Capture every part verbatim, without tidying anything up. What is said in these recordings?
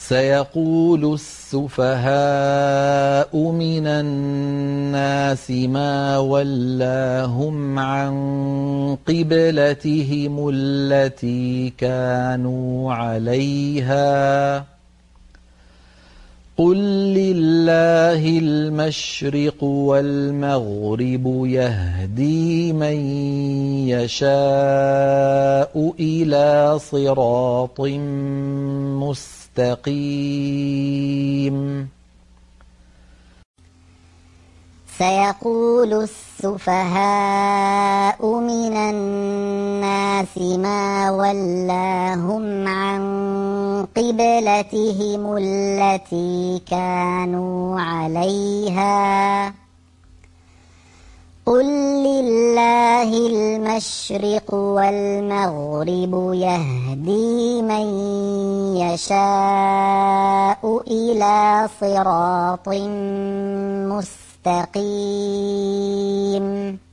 سيقول السفهاء من الناس ما ولاهم عن قبلتهم التي كانوا عليها قل لله المشرق والمغرب يهدي من يشاء إلى صراط مستقيم. سيقول السفهاء من الناس ما ولاهم عن قبلتهم التي كانوا عليها قل لله المشرق والمغرب يهدي من يشاء إلى صراط مستقيم.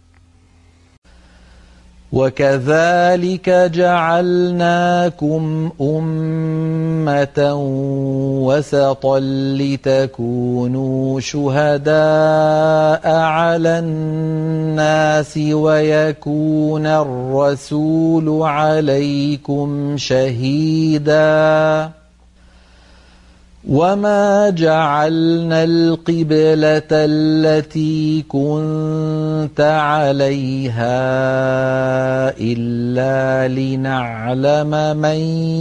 وكذلك جعلناكم أمة وسطا لتكونوا شهداء على الناس ويكون الرسول عليكم شهيدا وما جعلنا القبلة التي كنت عليها إلا لنعلم من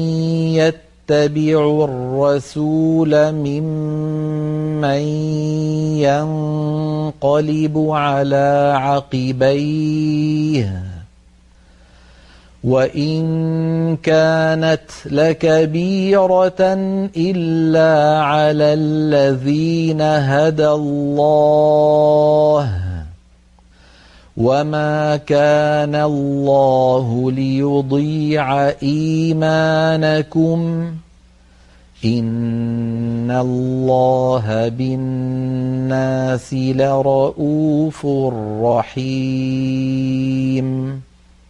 يتبع الرسول ممن ينقلب على عقبيه وإن كانت لكبيرة إلا على الذين هدى الله وما كان الله ليضيع إيمانكم إن الله بالناس لرءوف رحيم.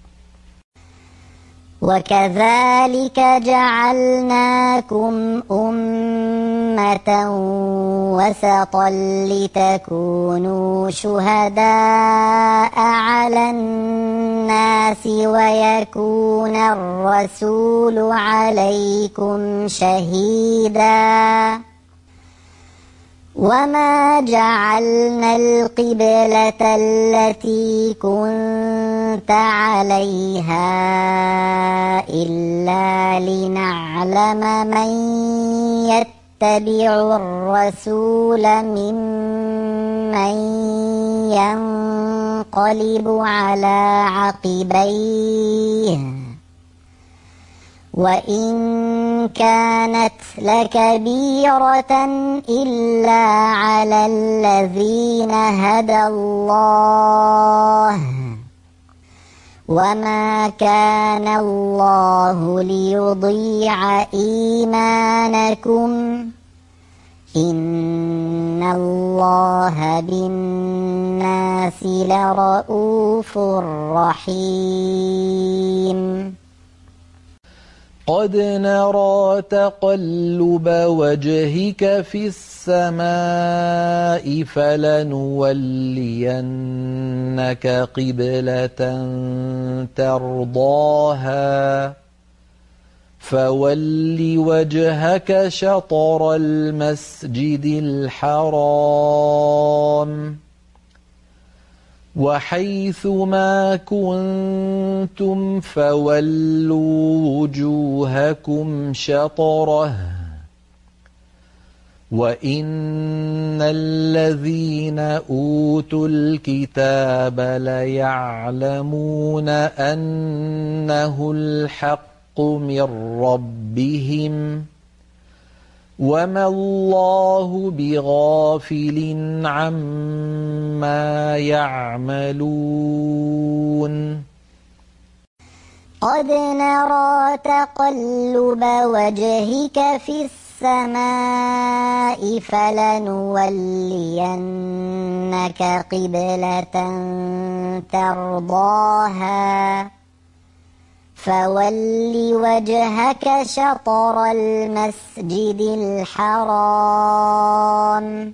وكذلك جعلناكم أمة وسطا لتكونوا شهداء على الناس ويكون الرسول عليكم شهيدا وما جعلنا القبلة التي كنت عليها إلا لنعلم من يتبع الرسول ممن ينقلب على عقبيه وإن كانت لكبيرة إلا على الذين هدى الله وما كان الله ليضيع إيمانكم إن الله بالناس لرءوف رحيم. قد نرى تقلب وجهك في السماء فلنولينك قبلة ترضاها فول وجهك شطر المسجد الحرام وحيث ما كنتم فولوا وجوهكم شطره وإن الذين أوتوا الكتاب ليعلمون أنه الحق من ربهم وما الله بغافل عما يعملون. قد نرى تقلب وجهك في السماء فلنولينك قبلة ترضاها فول وجهك شطر المسجد الحرام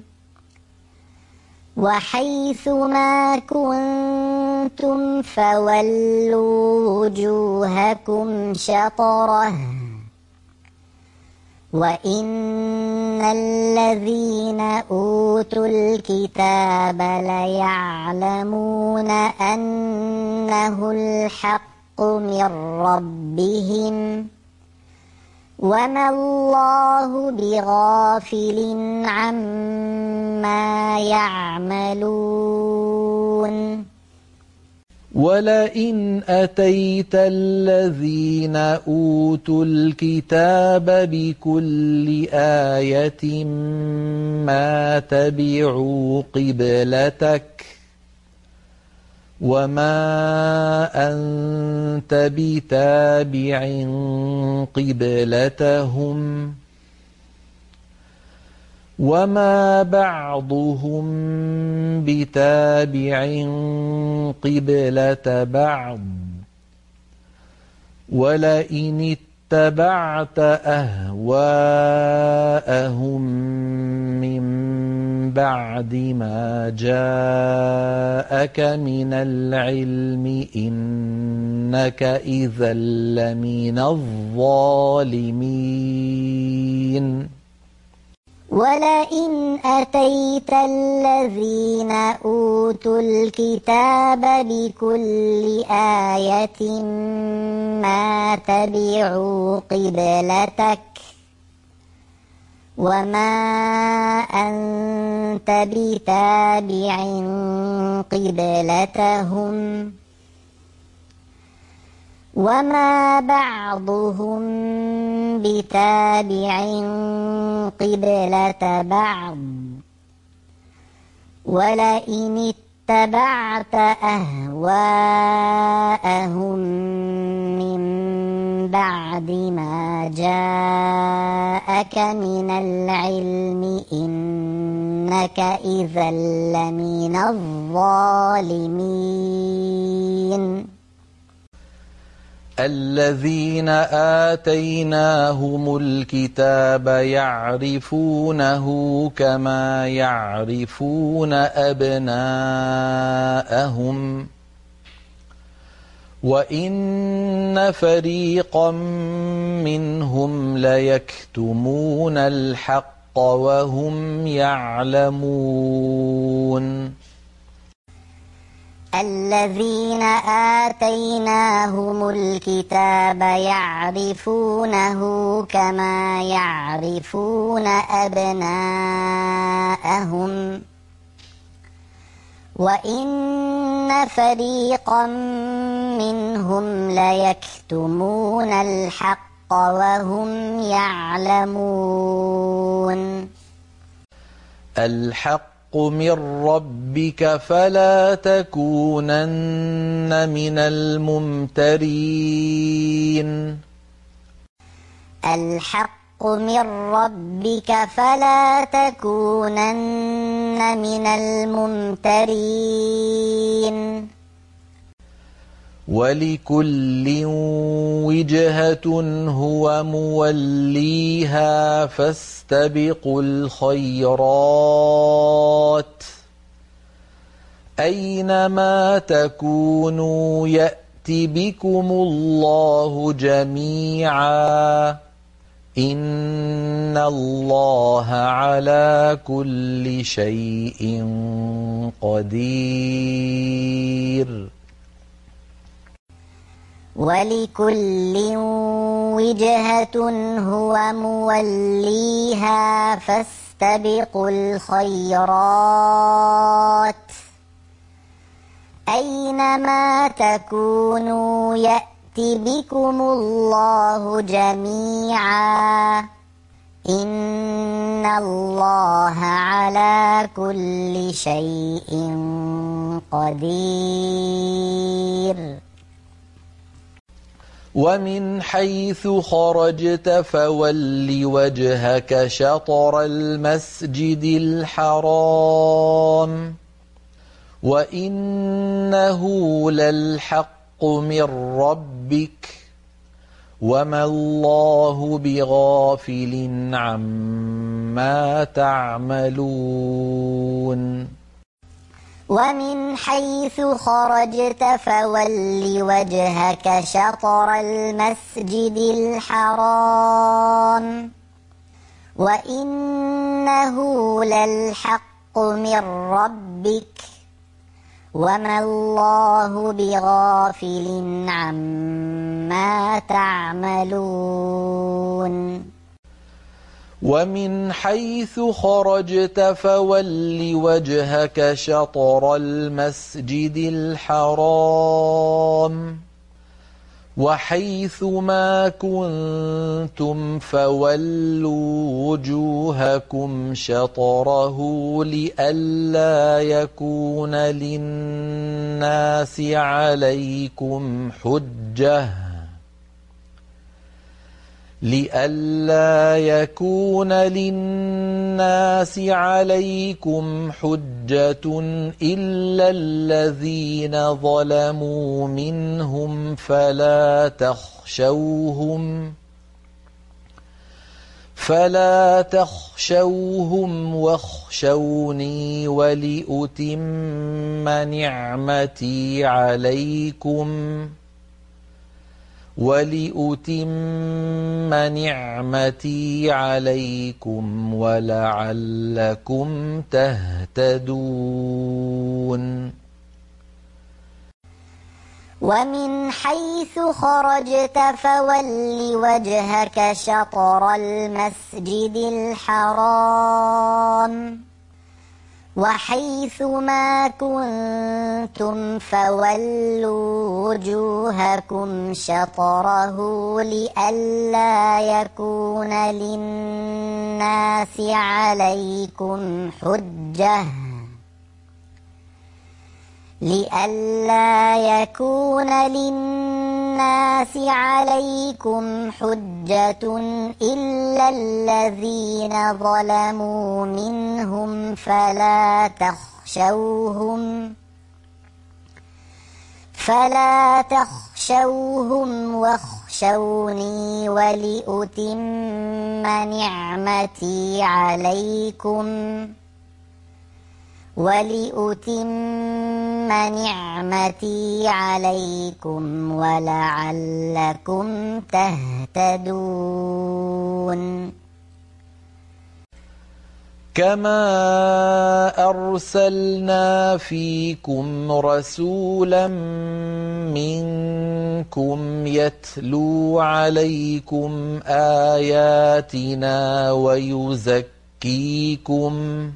وحيث ما كنتم فولوا وجوهكم شطره وإن الذين أوتوا الكتاب ليعلمون أنه الحق من ربهم وما الله بغافل عما يعملون ولئن أتيت الذين أوتوا الكتاب بكل آية ما تبعوا قبلتك وما أنت بتابع قبلتهم وما بعضهم بتابع قبلة بعض ولئن اتبعت أهواءهم من بعد ما جاءك من العلم إنك إذا لمن الظالمين ولئن أتيت الذين أوتوا الكتاب بكل آية ما تبعوا قبلتك وما أنت بتابع قبلتهم وما بعضهم بتابع قبلة بعض ولئن اتبعت أهواءهم من بعد ما جاءك من العلم إنك إذا لمن الظالمين الذين آتيناهم الكتاب يعرفونه كما يعرفون أبناءهم وإن فريقا منهم ليكتمون الحق وهم يعلمون الذين آتيناهم الكتاب يعرفونه كما يعرفون أبناءهم وإن فريقا منهم ليكتمون الحق وهم يعلمون الحق من ربك فلا تكونن من الممترين الحق من ربك فلا تكونن من الممترين ولكل وجهة هو موليها فاستبقوا الخيرات أينما تكونوا يأت بكم الله جميعا إن الله على كل شيء قدير ولكل وجهة هو موليها فاستبقوا الخيرات أينما تكونوا يأت بكم الله جميعا إن الله على كل شيء قدير ومن حيث خرجت فول وجهك شطر المسجد الحرام وإنه للحق من ربك وما الله بغافل عما تعملون ومن حيث خرجت فول وجهك شطر المسجد الحرام وإنه للحق من ربك وما الله بغافل عما تعملون ومن حيث خرجت فول وجهك شطر المسجد الحرام وحيث ما كنتم فولوا وجوهكم شطره لئلا يكون للناس عليكم حجة لئلا يكون للناس عليكم حجة إلا الذين ظلموا منهم فلا تخشوهم فلا تخشوهم واخشوني ولأتم نعمتي عليكم ولأتم نعمتي عليكم ولعلكم تهتدون ومن حيث خرجت فول وجهك شطر المسجد الحرام وحيث ما كنتم فولوا وجوهكم شطره لئلا يكون للناس عليكم حجة لئلا يكون للناس عليكم حجة إلا الذين ظلموا منهم فلا تخشوهم فلا تخشوهم واخشوني ولأتم نعمتي عليكم ولأتم نعمتي عليكم ولعلكم تهتدون كما أرسلنا فيكم رسولا منكم يتلو عليكم آياتنا ويزكيكم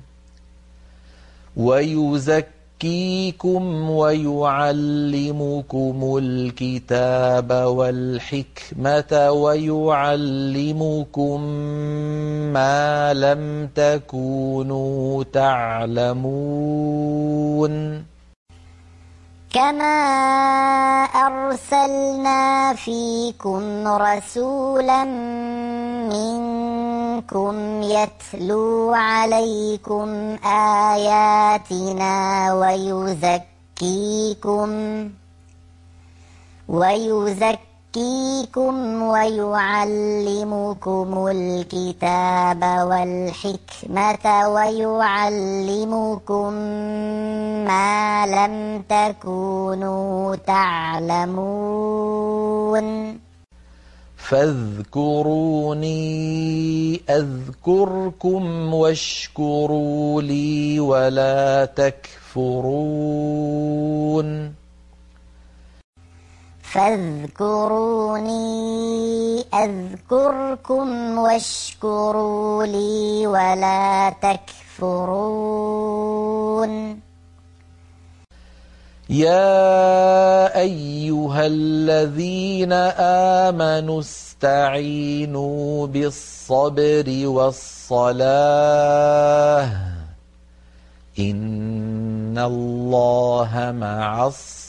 ويزكيكم ويعلمكم الكتاب والحكمة ويعلمكم ما لم تكونوا تعلمون كما أرسلنا فيكم رسولا منكم يتلو عليكم آياتنا ويزكيكم ويزكيكم ويعلمكم الكتاب والحكمة ويعلمكم ما لم تكونوا تعلمون فاذكروني أذكركم واشكروا لي ولا تكفرون فاذكروني أذكركم واشكروا لي ولا تكفرون يا أيها الذين آمنوا استعينوا بالصبر والصلاة إن الله مع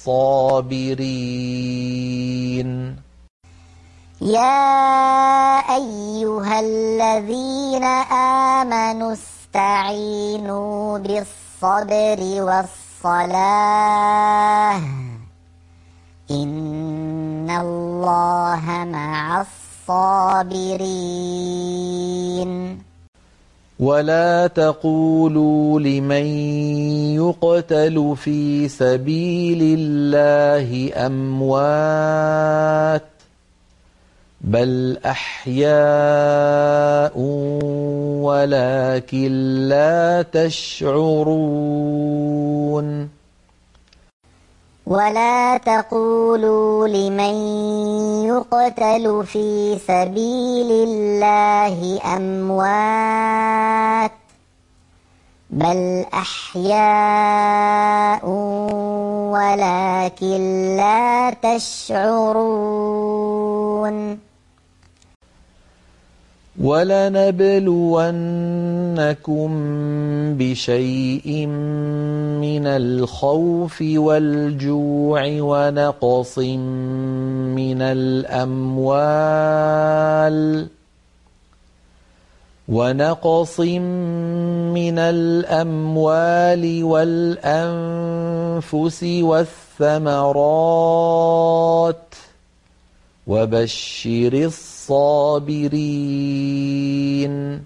الصابرين يا أيها الذين آمنوا استعينوا بالصبر والصلاة إن الله مع الصابرين ولا تقولوا لمن يقتل في سبيل الله أموات بل أحياء ولكن لا تشعرون ولا تقولوا لمن يقتل في سبيل الله أموات بل أحياء ولكن لا تشعرون ولنبلونكم بشيء من الخوف والجوع ونقص من الأموال ونقص من الأموال والأنفس والثمرات وبشر الصابرين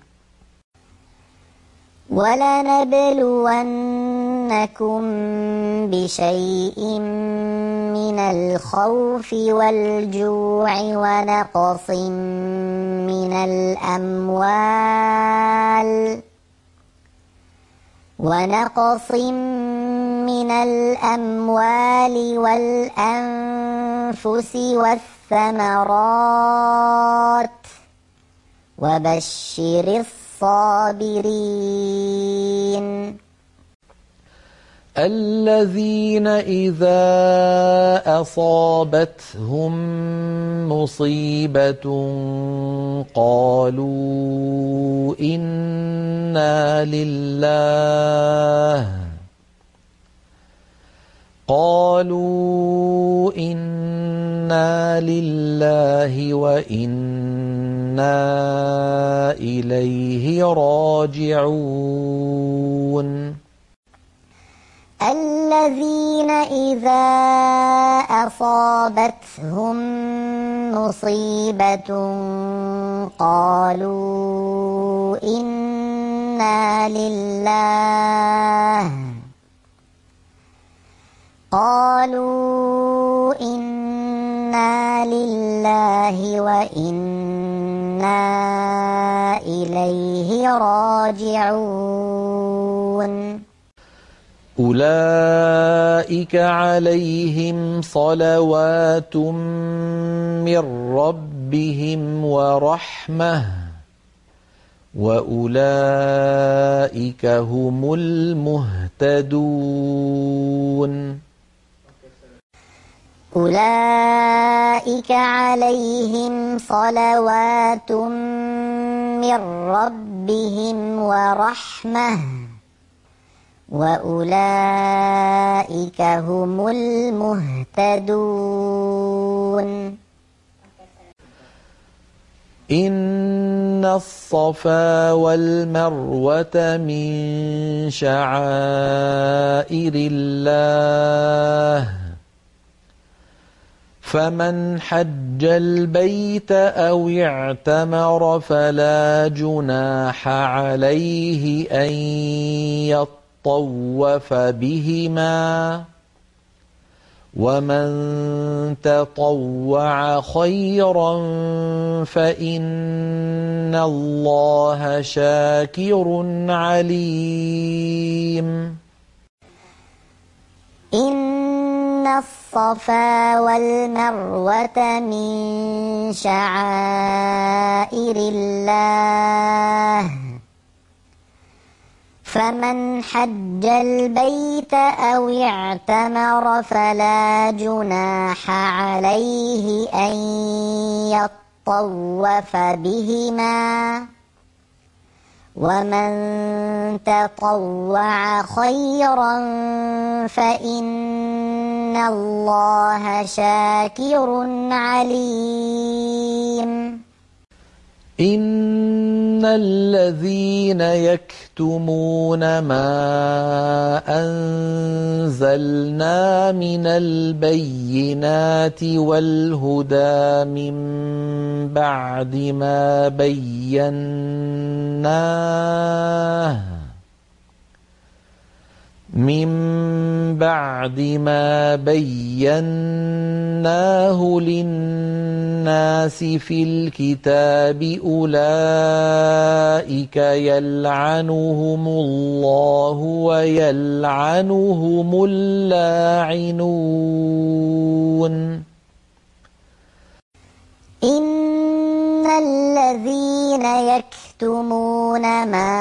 ولنبلونكم بشيء من الخوف والجوع ونقص من الأموال ونقص من الأموال والأنفس والثمرات وبشر الصابرين الذين إذا أصابتهم مصيبة قالوا إنا لله قالوا إنا لله وإنا إليه راجعون الذين إذا أصابتهم مصيبة قالوا إنا لله قالوا إنا لله وإنا إليه راجعون أولئك عليهم صلوات من ربهم ورحمة وأولئك هم المهتدون أولئك عليهم صلوات من ربهم ورحمة وأولئك هم المهتدون إن الصفا والمروة من شعائر الله فمن حج البيت أو اعتمر فلا جناح عليه أن يطوف بهما ومن تطوع خيرا فإن الله شاكر عليم إن الصفا والمروة من شعائر الله فمن حج البيت أو اعتمر فلا جناح عليه أن يطوف بهما ومن تطوع خيرا فإن الله شاكر عليم إن الذين يكتمون ما أنزلنا من البينات والهدى من بعد ما بيناه من بعد ما بيناه للناس في الكتاب أولئك يلعنهم الله ويلعنهم اللاعنون إن الذين يكتمون ما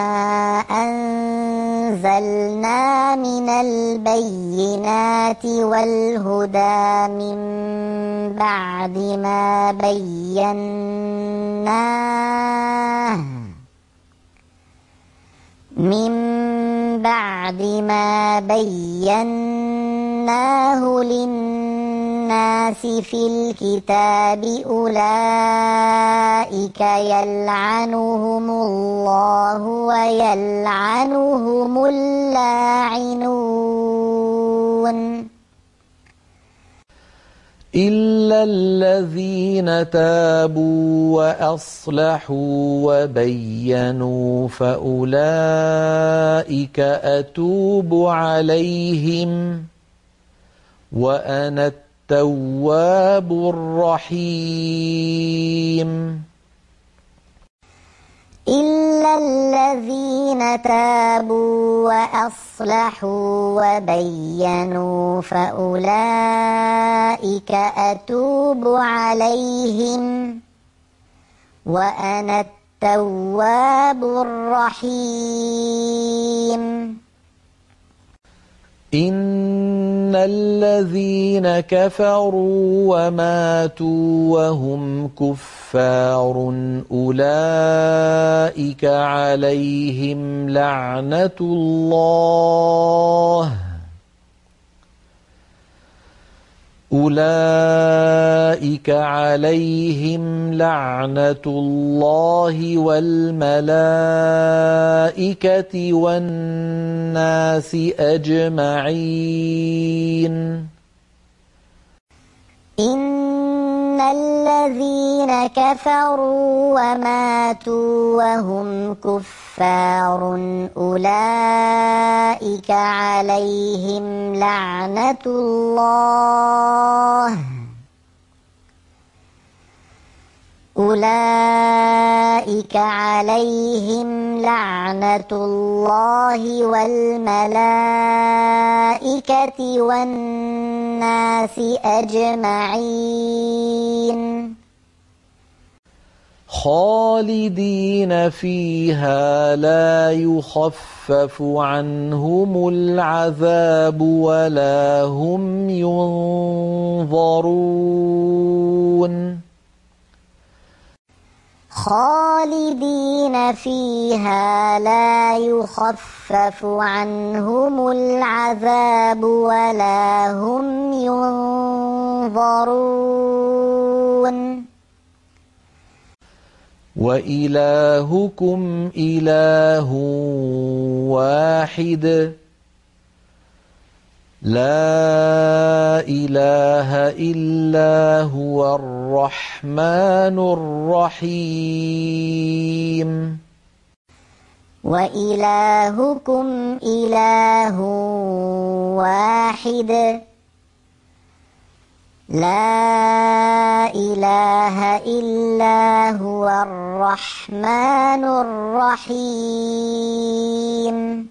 أنزلنا من البينات والهدى من بعد ما بيناه من بعد ما بيناه للناس في الكتاب أولئك يلعنهم الله ويلعنهم اللاعنون إلا الذين تابوا وأصلحوا وبينوا فأولئك أتوب عليهم وأنا التواب الرحيم إلا الذين تابوا وأصلحوا وبينوا فأولئك أتوب عليهم وأنا التواب الرحيم إن الذين كفروا وماتوا وهم كفار أولئك عليهم لعنة الله أولئك عليهم لعنة الله والملائكة والناس أجمعين إن الذين كفروا وماتوا وهم كفار أولئك عليهم لعنة الله أولئك عليهم لعنة الله والملائكة والناس أجمعين خالدين فيها لا يخفف عنهم العذاب ولا هم ينظرون خالدين فيها لا يخفف عنهم العذاب ولا هم ينظرون وإلهكم إله واحد لا إله إلا هو الرحمن الرحيم وإلهكم إله واحد لا إله إلا هو الرحمن الرحيم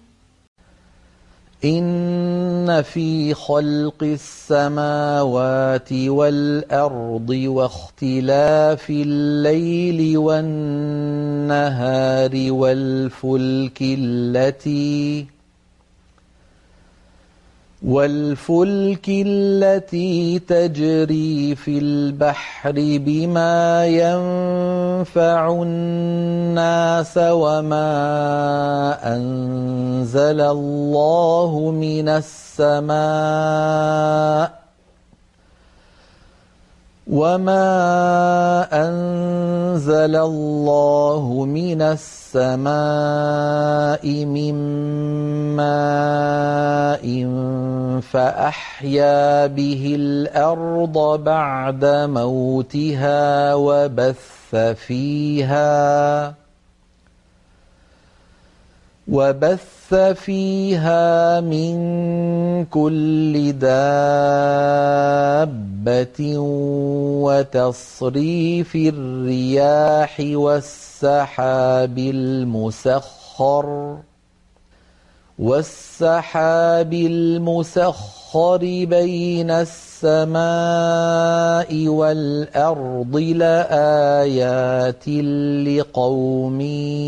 إن في خلق السماوات والأرض واختلاف الليل والنهار والفلك التي والفلك التي تجري في البحر بما ينفع الناس وما أنزل الله من السماء وما أنزل الله من السماء من ماء فأحيا به الأرض بعد موتها وبث فيها وبث فيها من كل دابة وتصريف الرياح والسحاب المسخر والسحاب المسخر بين السماء والأرض لآيات لقوم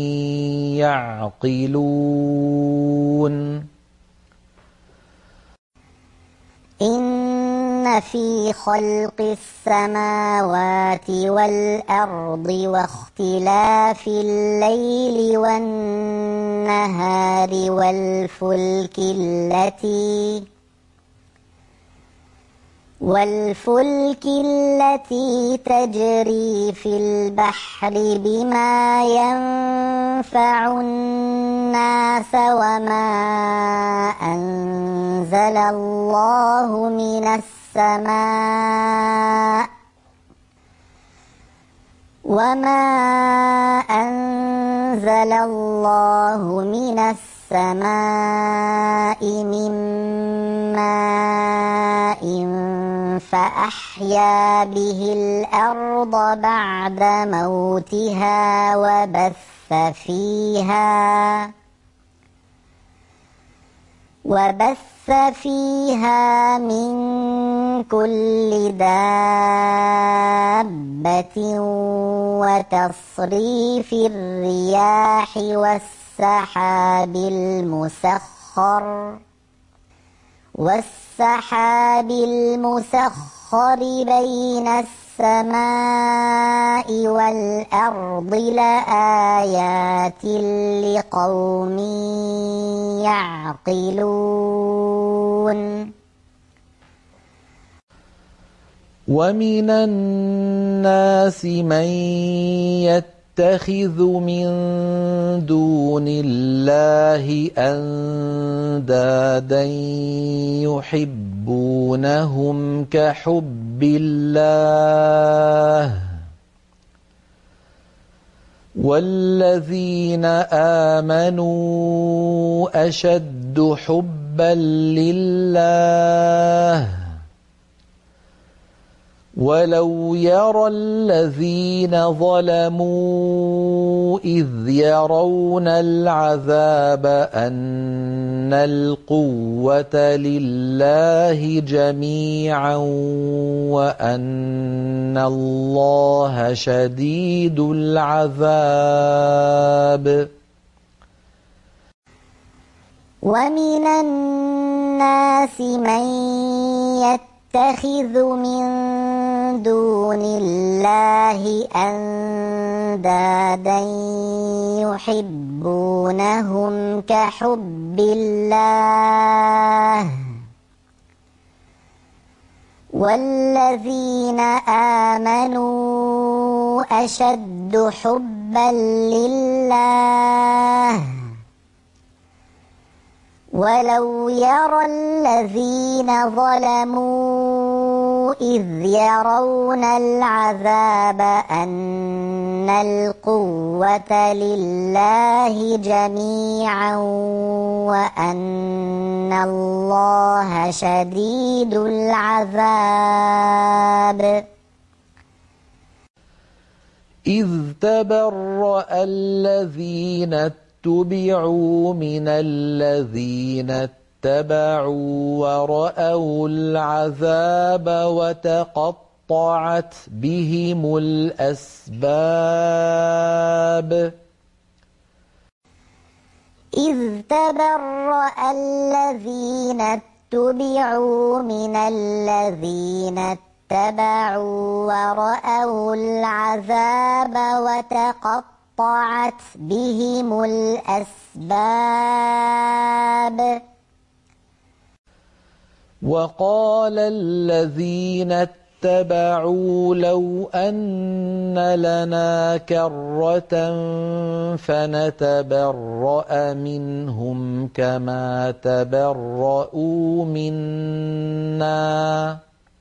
يعقلون إن في خلق السماوات والأرض واختلاف الليل والنهار والفلك التي والفلك التي تجري في البحر بما ينفع الناس وما أنزل الله من السماء وما أنزل الله من السماء من ماء فأحيا به الأرض بعد موتها وبث فيها وبث فيها من كل دابة وتصريف الرياح والسحاب المسخر والسحاب المسخر بين السماء والأرض لآيات لقوم يعقلون ومن الناس من يتخذ من دون الله أندادا يحبونهم كحب الله والذين آمنوا أشد حبا لله ولو يرى الذين ظلموا إذ يرون العذاب أن القوة لله جميعا وأن الله شديد العذاب ومن الناس من يتخذ من دون الله أندادا يحبونهم كحب الله والذين آمنوا أشد حبا لله ولو يرى الذين ظلموا إذ يرون العذاب أن القوة لله جميعا وأن الله شديد العذاب إذ تبرأ الذين اتبعوا من الذين اتبعوا ورأوا العذاب وتقطعت بهم الأسباب إذ تبرأ الذين اتبعوا من الذين اتبعوا ورأوا العذاب وتقطعت بهم الأسباب وقال الذين اتبعوا لو أن لنا كرة فنتبرأ منهم كما تبرؤوا منا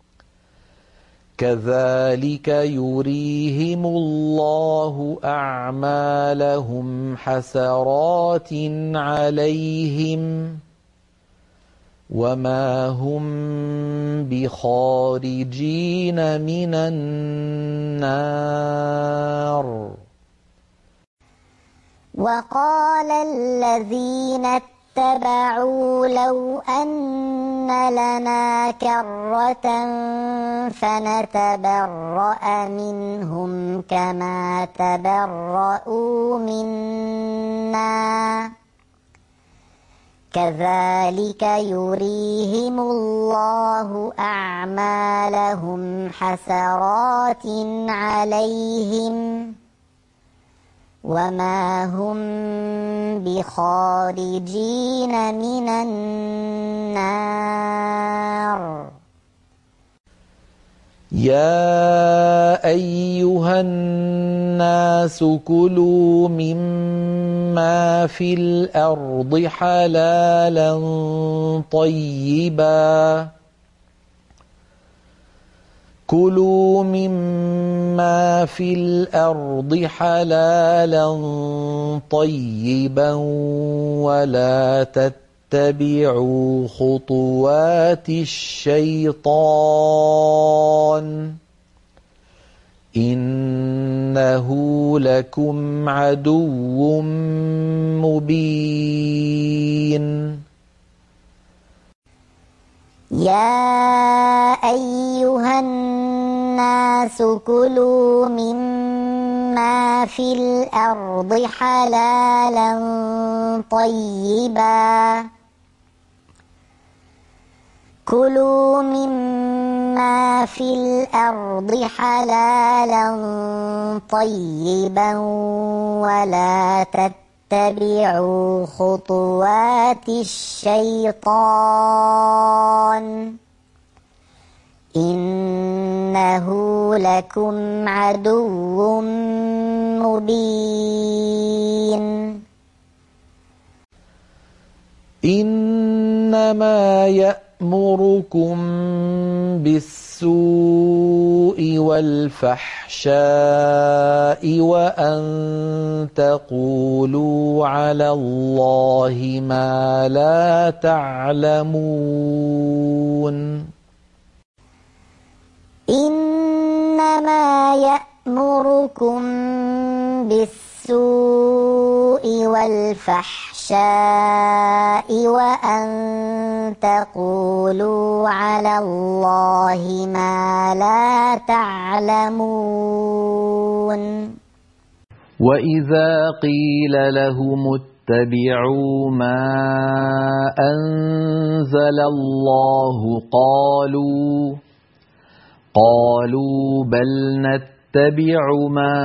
كذلك يريهم الله أعمالهم حسرات عليهم وما هم بخارجين من النار. وقال الذين اتبعوا لو أن لنا كرة فنتبرأ منهم كما تبرؤوا منا كذلك يريهم الله أعمالهم حسرات عليهم وما هم بخارجين من النار. يا أيها الناس كلوا مما في الأرض حلالا طيبا كلوا مما في الأرض حلالا طيبا ولا تتبعوا خطوات الشيطان إنه لكم عدو مبين. يا أيها الناس كلوا مما في الأرض حلالا طيبا كلوا مما في الأرض حلالا طيبا ولا تتبعوا خطوات الشيطان إنه لكم عدو مبين. إنما يأمركم بالسوء والفحشاء وأن تقولوا على الله ما لا تعلمون. إنما يأمركم بالسوء والفحشاء وأن تقولوا على الله ما لا تعلمون. وإذا قيل لهم اتبعوا ما أنزل الله قالوا قالوا بل نتبع ما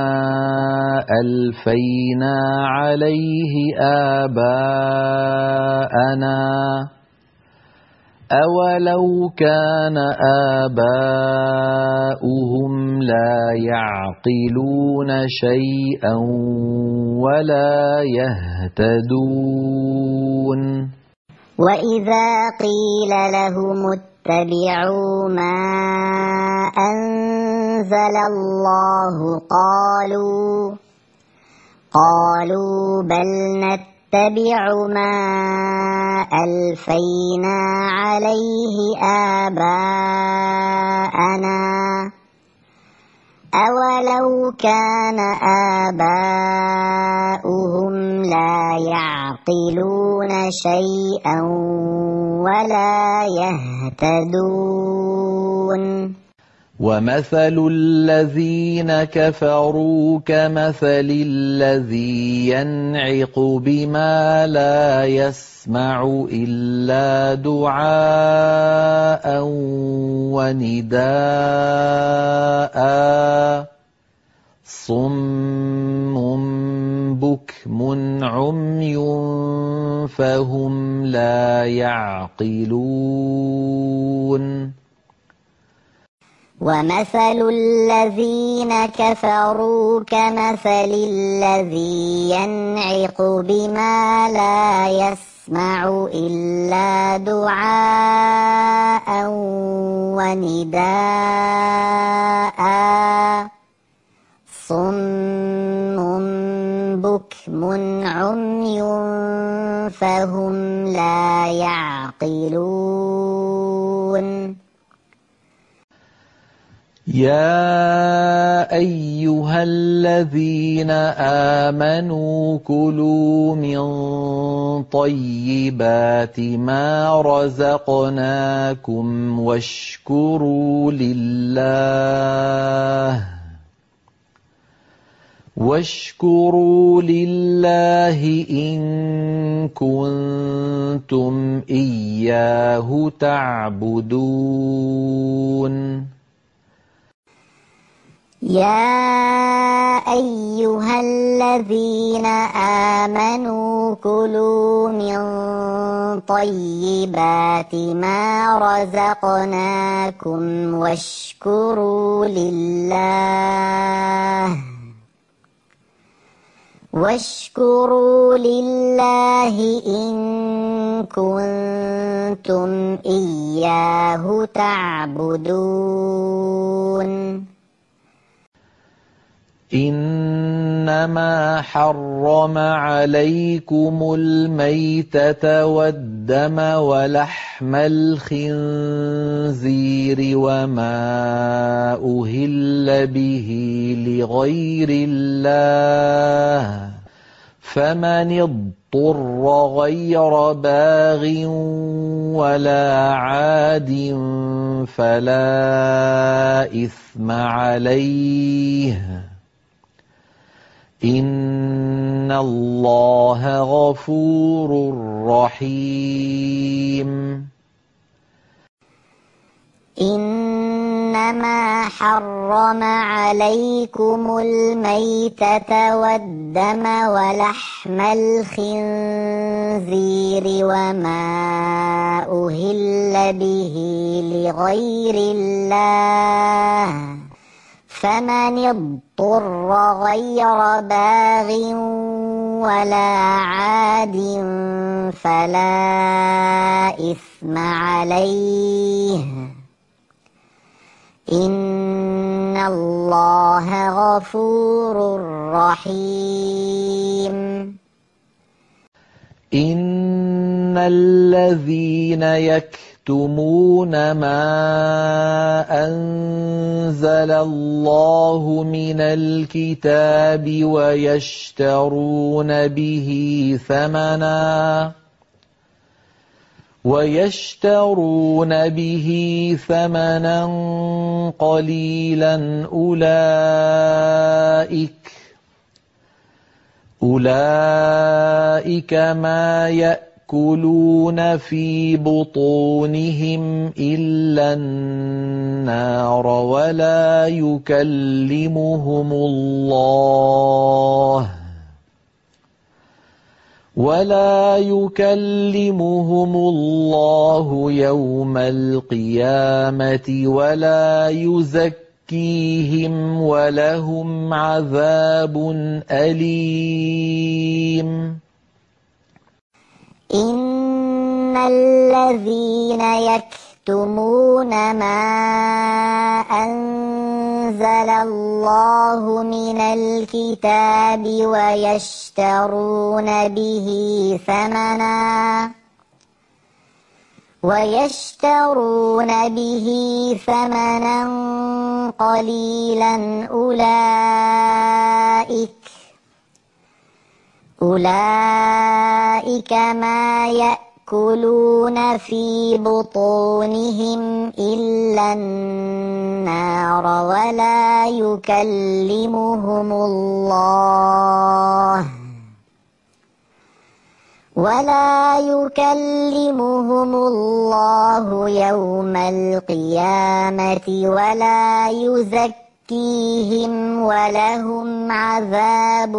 ألفينا عليه آباءنا أولو كان آباؤهم لا يعقلون شيئا ولا يهتدون. وإذا قيل لهم اتبعوا ما أنزل الله قالوا قالوا بل نتبع ما ألفينا عليه آباءنا أولو كان آباؤهم لا يعقلون شيئا ولا يهتدون. ومثل الذين كفروا كمثل الذي ينعق بما لا يسمع إلا دعاء ونداء صم بكم عمي فهم لا يعقلون. ومثل الذين كفروا كمثل الذي ينعق بما لا يسمع إلا دعاء ونداء صم بكم عمي فهم لا يعقلون يا أيها الذين آمنوا كلوا من طيبات ما رزقناكم واشكروا لله واشكروا لله إن كنتم إياه تعبدون يا أيها الذين آمنوا كلوا من طيبات ما رزقناكم واشكروا لله واشكروا لله إن كنتم إياه تعبدون إنما حرم عليكم الميتة والدم ولحم الخنزير وما أهل به لغير الله فمن اضطر غير باغ ولا عاد فلا إثم عليه إن الله غفور رحيم إنما حرم عليكم الميتة والدم ولحم الخنزير وما أهل به لغير الله فمن اضطر غير باغ ولا عاد فلا إثم عليه إن الله غفور رحيم إن الذين يكتمون ما أنزل الله من الكتاب ويشترون به ثمنا ويشترون به ثمنا قليلا أولئك أولئك ما يأكلون في بطونهم إلا النار ولا يكلمهم الله ولا يكلمهم الله يوم القيامة ولا يزكيهم ولهم عذاب أليم إن الذين يكتمون ما أنزل الله من الكتاب ويشترون به ثمنا ويشترون به ثمنا قليلا أولئك أولئك ما يأكلون في بطونهم إلا النار ولا يكلمهم الله ولا يكلمهم الله يوم القيامة ولا يزكيهم ولهم عذاب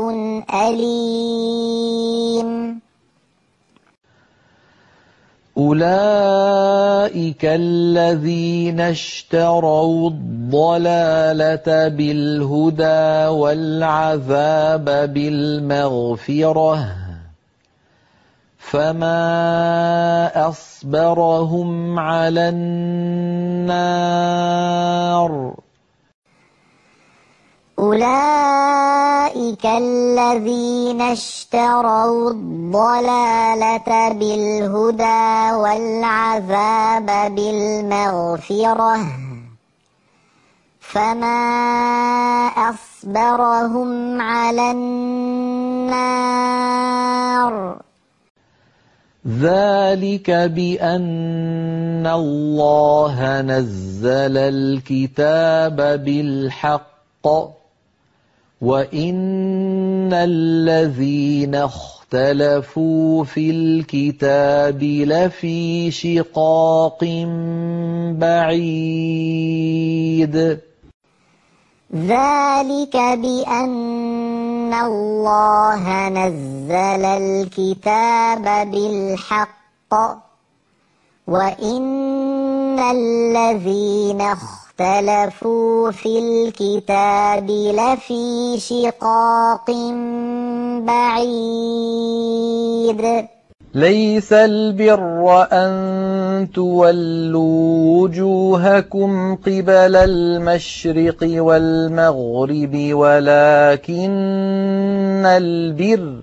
أليم أولئك أولئك الذين اشتروا الضلالة بالهدى والعذاب بالمغفرة فما أصبرهم على النار أولئك الذين اشتروا الضلالة بالهدى والعذاب بالمغفرة فما أصبرهم على النار ذلك بأن الله نزل الكتاب بالحق وإن الذين اختلفوا في الكتاب لفي شقاق بعيد ذلك بأن الله نزل الكتاب بالحق وإن الذين اختلفوا في الكتاب لفي شقاق بعيد ليس البر أن تولوا وجوهكم قبل المشرق والمغرب ولكن البر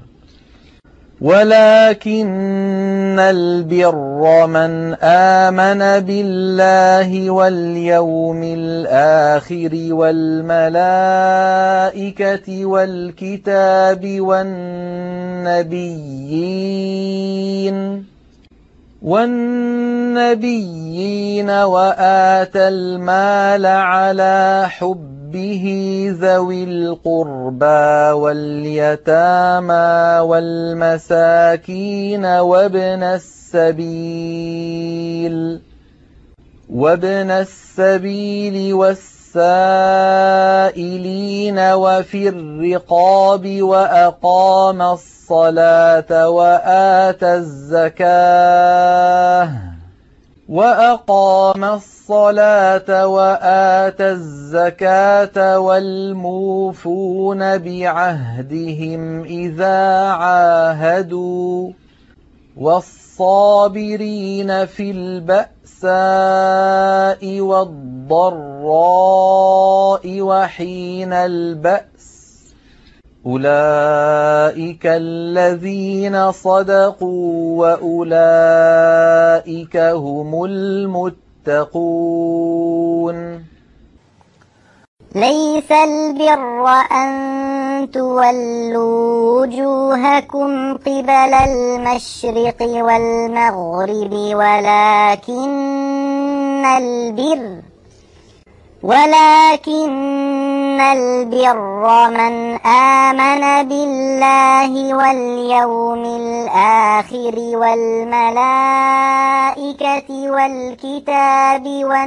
ولكن البر من آمن بالله واليوم الآخر والملائكة والكتاب والنبيين والنبيين وآتى المال على حبه ذوي القربى واليتامى والمساكين وابن السبيل وابن السبيل والسائلين وفي الرقاب وأقام الصلاة وآتى الزكاة وأقام الصلاة وآتى الزكاة والموفون بعهدهم إذا عاهدوا والصابرين في البأساء والضراء وحين البأس أولئك الذين صدقوا وأولئك هم المتقون ليس البر أن تولوا وجوهكم قبل المشرق والمغرب ولكن البر ولكن البر من آمن بالله واليوم الآخر والملائكة والكتاب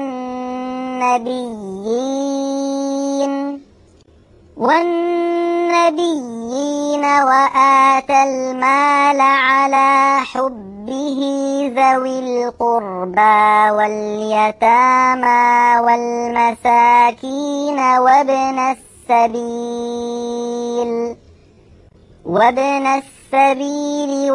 والنبيين والنبيين وآتى المال على حبه ذوي القربى واليتامى والمساكين وابن السبيل وابن السبيل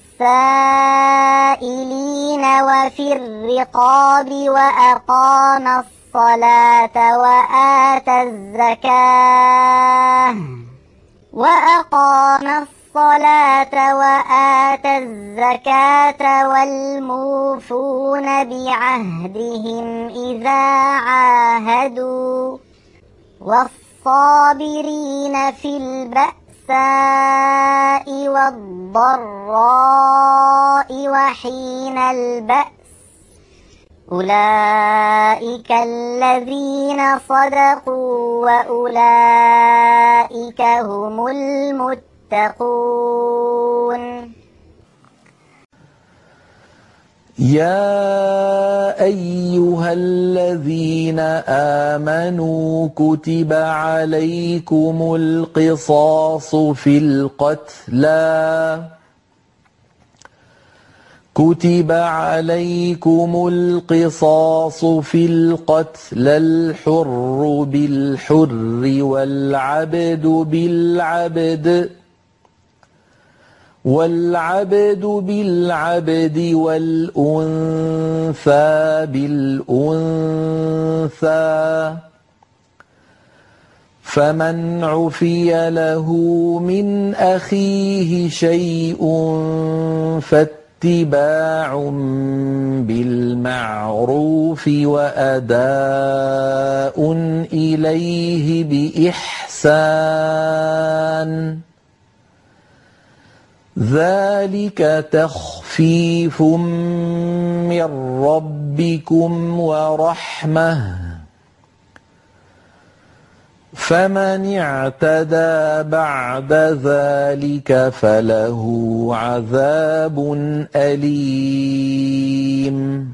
والسائلين وفي الرقاب وأقام الصلاة وآتى الزكاة وأقام الصلاة وآتى الزكاة والموفون بعهدهم إذا عاهدوا والصابرين في البأساء والضراء وحين البأس أولئك الذين صدقوا وأولئك هم المتقون يا أيها الذين آمنوا كتب عليكم القصاص في القتلى كتب عليكم القصاص في القتل الحر بالحر والعبد بالعبد والعبد بالعبد والأنثى بالأنثى فمن عفي له من أخيه شيء فاتباع بالمعروف وأداء إليه بإحسان ذلك تخفيف من ربكم ورحمة فمن اعتدى بعد ذلك فله عذاب أليم.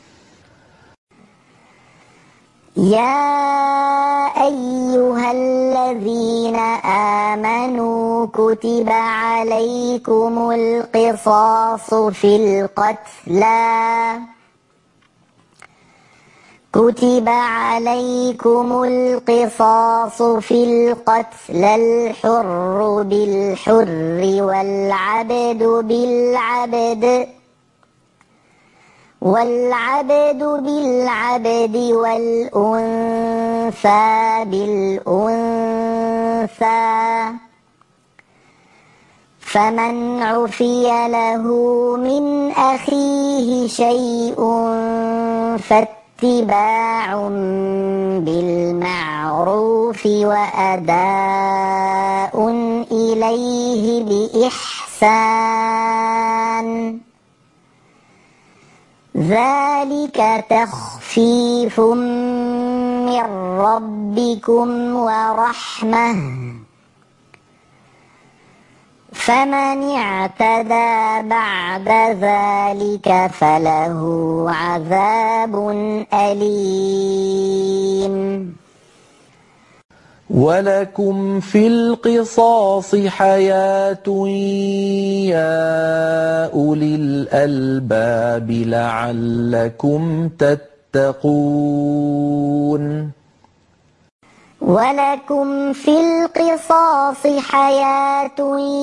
يا أيها الذين آمنوا كتب عليكم القصاص في القتلى كتب عليكم القصاص في القتلى الحر بالحر والعبد بالعبد والعبد بالعبد والأنثى بالأنثى فمن عفي له من أخيه شيء فاتباع بالمعروف وأداء إليه بإحسان ذلك تخفيف من ربكم ورحمة فمن اعتدى بعد ذلك فله عذاب أليم. ولكم في القصاص حياة يا أولي الألباب لعلكم تتقون. ولكم في القصاص حياة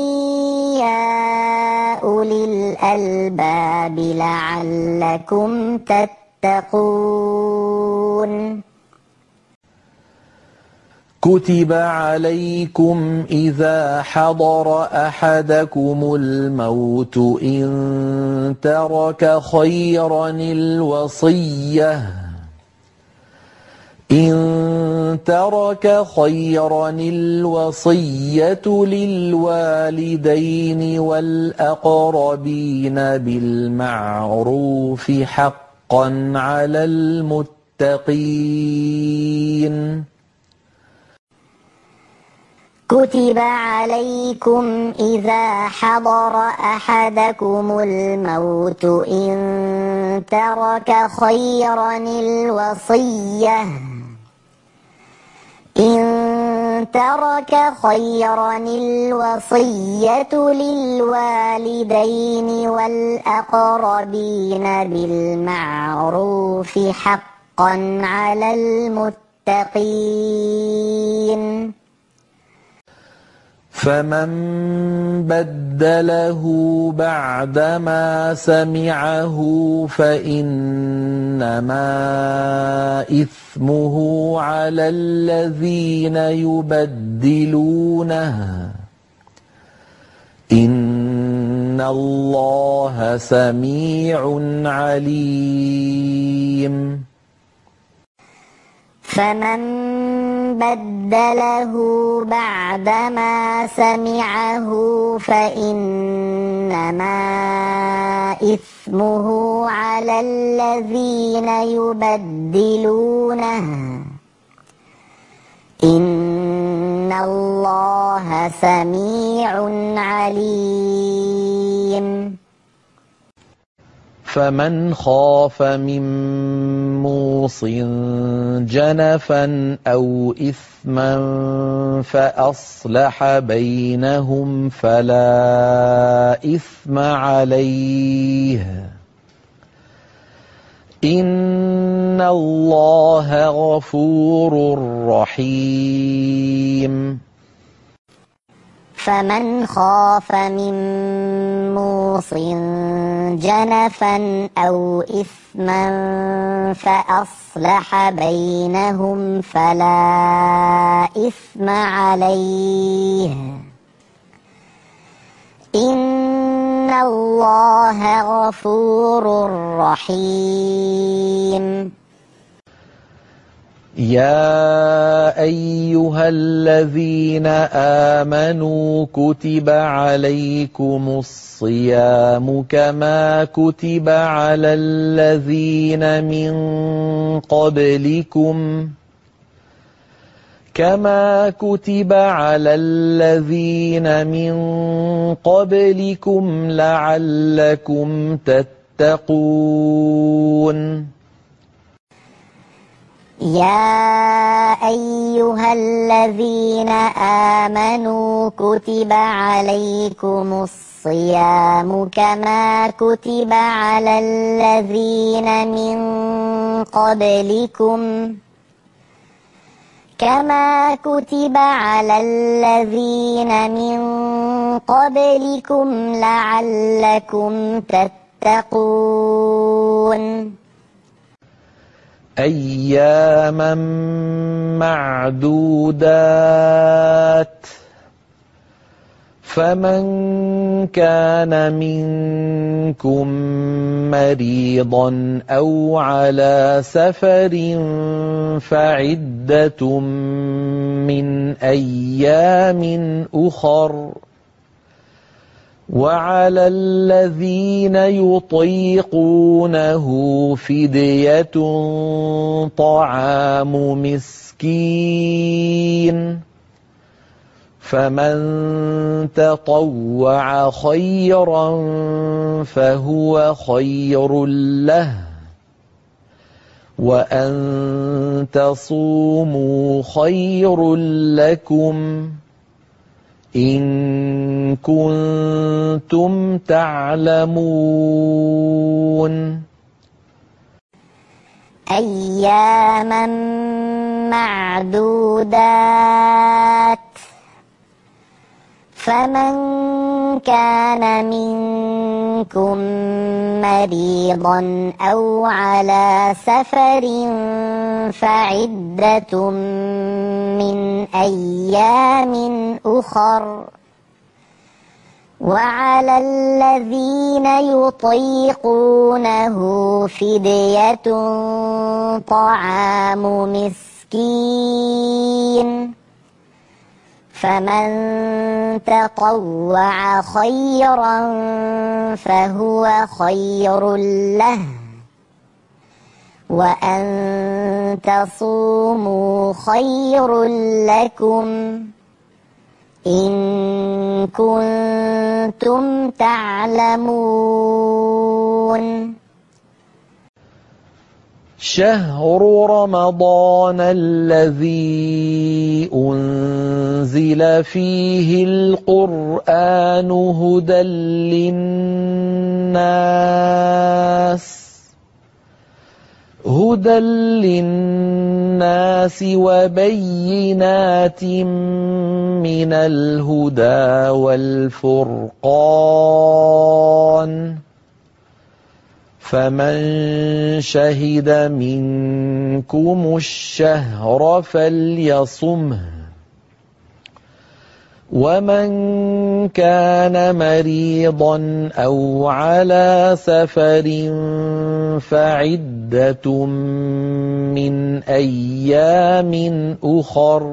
يا أولي الألباب لعلكم تتقون. كتب عليكم إذا حضر أحدكم الموت إن ترك خيرا الوصية إن ترك خيرا الوصية للوالدين والأقربين بالمعروف حقا على المتقين. كتب عليكم إذا حضر أحدكم الموت إن ترك خيرا الوصية إن ترك خيرا الوصية للوالدين والأقربين بالمعروف حقا على المتقين. فمن بدله بعدما سمعه فإنما إثمه على الذين يبدلونه إن الله سميع عليم. فمن بدله بعدما سمعه فإنما إثمه على الذين يبدلونه إن الله سميع عليم. فمن خاف من موص جنفا أو إثما فأصلح بينهم فلا إثم عليه إن الله غفور رحيم. فمن خاف من موص جنفا أو إثما فأصلح بينهم فلا إثم عليه إن الله غفور رحيم. يا أيها الذين آمنوا كتب عليكم الصيام كما كتب على الذين من قبلكم كما كتب على الذين من قبلكم لعلكم تتقون. يا أيها الذين آمنوا كتب عليكم الصيام كما كتب على الذين من قبلكم كما كتب على الذين من قبلكم لعلكم تتقون. أياما معدودات فمن كان منكم مريضا أو على سفر فعدة من أيام أخر وعلى الذين يطيقونه فدية طعام مسكين فمن تطوع خيرا فهو خير له وأن تصوموا خير لكم إن كنتم تعلمون. أياما معدودات فمن كان منكم مريضا أو على سفر فعدة من أيام أخر وعلى الذين يطيقونه فدية طعام مسكين فمن تطوع خيرا فهو خير له وأن تصوموا خير لكم إن كنتم تعلمون. شهر رمضان الذي أنزل فيه القرآن هدى للناس هدى للناس وبينات من الهدى والفرقان فمن شهد منكم الشهر فليصمه ومن كان مريضا أو على سفر فعدة من أيام أخر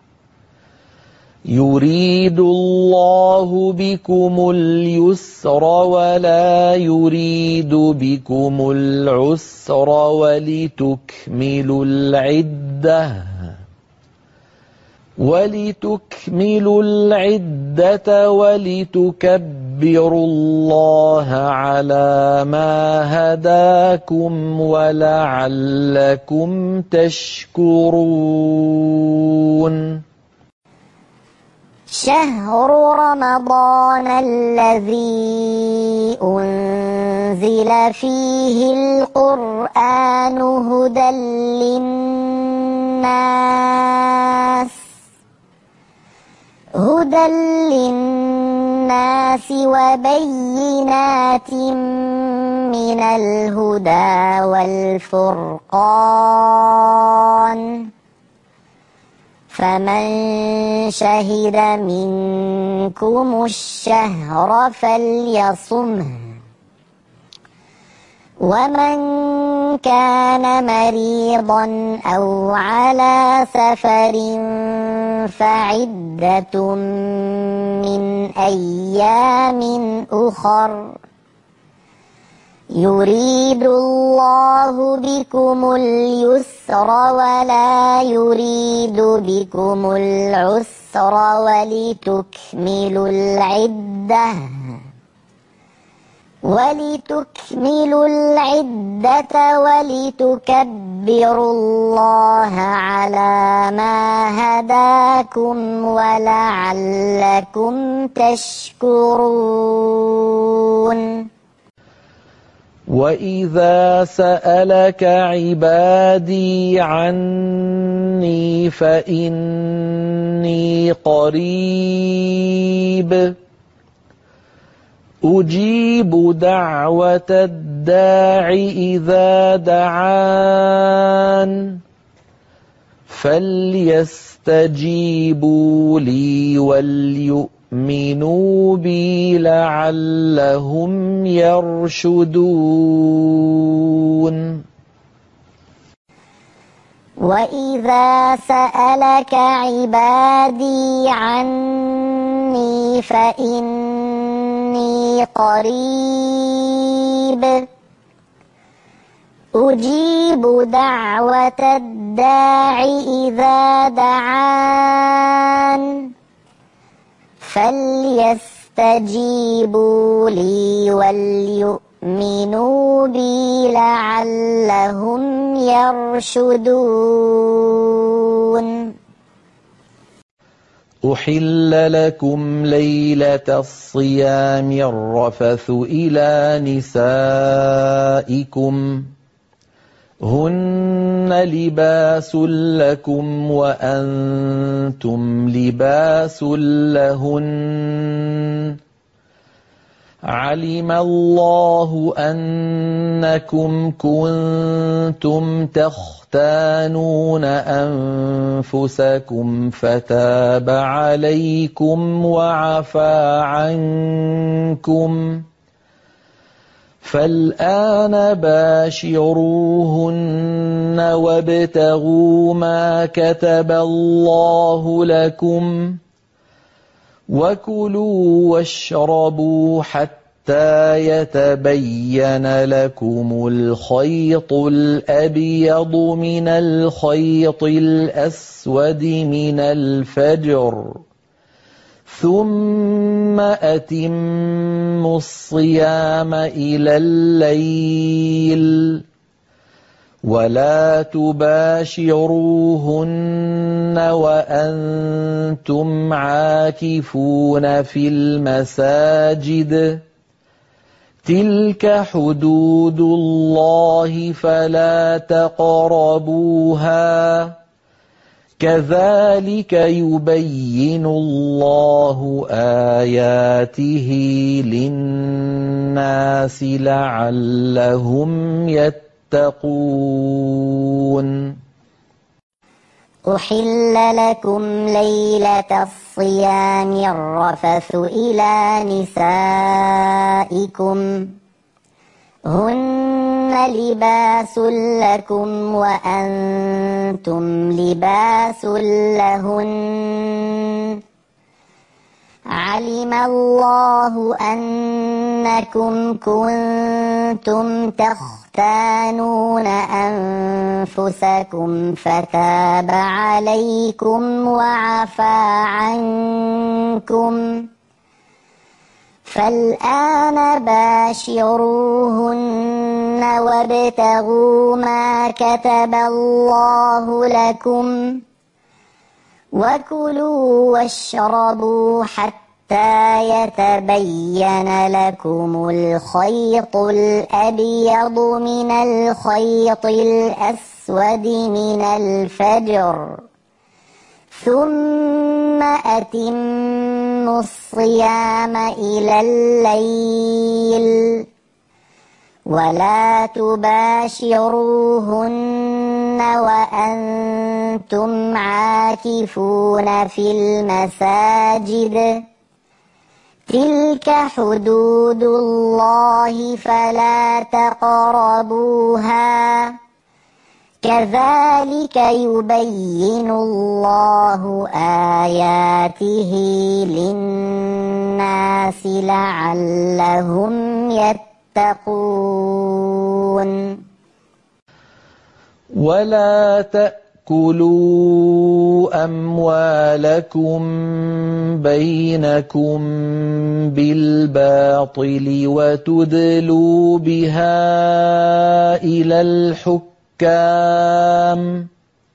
يريد الله بكم اليسر ولا يريد بكم العسر ولتكملوا العدة وَلِتُكْمِلُوا الْعِدَّةَ وَلِتُكَبِّرُوا اللَّهَ عَلَىٰ مَا هَدَاكُمْ وَلَعَلَّكُمْ تَشْكُرُونَ شهر رمضان الذي أنزل فيه القرآن هدى للناس هدى للناس وبينات من الهدى والفرقان فمن شهد منكم الشهر فليصمه ومن كان مريضا أو على سفر فعدة من أيام أخر يريد الله بكم اليسر ولا يريد بكم العسر ولتكملوا العدة ولتكملوا العدة ولتكبروا الله على ما هداكم ولعلكم تشكرون وَإِذَا سَأَلَكَ عِبَادِي عَنِّي فَإِنِّي قَرِيبٌ أُجِيبُ دَعْوَةَ الدَّاعِ إِذَا دَعَانِ فَلْيَسْتَجِيبُوا لِي وَلْيُؤْمِنُوا بِي لَعَلَّهُمْ يَرْشُدُونَ وَإِذَا سَأَلَكَ عِبَادِي عَنِّي فَإِنِّي قَرِيبٌ أُجِيبُ دَعْوَةَ الدَّاعِ إِذَا دَعَانِ فَلْيَسْتَجِيبُوا لِي وَلْيُؤْمِنُوا بِي لَعَلَّهُمْ يَرْشُدُونَ أُحِلَّ لَكُمْ لَيْلَةَ الصِّيَامِ الرَّفَثُ إِلَىٰ نِسَائِكُمْ هُنَّ لِبَاسٌ لَكُمْ وَأَنتُمْ لِبَاسٌ لَهُنَّ عَلِمَ اللَّهُ أَنَّكُمْ كُنتُمْ تَخْتَانُونَ أَنفُسَكُمْ فَتَابَ عَلَيْكُمْ وَعَفَا عَنكُمْ فَالْآنَ بَاشِرُوهُنَّ وَابْتَغُوا مَا كَتَبَ اللَّهُ لَكُمْ وَكُلُوا وَاشْرَبُوا حَتَّىٰ يَتَبَيَّنَ لَكُمُ الْخَيْطُ الْأَبْيَضُ مِنَ الْخَيْطِ الْأَسْوَدِ مِنَ الْفَجْرِ ثُمَّ أَتِمُّوا الصِّيَامَ إِلَى اللَّيْلِ وَلَا تُبَاشِرُوهُنَّ وَأَنتُمْ عَاكِفُونَ فِي الْمَسَاجِدِ تِلْكَ حُدُودُ اللَّهِ فَلَا تَقْرَبُوهَا كَذَٰلِكَ يُبَيِّنُ اللَّهُ آيَاتِهِ لِلنَّاسِ لَعَلَّهُمْ يَتَّقُونَ أُحِلَّ لَكُمْ لَيْلَةَ الصِّيَامِ الرَّفَثُ إِلَىٰ نِسَائِكُمْ هُنَّ لِبَاسٌ لَكُمْ وَأَنتُمْ لِبَاسٌ لَهُنَّ عَلِمَ اللَّهُ أَنَّكُمْ كُنتُمْ كنتم تختانون أنفسكم فتاب عليكم وعفى عنكم فالآن باشروهن وابتغوا ما كتب الله لكم وكلوا واشربوا حتى يتبين لكم الخيط الأبيض من الخيط الأسود من الفجر ثم أتموا الصيام إلى الليل ولا تباشروهن وأنتم عاكفون في المساجد تلك حدود الله فلا تقربوها كذلك يبين الله آياته للناس لعلهم يتقون ولا تأكلوا أموالكم بينكم بالباطل وتدلوا بها إلى الحكام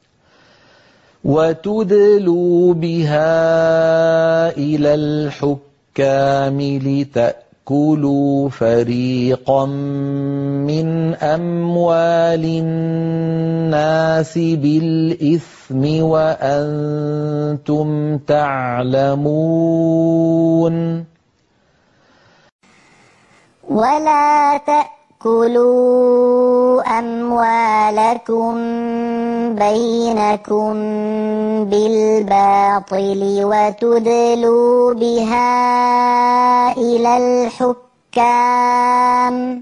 وتدلوا بها إلى الحكام لتأكلوا فريقا من أموال الناس بالإثم وأنتم تعلمون ولا تأكلوا أموالكم بينكم بالباطل وتدلوا بها إلى الحكام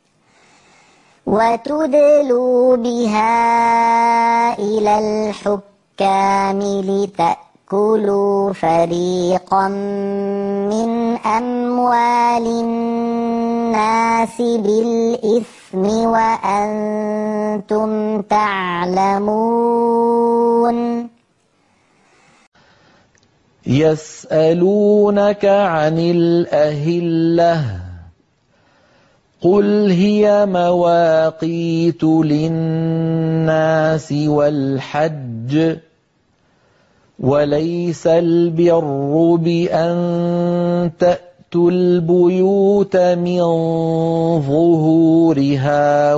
وتدلوا بها إلى الحكام لتأكلوا فريقا من أموال الناس بالإثم وأنتم تعلمون يسألونك عن الأهلة قل هي مواقيت للناس والحج وليس البر بأن تأتوا البيوت من ظهورها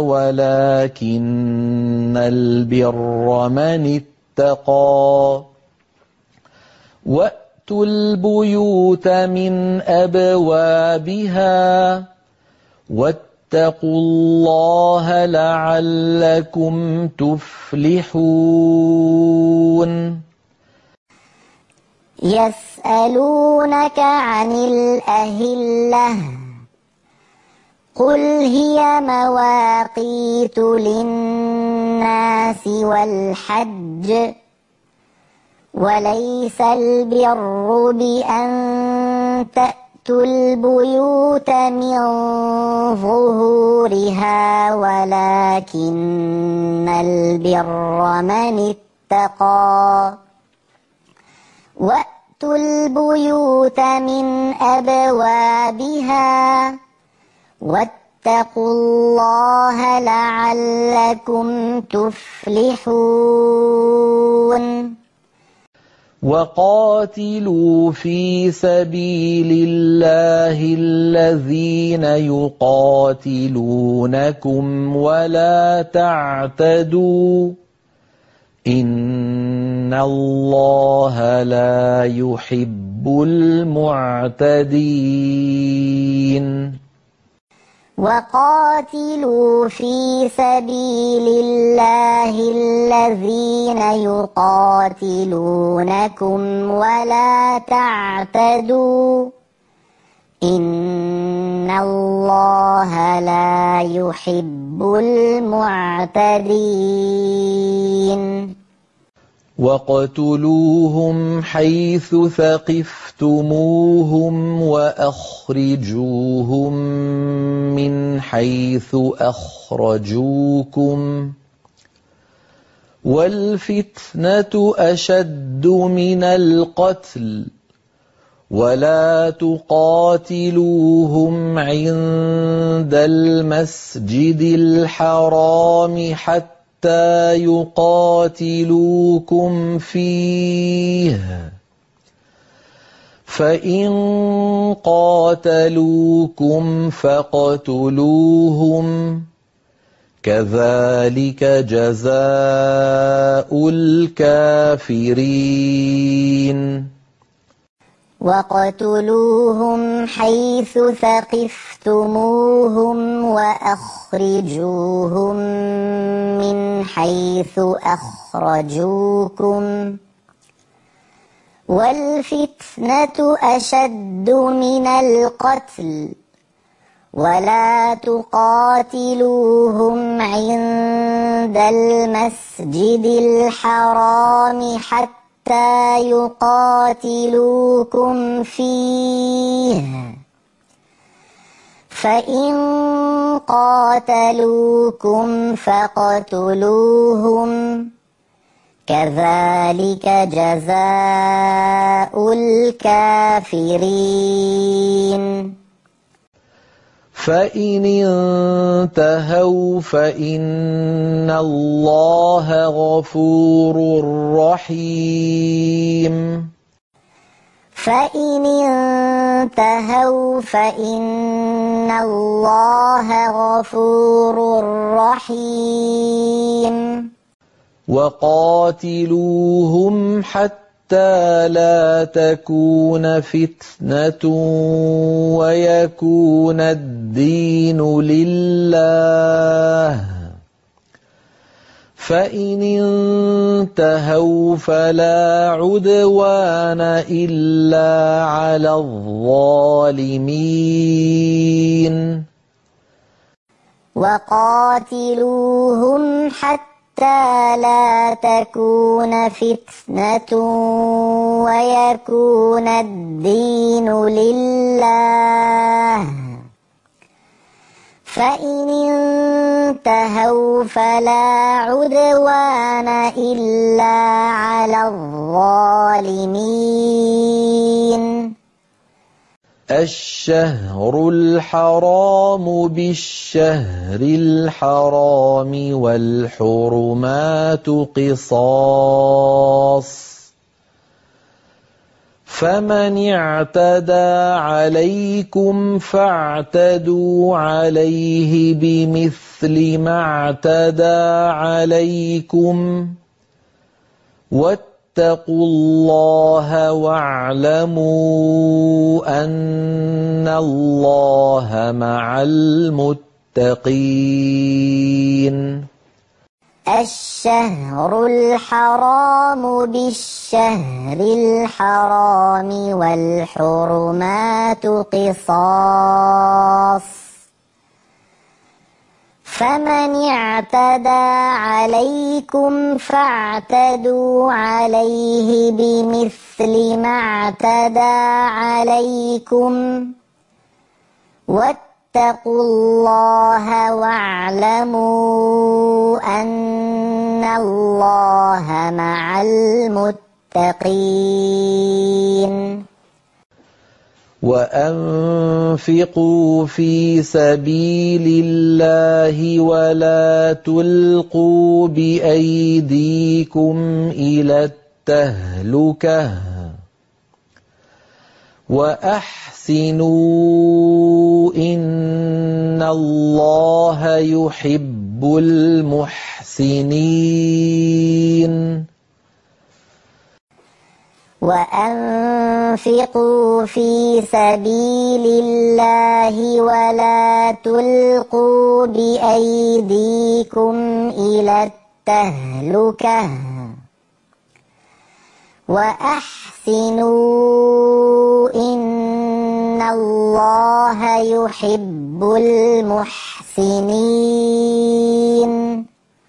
ولكن البر من اتقى وأتوا البيوت من أبوابها واتقوا الله لعلكم تفلحون يسألونك عن الأهلة قل هي مواقيت للناس والحج وليس البر بأن تأتوا البيوت من ظهورها ولكن البر من اتقى وأتوا البيوت من أبوابها واتقوا الله لعلكم تفلحون وقاتلوا في سبيل الله الذين يقاتلونكم ولا تعتدوا إن الله لا يحب المعتدين وقاتلوا في سبيل الله الذين يقاتلونكم ولا تعتدوا إن الله لا يحب المعتدين واقتلوهم حيث ثقفتموهم وأخرجوهم من حيث أخرجوكم والفتنة أشد من القتل ولا تقاتلوهم عند المسجد الحرام حتى يقاتلوكم فيه فإن قاتلوكم فاقتلوهم كذلك جزاء الكافرين واقتلوهم حيث ثقفتموهم وأخرجوهم من حيث أخرجوكم والفتنة أشد من القتل ولا تقاتلوهم عند المسجد الحرام حتى يقاتلوكم فيه فإن قاتلوكم فاقتلوهم كذلك جزاء الكافرين فإن انتهوا فإن الله غفور رحيم فإن انتهوا فإن الله غفور رحيم وقاتلوهم حتى لا تكون فتنة ويكون الدين لله فإن انتهوا فلا عدوان إلا على الظالمين وقاتلوهم حتى حتى لا تكون فتنة ويكون الدين لله فإن انتهوا فلا عدوان إلا على الظالمين الشهر الحرام بالشهر الحرام والحرمات قصاص فمن اعتدى عليكم فاعتدوا عليه بمثل ما اعتدى عليكم واتقوا الله واعلموا أن الله مع المتقين الشهر الحرام بالشهر الحرام والحرمات قصاص فمن اعتدى عليكم فاعتدوا عليه بمثل ما اعتدى عليكم واتقوا الله واعلموا أن الله مع المتقين وأنفقوا في سبيل الله ولا تلقوا بأيديكم إلى التهلكة وأحسنوا إن الله يحب المحسنين وأنفقوا في سبيل الله ولا تلقوا بأيديكم إلى التهلكة وأحسنوا إن الله يحب المحسنين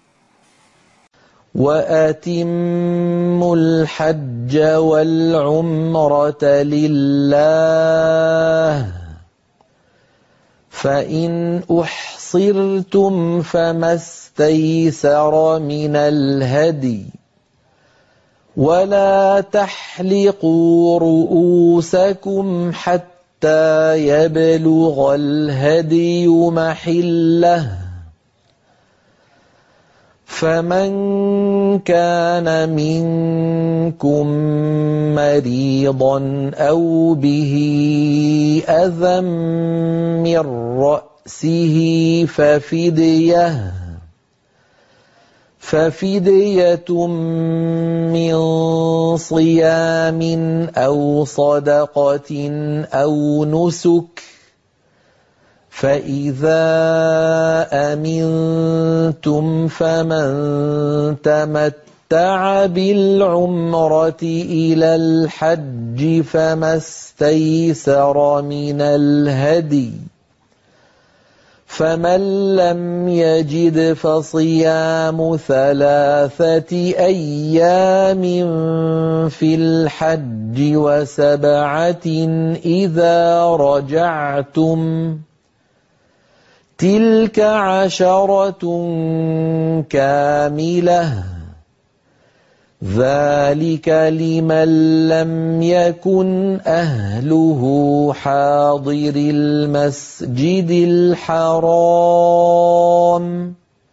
وأتموا الحج والعمرة لله فإن أحصرتم فما استيسر من الهدي ولا تحلقوا رؤوسكم حتى يبلغ الهدي محله فمن كان منكم مريضا أو به أذى من رأسه ففدية ففدية من صيام أو صدقة أو نسك فإذا أمنتم فمن تمتع بالعمرة إلى الحج فما استيسر من الهدي فمن لم يجد فصيام ثلاثة أيام في الحج وسبعة إذا رجعتم تلك عشرة كاملة ذلك لمن لم يكن أهله حاضر المسجد الحرام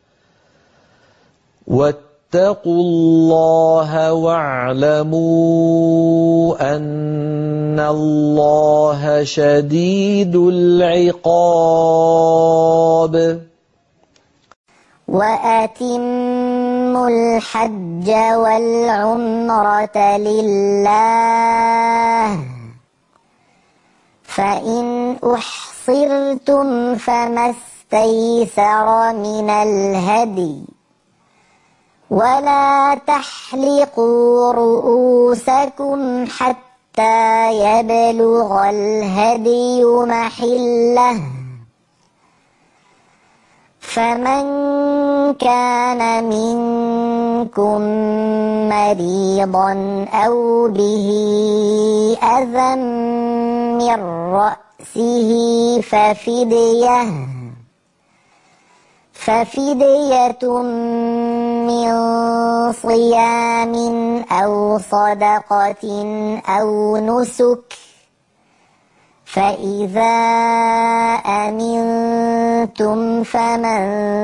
واتقوا الله واعلموا أن الله شديد العقاب وأتموا الحج والعمرة لله فإن أحصرتم فما استيسر من الهدي ولا تحلقوا رؤوسكم حتى يبلغ الهدي محله فمن كان منكم مريضا أو به أذى من رأسه ففدية ففدية من صيام أو صدقة أو نسك فإذا أمنتم فمن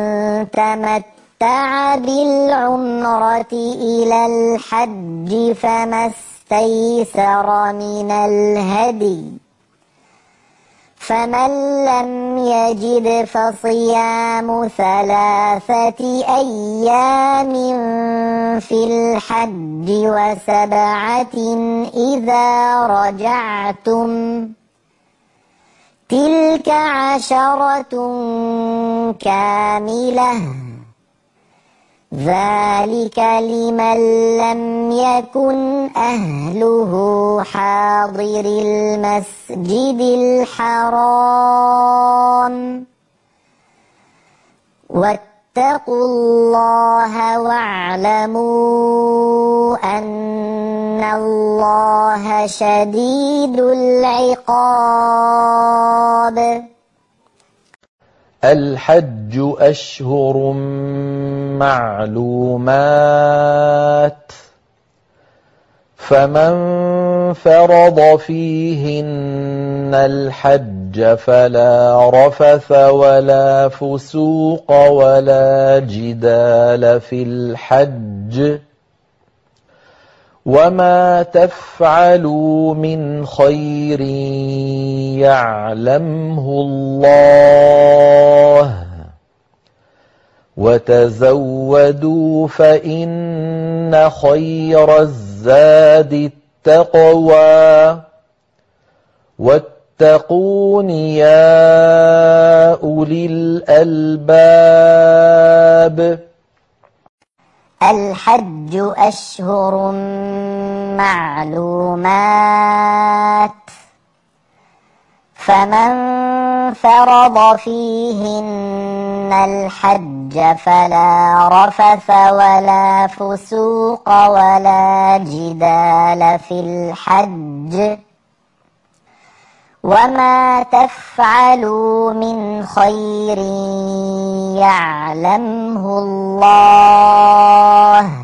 تمتع بالعمرة إلى الحج فما استيسر من الهدي فمن لم يجد فصيام ثلاثة أيام في الحج وسبعة إذا رجعتم تلك عشرة كاملة ذلك لمن لم يكن أهله حاضر المسجد الحرام واتقوا الله واعلموا أن الله شديد العقاب الحج أشهر معلومات فمن فرض فيهن الحج فلا رفث ولا فسوق ولا جدال في الحج وما تفعلوا من خير يعلمه الله وتزودوا فإن خير الزاد التقوى واتقون يا أولي الألباب الحج أشهر معلومات فمن فرض فيهن الحج فلا رفث ولا فسوق ولا جدال في الحج وما تفعلوا من خير يعلمه الله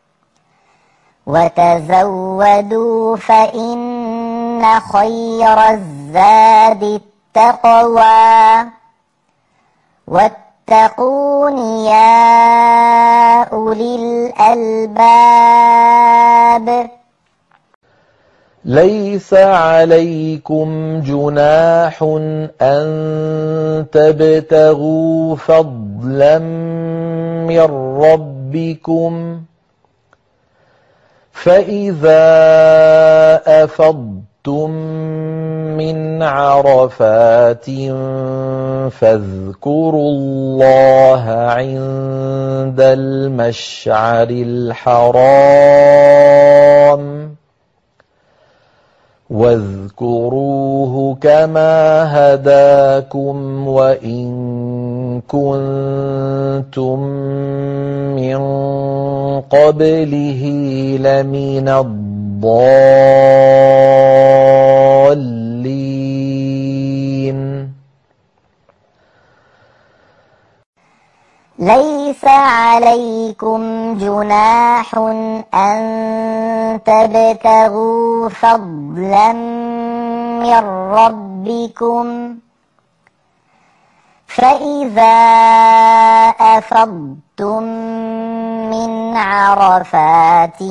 وتزودوا فإن خير الزاد التقوى واتقون يا أولي الألباب. ليس عليكم جناح أن تبتغوا فضلا من ربكم فإذا أفضتم من عرفات فاذكروا الله عند المشعر الحرام واذكروه كما هداكم وإن كنتم من قبله لمن الضالين. ليس عليكم جناح أن تبتغوا فضلا من ربكم فإذا أفضتم من عرفات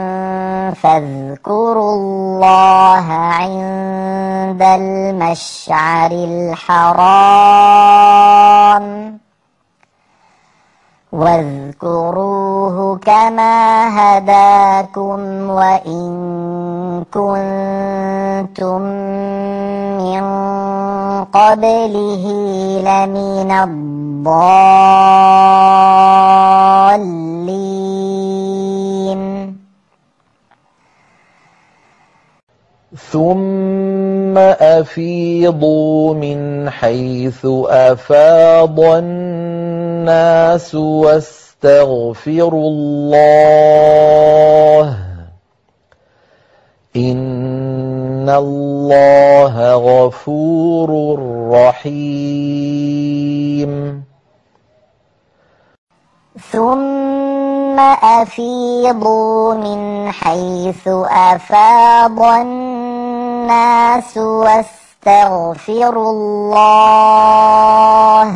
فاذكروا الله عند المشعر الحرام واذكروه كما هداكم وإن كنتم من قبله لمن الضالين. ثم أفيضوا من حيث أفاض الناس واستغفروا الله إن الله غفور رحيم. ثم أفيضوا من حيث أفاض الناس واستغفروا الله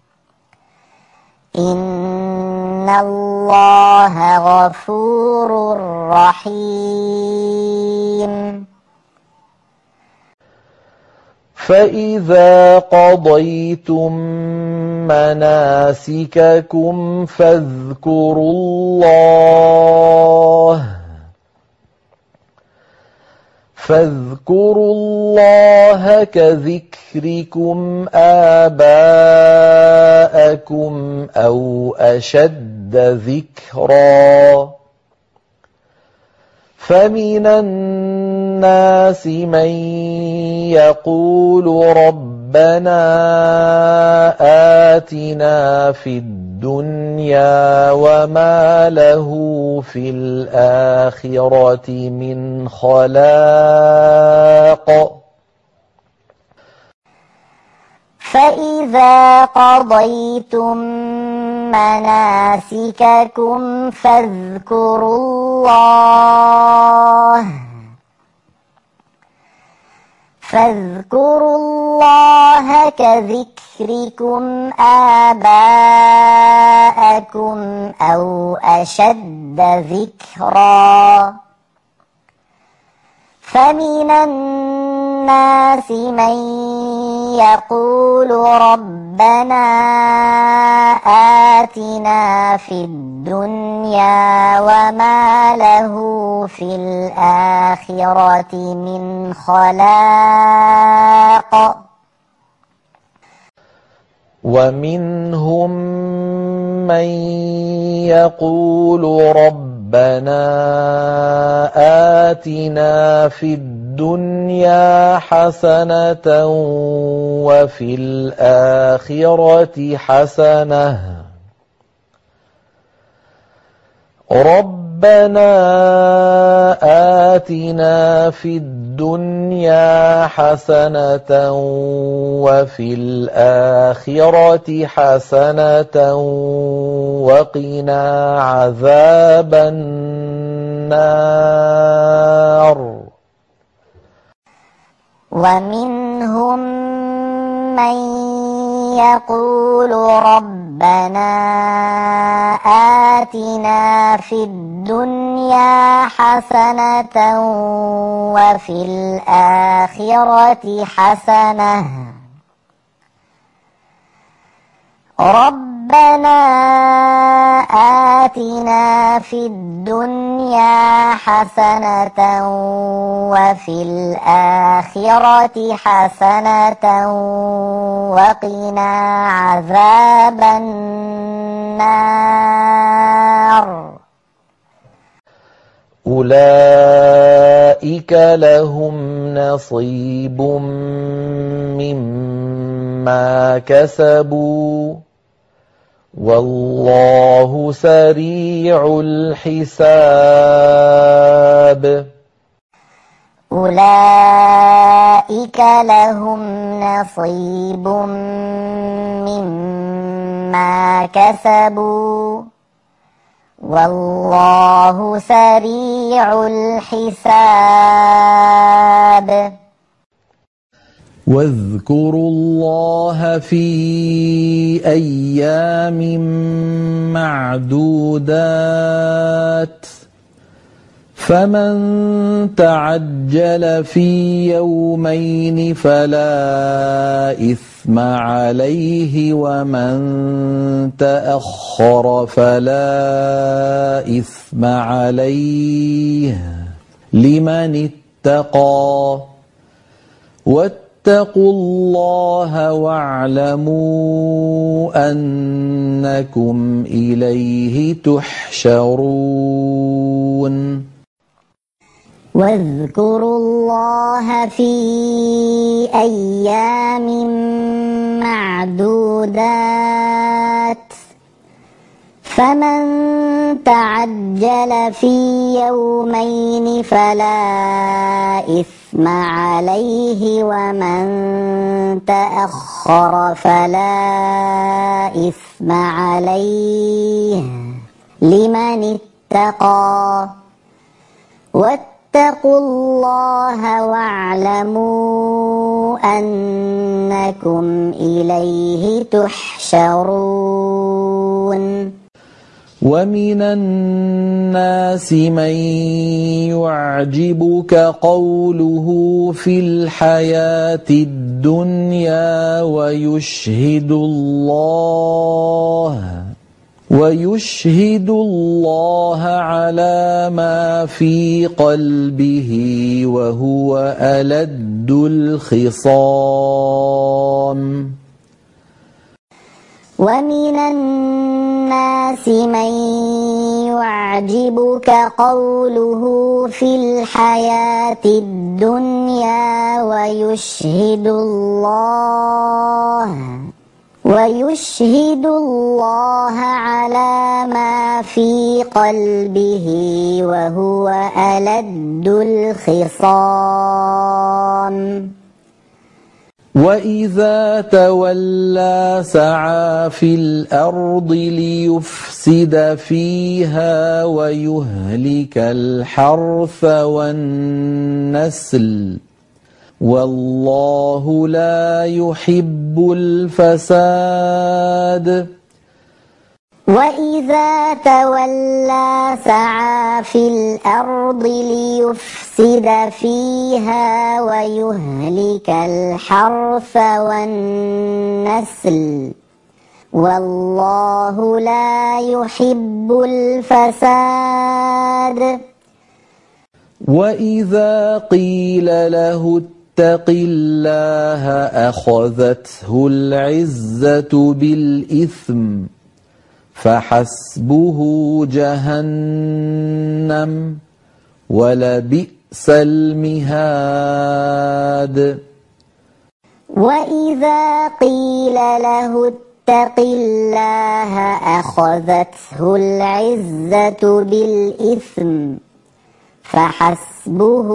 إن الله غفور رحيم. فإذا قضيتم مناسككم فاذكروا الله فاذكروا الله كذكركم آباءكم أو أشد ذكرا فمن الناس من يقول ربنا آتنا في الدنيا وما له في الآخرة من خلاق. فإذا قضيتم مناسككم فاذكروا الله فاذكروا الله كذكركم آباءكم أو أشد ذكرا فمن الناس من يقول ربنا آتنا في الدنيا وما له في الآخرة من خلاق. ومنهم من يقول ربنا آتنا في الدنيا حسنة وفي الآخرة حسنة ربنا آتنا في الدنيا الدنيا حسنة وفي الآخرة حسنة وقنا عذاب النار ومنهم من يقول ربنا آتنا في الدنيا حسنة وفي الآخرة حسنة ربنا آتنا في الدنيا حسنة وفي الآخرة حسنة وقنا عذاب النار أولئك لهم نصيب مما كسبوا والله سريع الحساب أولئك لهم نصيب مما كسبوا والله سريع الحساب واذكروا الله في أيام معدودات فمن تعجل في يومين فلا إثم عليه ومن تأخر فلا إثم عليه لمن اتقى واتقوا الله واعلموا أنكم إليه تحشرون واذكروا الله في أيام معدودات فمن تعجل في يومين فلا إثم عليه ومن تأخر فلا إثم عليه لمن اتقى واتقوا الله واعلموا أنكم إليه تحشرون ومن الناس من يعجبك قوله في الحياة الدنيا ويشهد الله ويشهد الله على ما في قلبه وهو ألد الخصام ومن الناس من يعجبك قوله في الحياة الدنيا ويشهد الله ويشهد الله على ما في قلبه وهو ألد الخصام وإذا تولى سعى في الأرض ليفسد فيها ويهلك الحرث والنسل والله لا يحب الفساد وإذا تولى سعى في الأرض ليفسد فيها ويهلك الحرث والنسل والله لا يحب الفساد وإذا قيل له اتق الله أخذته العزة بالإثم فحسبه جهنم ولبئس المهاد وإذا قيل له اتق الله أخذته العزة بالإثم فحسبه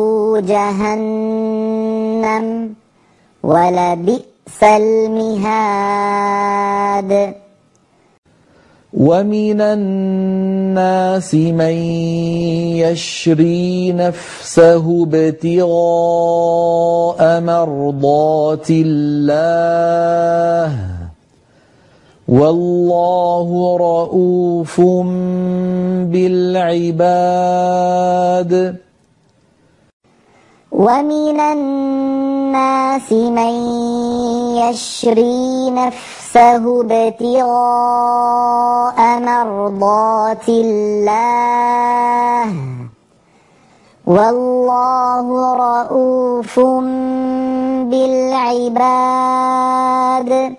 جهنم ولبئس المهاد ومن الناس من يشري نفسه ابتغاء مرضات الله والله رؤوف بالعباد ومن الناس من يشري نفسه ابتغاء مرضات الله والله رؤوف بالعباد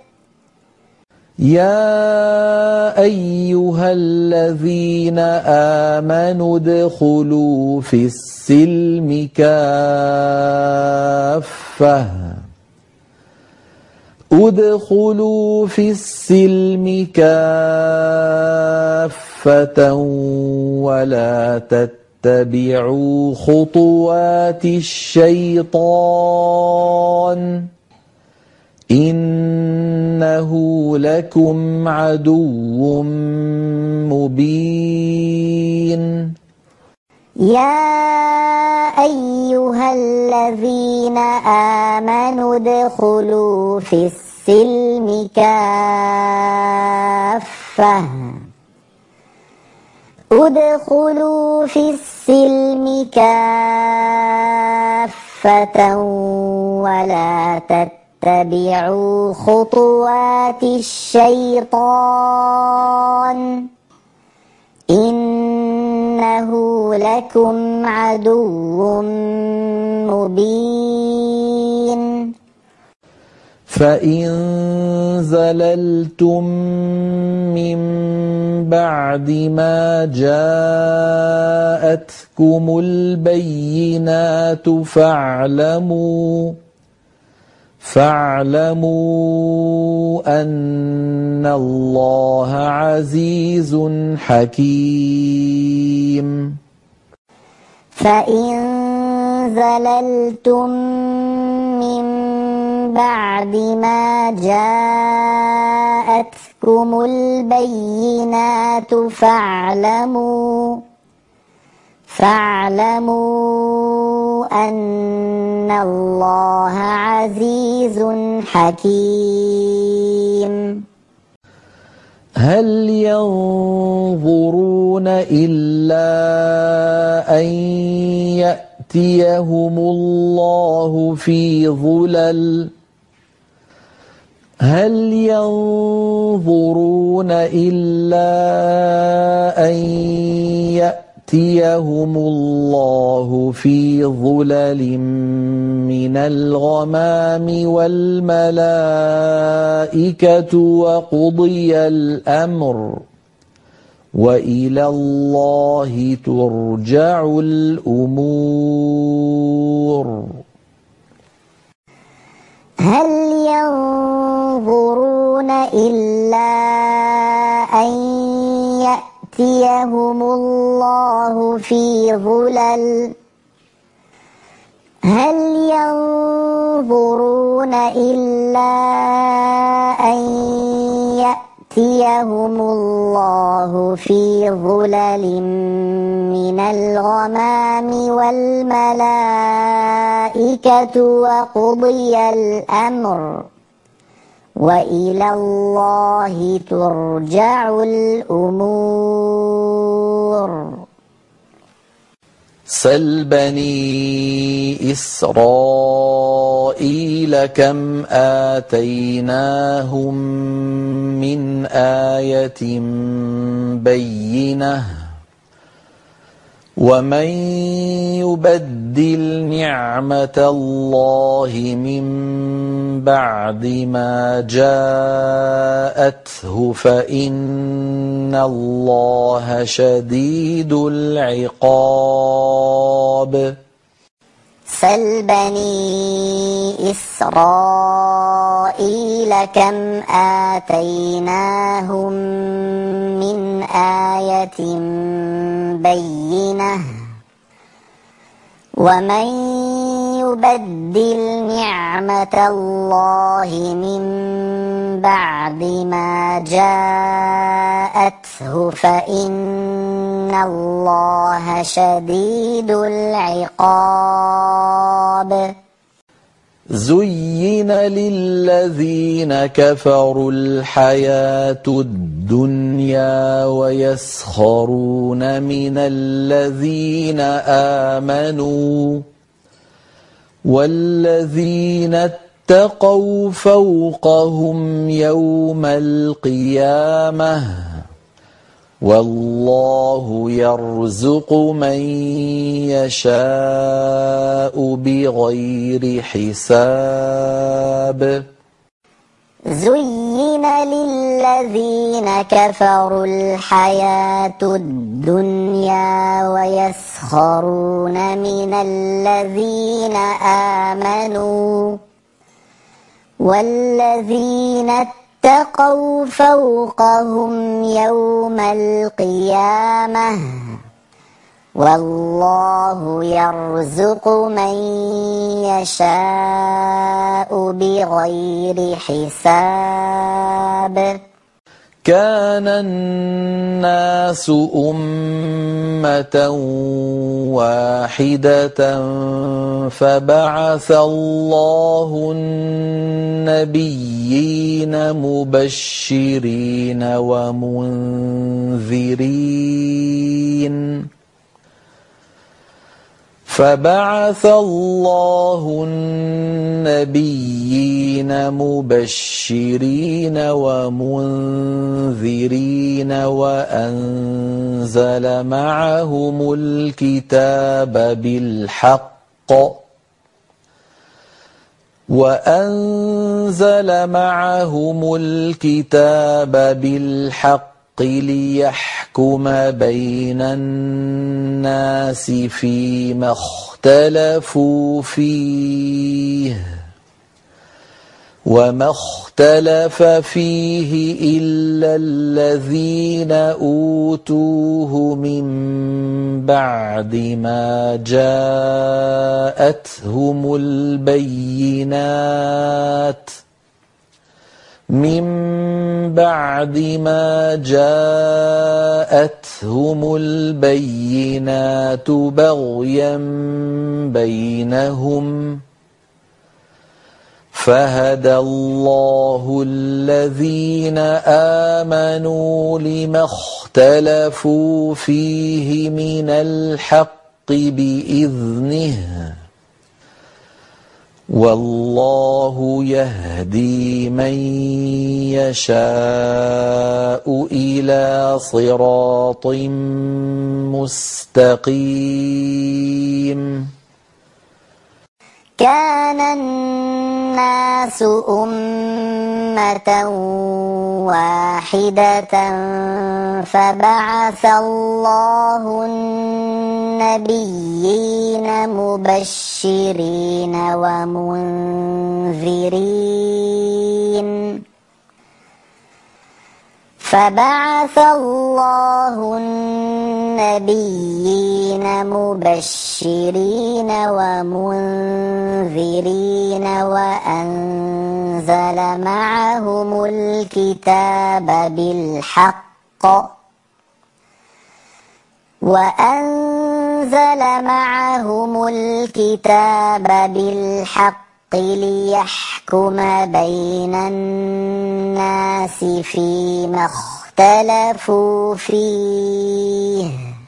يا أيها الذين آمنوا ادخلوا في السلم كافة ادخلوا في السلم كافة ولا تتبعوا خطوات الشيطان إنه لكم عدو مبين يا أيها الذين آمنوا ادخلوا في السلم كافة ادخلوا في السلم كافة ولا تتبعوا خطوات الشيطان إنه لكم عدو مبين فإن زللتم من بعد ما جاءتكم البينات فاعلموا فاعلموا أن الله عزيز حكيم فإن زللتم من بعد ما جاءتكم البينات فاعلموا فاعلموا أن الله عزيز حكيم هل ينظرون إلا أن يأتيهم الله في ظلل هل ينظرون إلا أن يأتيهم الله في ظلل من الغمام والملائكة وقضي الأمر وإلى الله ترجع الأمور هل ينظرون إلا أن يأتيهم الله في ظلل هل ينظرون إلا أن يأتيهم الله في ظلل من الغمام والملائكة وقضي الأمر وإلى الله ترجع الأمور سل بني إسرائيل كم آتيناهم من آية بينة ومن يبدل نعمة الله من بعد ما جاءته فإن الله شديد العقاب سل بني إسرائيل كم آتيناهم من آية بينة ومن يبدل نعمة الله من بعد ما جاءته فإن الله شديد العقاب زين للذين كفروا الحياة الدنيا ويسخرون من الذين آمنوا والذين اتقوا فوقهم يوم القيامة والله يرزق من يشاء بغير حساب زين للذين كفروا الحياة الدنيا ويسخرون من الذين آمنوا والذين اتقوا فوقهم يوم القيامة والله يرزق من يشاء بغير حساب كان الناس أمة واحدة فبعث الله النبيين مبشرين ومنذرين فبعث الله النبيين مبشرين ومنذرين وأنزل معهم الكتاب بالحق وأنزل معهم الكتاب بالحق ليحكم بين الناس فيما اختلفوا فيه وما اختلف فيه إلا الذين أوتوه من بعد ما جاءتهم البينات من بعد ما جاءتهم البينات بغيا بينهم فهدى الله الذين آمنوا لما اختلفوا فيه من الحق بإذنه والله يهدي من يشاء إلى صراط مستقيم كان الناس أمة واحدة فبعث الله النبيين مبشرين ومنذرين فبعث الله النبيين مبشرين ومنذرين وأنزل معهم الكتاب بالحق وأنزل معهم الكتاب بالحق ليحكم بين الناس فيما اختلفوا فيه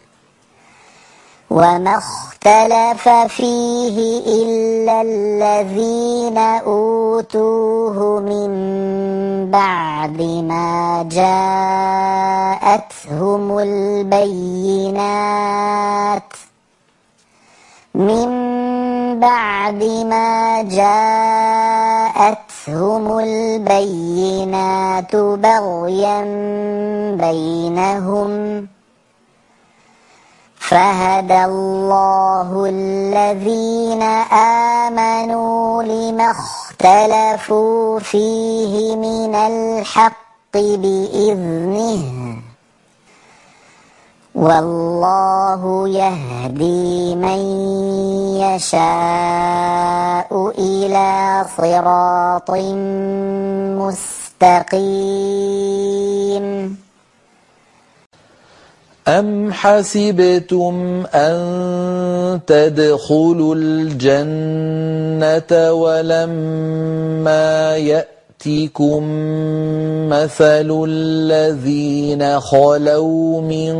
وما اختلف فيه إلا الذين أوتوه من بعد ما جاءتهم البينات من بعد ما جاءتهم البينات بغيا بينهم فهدى الله الذين آمنوا لما اختلفوا فيه من الحق بإذنه والله يهدي من يشاء إلى صراط مستقيم. أم حسبتم أن تدخلوا الجنة ولما يأتكم مثل الذين خلوا من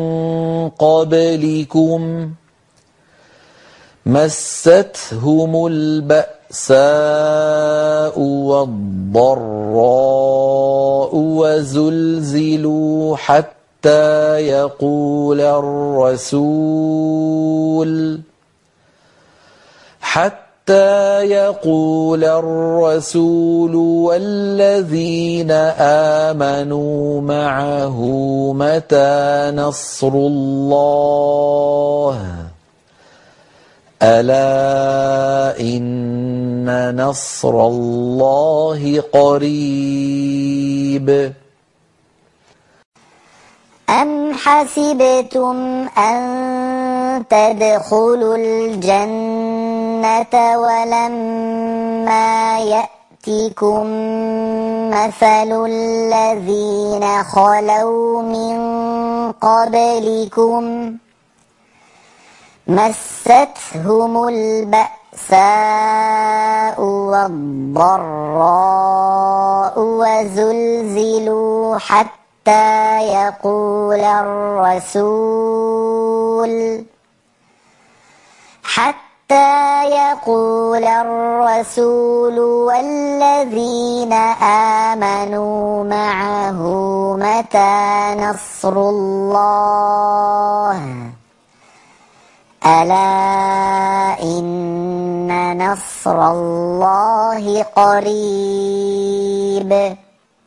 قبلكم مستهم البأساء والضراء وزلزلوا حتى حتى يقول الرسول حتى يقول الرسول والذين آمنوا معه متى نصر الله ألا إن نصر الله قريب. أم حسبتم أن تدخلوا الجنة ولما يأتكم مثل الذين خلوا من قبلكم مستهم البأساء والضراء وزلزلوا حتى حتى يقول الرسول حتى يقول الرسول والذين آمنوا معه متى نصر الله ألا إن نصر الله قريب.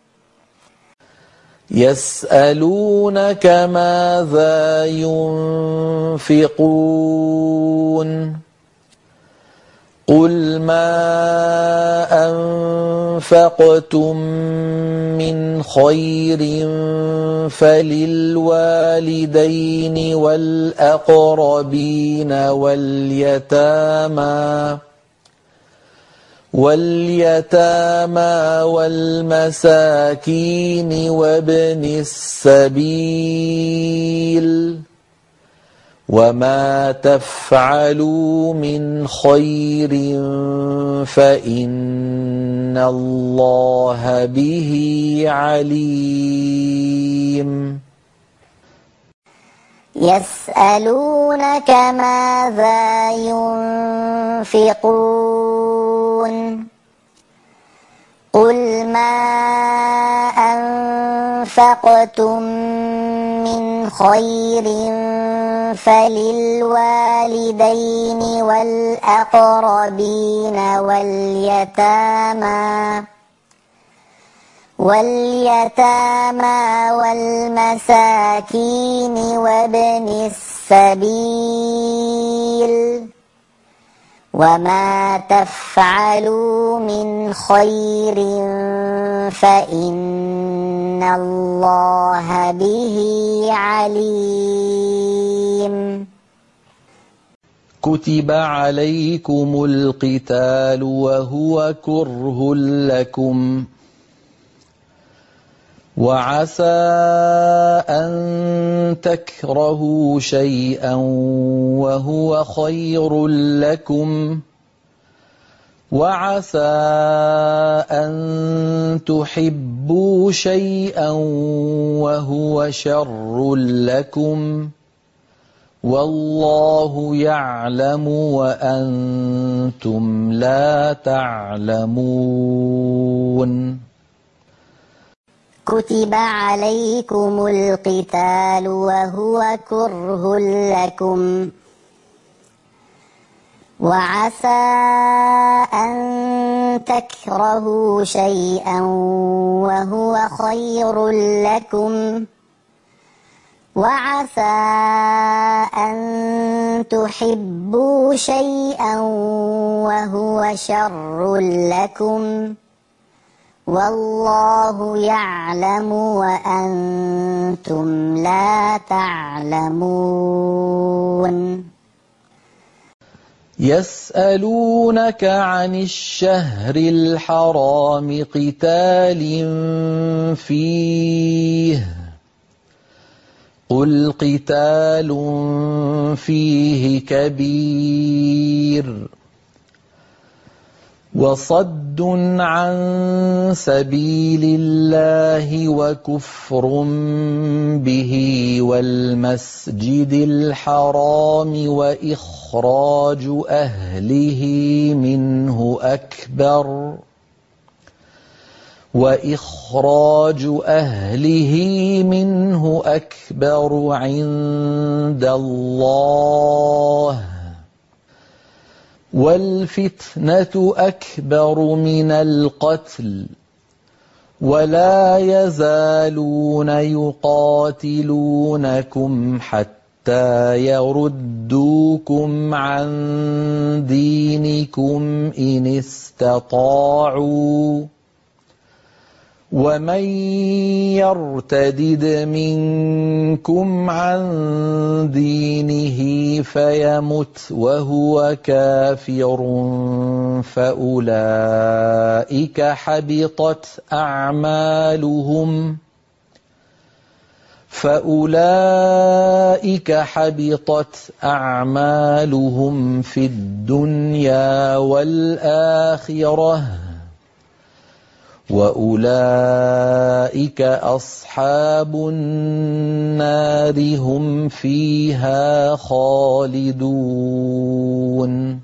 يسألونك ماذا ينفقون قل ما أنفقتم من خير فللوالدين والأقربين واليتامى واليتامى والمساكين وابن السبيل وما تفعلوا من خير فإن الله به عليم. يسألونك ماذا ينفقون قل ما أنفقتم من خير فللوالدين والأقربين واليتامى واليتامى والمساكين وابن السبيل وما تفعلوا من خير فإن الله به عليم. كتب عليكم القتال وهو كره لكم وعسى أن تكرهوا شيئا وهو خير لكم وعسى أن تحبوا شيئا وهو شر لكم والله يعلم وأنتم لا تعلمون. كتب عليكم القتال وهو كره لكم وعسى أن تكرهوا شيئا وهو خير لكم وعسى أن تحبوا شيئا وهو شر لكم والله يعلم وأنتم لا تعلمون يسألونك عن الشهر الحرام قتال فيه قل قتال فيه كبير وصد عن سبيل الله وكفر به والمسجد الحرام وإخراج أهله منه أكبر وإخراج أهله منه أكبر عند الله والفتنة أكبر من القتل ولا يزالون يقاتلونكم حتى يردوكم عن دينكم إن استطاعوا ومن يرتدد منكم عن دينه فيمت وهو كافر فأولئك حبطت أعمالهم فأولئك حبطت أعمالهم في الدنيا والآخرة وأولئك أصحاب النار هم فيها خالدون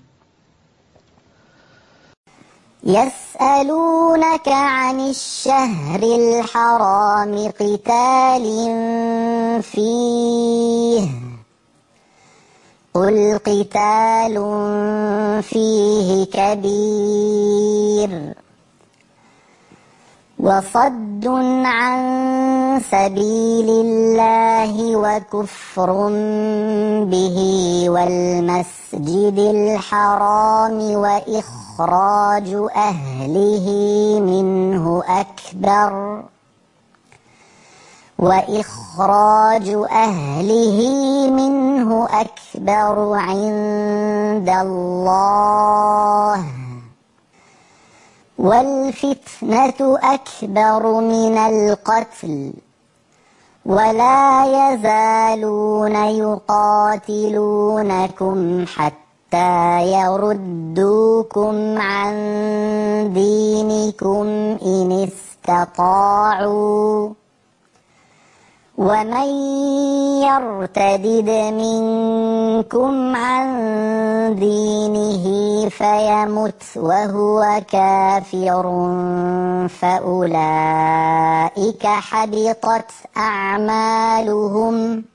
يسألونك عن الشهر الحرام قتال فيه قل قتال فيه كبير وصد عن سبيل الله وكفر به والمسجد الحرام وإخراج أهله منه أكبر وإخراج أهله منه أكبر عند الله والفتنة أكبر من القتل ولا يزالون يقاتلونكم حتى يردوكم عن دينكم إن استطاعوا ومن يرتدد منكم عن دينه فيمت وهو كافر فأولئك حبطت أعمالهم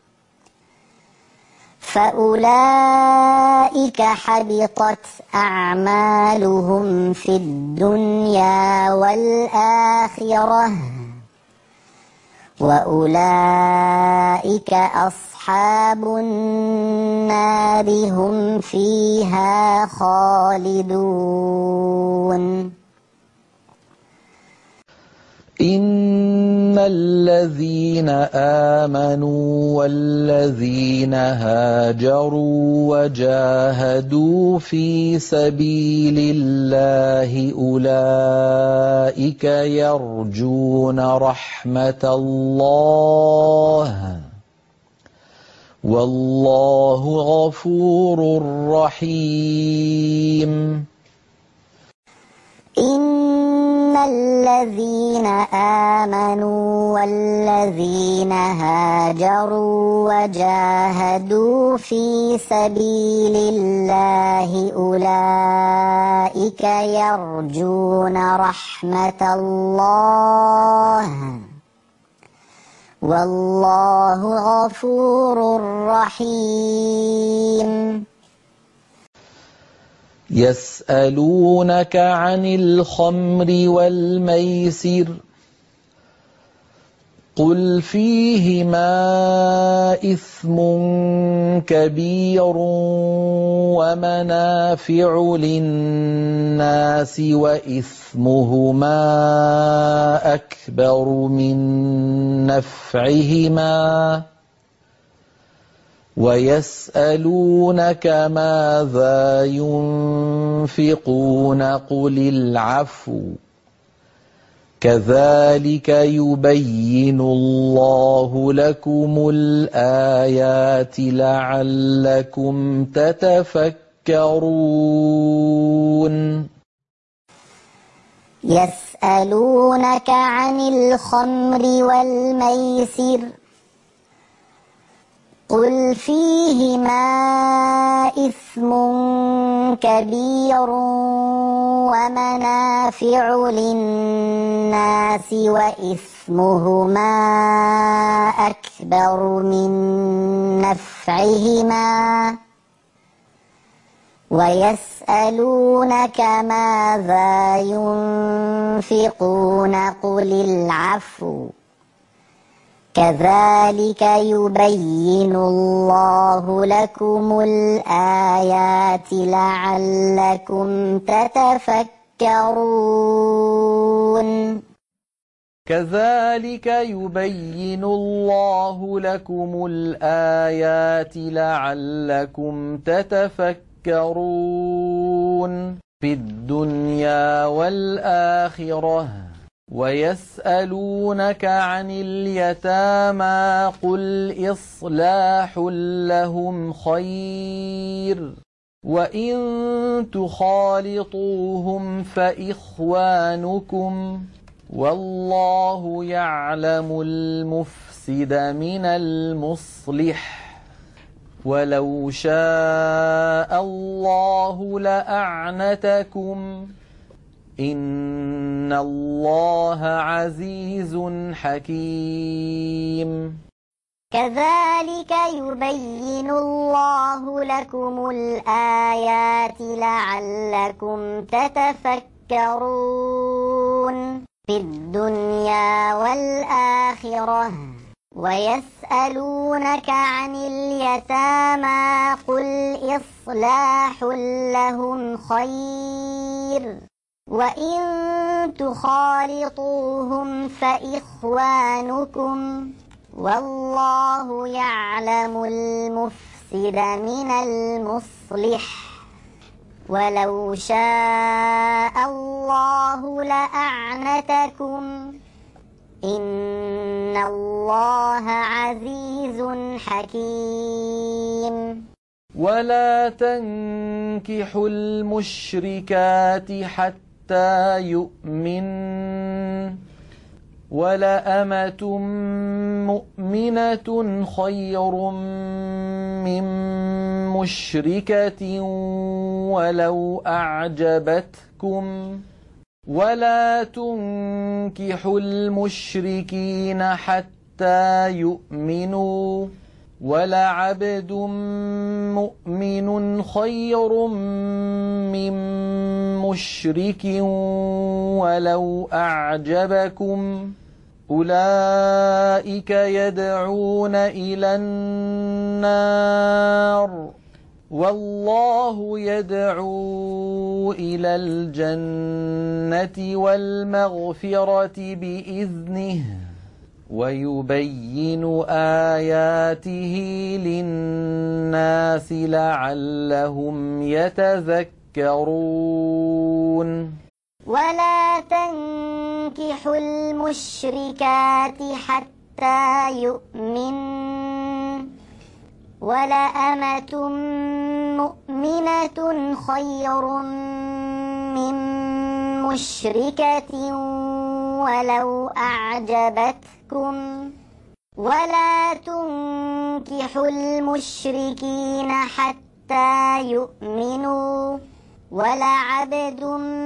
فأولئك حبطت أعمالهم في الدنيا والآخرة وأولئك أصحاب النار هم فيها خالدون إن الذين آمنوا والذين هاجروا وجاهدوا في سبيل الله أولئك يرجون رحمة الله والله غفور رحيم إن الذين آمنوا والذين هاجروا وجاهدوا في سبيل الله أولئك يرجون رحمة الله والله غفور رحيم يسألونك عن الخمر والميسر قل فيهما إثم كبير ومنافع للناس وإثمهما أكبر من نفعهما ويسألونك ماذا ينفقون قل العفو كذلك يبين الله لكم الآيات لعلكم تتفكرون يسألونك عن الخمر والميسر قل فيهما إثم كبير ومنافع للناس وإثمهما أكبر من نفعهما ويسألونك ماذا ينفقون قل العفو كذلك يبين الله لكم الآيات لعلكم تتفكرون كذلك يبين الله لكم الآيات لعلكم تتفكرون في الدنيا والآخرة ويسألونك عن اليتامى قل إصلاح لهم خير وإن تخالطوهم فإخوانكم والله يعلم المفسد من المصلح ولو شاء الله لأعنتكم إن الله عزيز حكيم كذلك يبين الله لكم الآيات لعلكم تتفكرون في الدنيا والآخرة ويسألونك عن اليتامى قل إصلاح لهم خير وإن تخالطوهم فإخوانكم والله يعلم المفسد من المصلح ولو شاء الله لأعنتكم إن الله عزيز حكيم ولا تنكحوا المشركات حتى يؤمن ولأمة مؤمنة خير من مشركة ولو أعجبتكم ولا تنكحوا المشركين حتى يؤمنوا ولعبد مؤمن خير من مشرك ولو أعجبكم أولئك يدعون إلى النار والله يدعو إلى الجنة والمغفرة بإذنه ويبين آياته للناس لعلهم يتذكرون ولا تنكحوا المشركات حتى يؤمن ولأمة مؤمنة خير من مشركة ولو أعجبتكم ولا تنكحوا المشركين حتى يؤمنوا ولعبد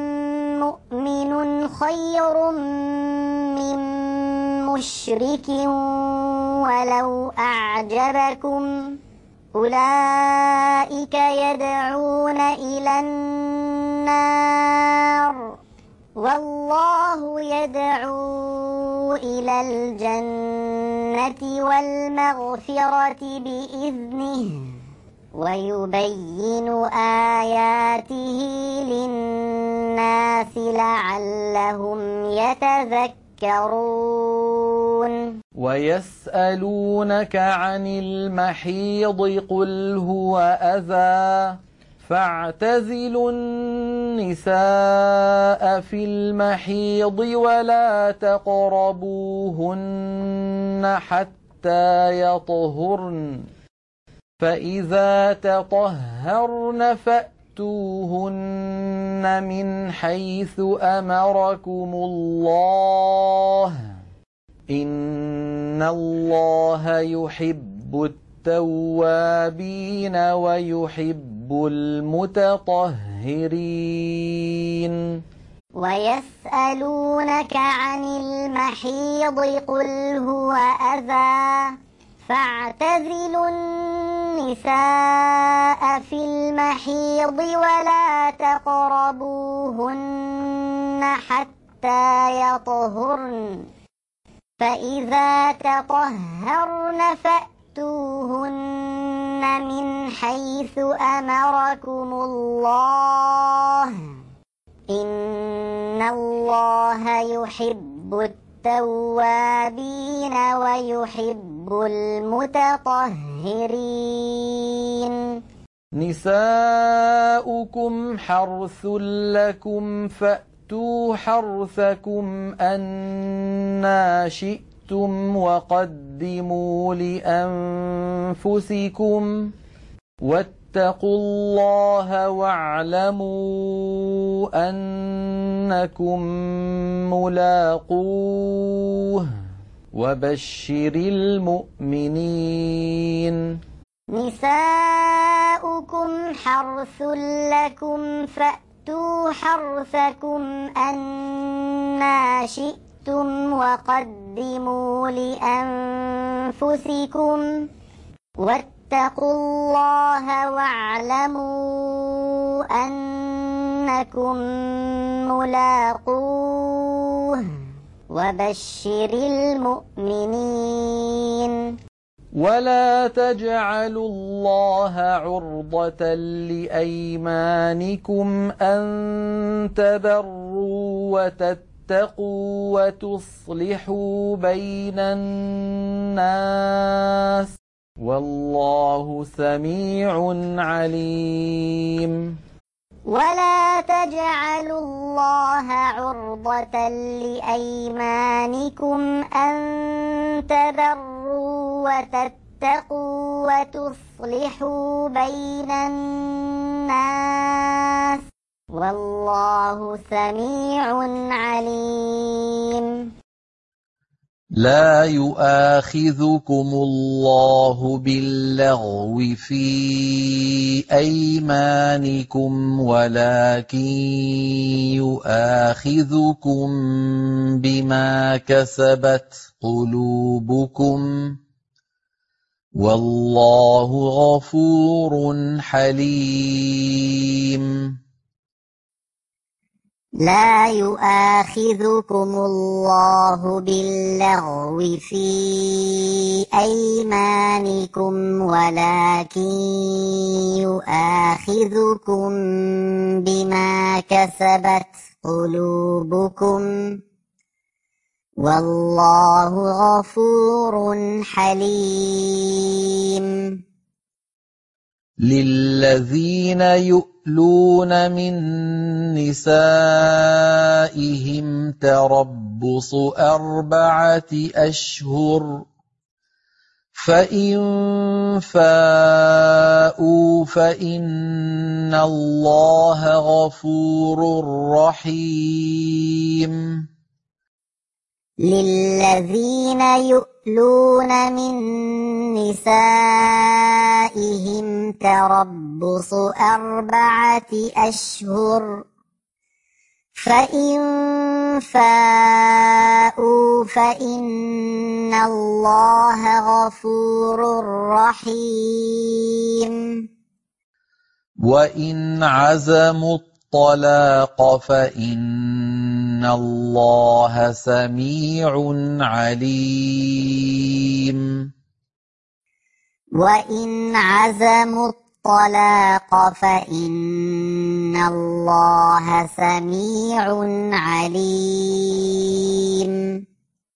مؤمن خير من مشرك ولو أعجبكم أولئك يدعون إلى النار والله يدعو إلى الجنة والمغفرة بإذنه ويبين آياته للناس لعلهم يتذكرون ويسألونك عن المحيض قل هو أذى فاعتزلوا النساء في المحيض ولا تقربوهن حتى يطهرن فإذا تطهرن فأتوهن من حيث أمركم الله إن الله يحب التوابين ويحب المتطهرين ويسألونك عن المحيض قل هو أذى فاعتزلوا النساء في المحيض ولا تقربوهن حتى يطهرن فإذا تطهرن فأتوهن من حيث أمركم الله إن الله يحب التوابين ويحب المتطهرين نساؤكم حرث لكم فأتوا حرثكم أنى شئتم وقدموا لأنفسكم واتقوا الله واعلموا أنكم ملاقوه وبشر المؤمنين نساؤكم حرث لكم فأتوا حرثكم أنى شئتم وقدموا لأنفسكم واتقوا الله واعلموا أنكم ملاقوه وبشر المؤمنين ولا تجعلوا الله عرضة لأيمانكم أن تبروا وتتقوا وتصلحوا بين الناس والله سميع عليم ولا تجعلوا الله عرضة لأيمانكم أن تبروا وتتقوا وتصلحوا بين الناس والله سميع عليم لا يؤاخذكم الله باللغو في أيمانكم ولكن يؤاخذكم بما كسبت قلوبكم والله غفور حليم لا يؤاخذكم الله باللغو في أيمانكم ولكن يؤاخذكم بما كسبت قلوبكم والله غفور حليم للذين يؤلون من نسائهم تربص أربعة أشهر فإن فاءوا فإن الله غفور رحيم للذين يؤلون من نسائهم تربص أربعة أشهر فإن فاءوا فإن الله غفور رحيم وإن عزموا الطلاق فإن إِنَّ اللَّهَ سَمِيعٌ عَلِيمٌ وَإِنْ عَزَمُوا الطَّلَاقَ فَإِنَّ اللَّهَ سَمِيعٌ عَلِيمٌ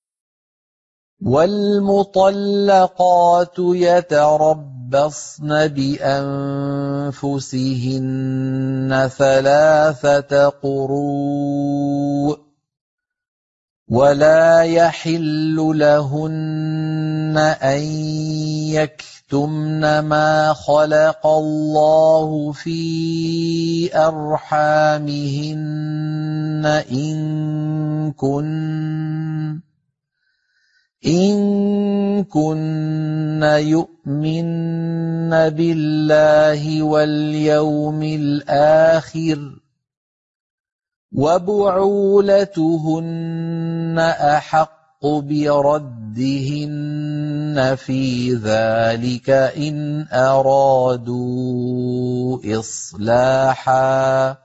وَالْمُطَلَّقَاتُ يَتَرَبَّصْنَ بِأَنفُسِهِنَّ ثَلَاثَةَ قُرُوءٍ وَلَا يَحِلُّ لَهُنَّ أَن يَكْتُمْنَ مَا خَلَقَ اللَّهُ فِي أَرْحَامِهِنَّ إِن كُنَّ إِن كُنَّ يُؤْمِنَّ بِاللَّهِ وَالْيَوْمِ الْآخِرِ وَبُعُولَتُهُنَّ أَحَقُّ بِرَدِّهِنَّ فِي ذَلِكَ إِنْ أَرَادُوا إِصْلَاحًا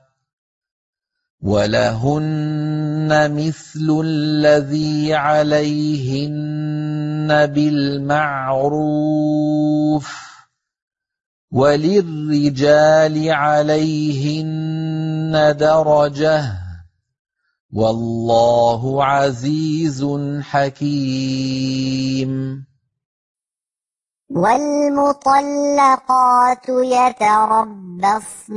وَلَهُنَّ مِثْلُ الَّذِي عَلَيْهِنَّ بِالْمَعْرُوفِ وَلِلرِّجَالِ عَلَيْهِنَّ دَرَجَةٌ وَاللَّهُ عَزِيزٌ حَكِيمٌ وَالْمُطَلَّقَاتُ يَتَرَبَّصْنَ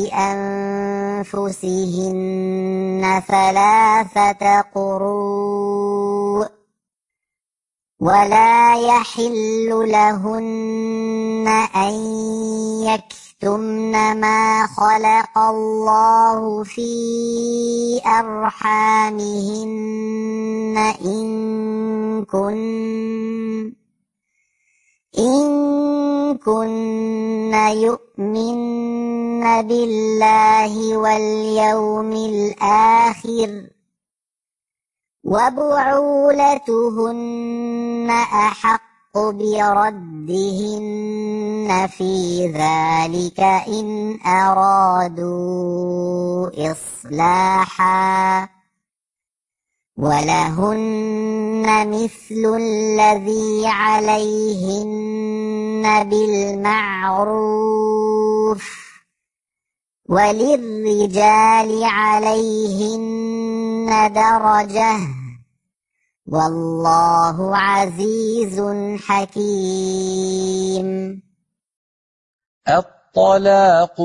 بِأَنفُسِهِنَّ ثَلَاثَةَ قُرُوءٍ وَلَا يَحِلُّ لَهُنَّ أَن يَكْتُمْنَ مَا خَلَقَ اللَّهُ فِي أَرْحَامِهِنَّ إِن كُنَّ إِن كُنَّ يُؤْمِنَّ بِاللَّهِ وَالْيَوْمِ الْآخِرِ وَبُعُولَتُهُنَّ أَحَقُّ بِرَدِّهِنَّ فِي ذَلِكَ إِنْ أَرَادُوا إِصْلَاحًا وَلَهُنَّ مِثْلُ الَّذِي عَلَيْهِنَّ بِالْمَعْرُوفِ وَلِلرِّجَالِ عَلَيْهِنَّ دَرَجَةٌ وَاللَّهُ عَزِيزٌ حَكِيمٌ الطَّلَاقُ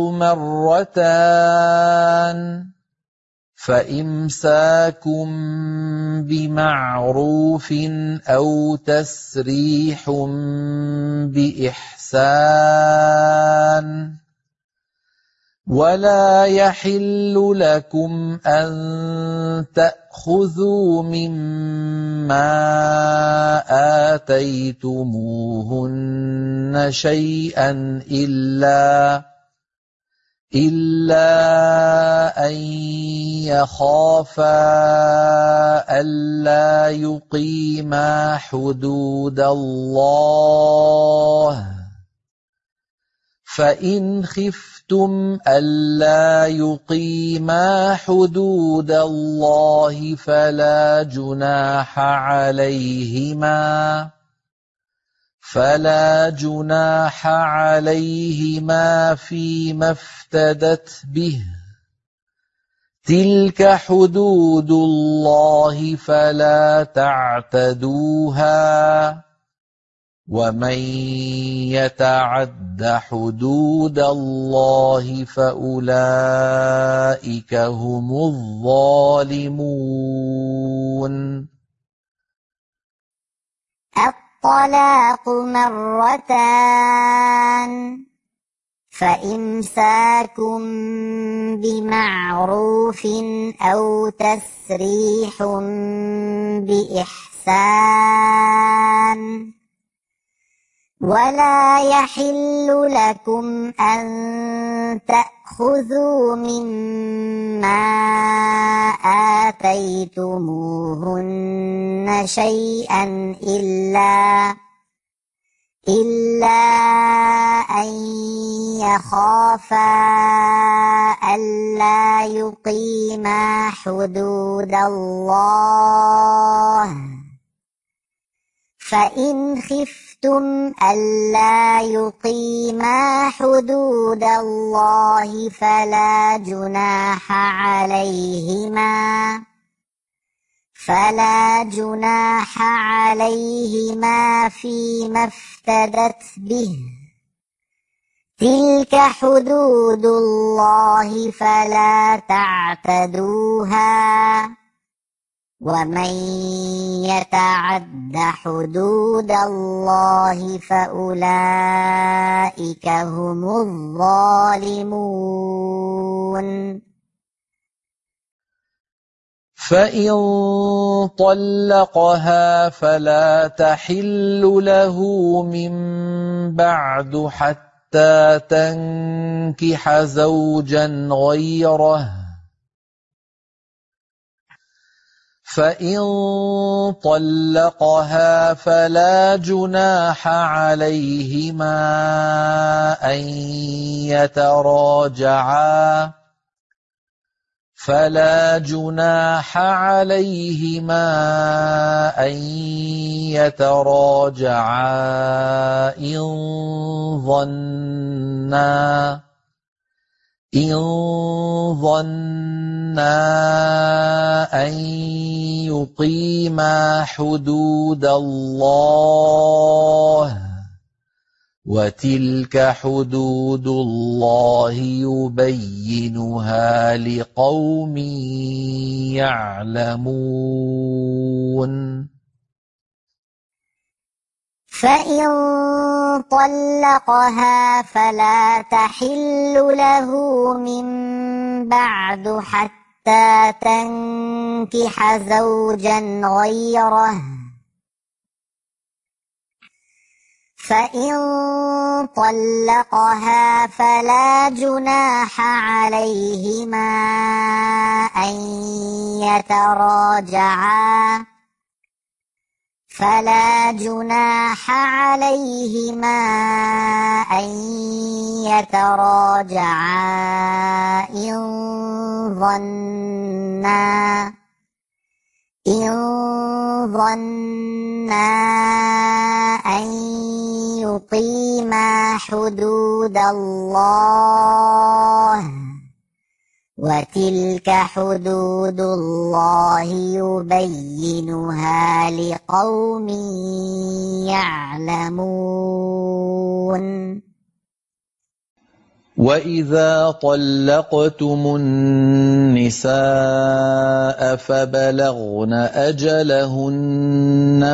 مَرَّتَانِ فَإِمْسَاكٌ بِمَعْرُوفٍ أَوْ تَسْرِيحٌ بِإِحْسَانٍ وَلَا يَحِلُّ لَكُمْ أَن تَأْخُذُوا مِمَّا آتَيْتُمُوهُنَّ شَيْئًا إِلَّا إِلَّا أَن يَخَافَا أَلَّا يُقِيمَا حُدُودَ اللَّهِ فَإِنْ خِفْتُمْ أَلَّا يُقِيمَا حُدُودَ اللَّهِ فَلَا جُنَاحَ عَلَيْهِمَا فَلَا جُنَاحَ عَلَيْهِمَا فِيمَا افْتَدَتْ بِهِ تِلْكَ حُدُودُ اللَّهِ فَلَا تَعْتَدُوهَا وَمَن يَتَعَدَّ حُدُودَ اللَّهِ فَأُولَٰئِكَ هُمُ الظَّالِمُونَ الطَّلَاقُ مَرَّتَانِ فَإِمْسَاكٌ بِمَعْرُوفٍ أَوْ تَسْرِيحٌ بِإِحْسَانٍ وَلَا يَحِلُّ لَكُمْ أَن تَأْخُذُوا مِمَّا آتَيْتُمُوهُنَّ شَيْئًا إِلَّا إلا أن يخافا ألا يقيما حدود الله فإن خفتم ألا يقيما حدود الله فلا جناح عليهما فلا جناح عليهما فيما افتدت به تلك حدود الله فلا تعتدوها ومن يتعد حدود الله فأولئك هم الظالمون فإن طلقها فلا تحل له من بعد حتى تنكح زوجا غيره فإن طلقها فلا جناح عليهما أن يتراجعا فلا جناح عليهما أن يتراجعا إن ظنا إن ظنا أن يقيما حدود الله وتلك حدود الله يبينها لقوم يعلمون فإن طلقها فلا تحل له من بعد حتى تنكح زوجا غيره فإن طلقها فلا جناح عليهما أن يتراجعا فلا جناح عليهما أن يتراجعا إن ظنا إن ظنا أن يقيما حدود الله وتلك حدود الله يبينها لقوم يعلمون وإذا طلقتم النساء فبلغن أجلهن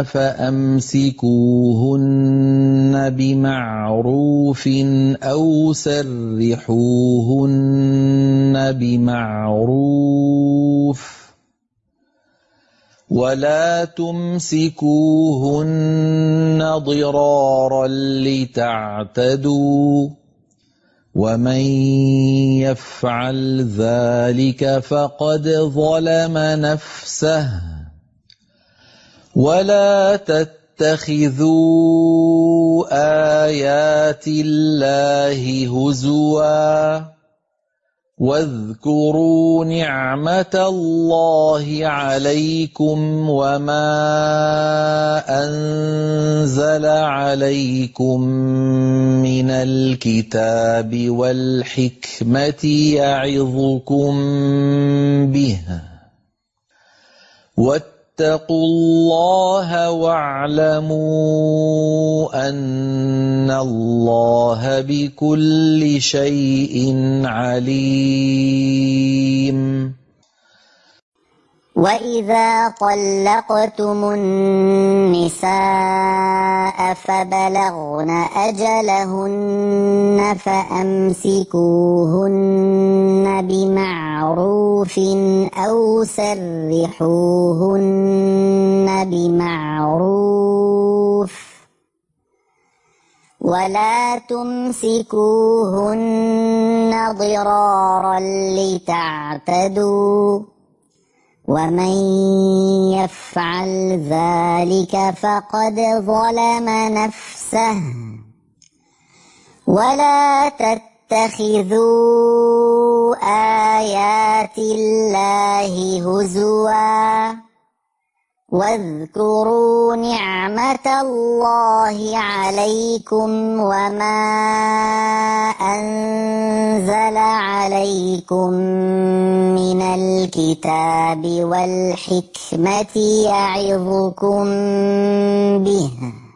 فأمسكوهن بمعروف أو سرحوهن بمعروف ولا تمسكوهن ضرارا لتعتدوا ومن يفعل ذلك فقد ظلم نفسه ولا تتخذوا آيات الله هزوا واذكروا نعمة الله عليكم وما أنزل عليكم من الكتاب والحكمة يعظكم به واتقوا الله واعلموا أن الله بكل شيء عليم وإذا طلقتم النساء فبلغن أجلهن فأمسكوهن بمعروف أو سرحوهن بمعروف ولا تمسكوهن ضرارا لتعتدوا ومن يفعل ذلك فقد ظلم نفسه ولا تتخذوا آيات الله هزوا واذكروا نعمة الله عليكم وما أنزل عليكم من الكتاب والحكمة يعظكم به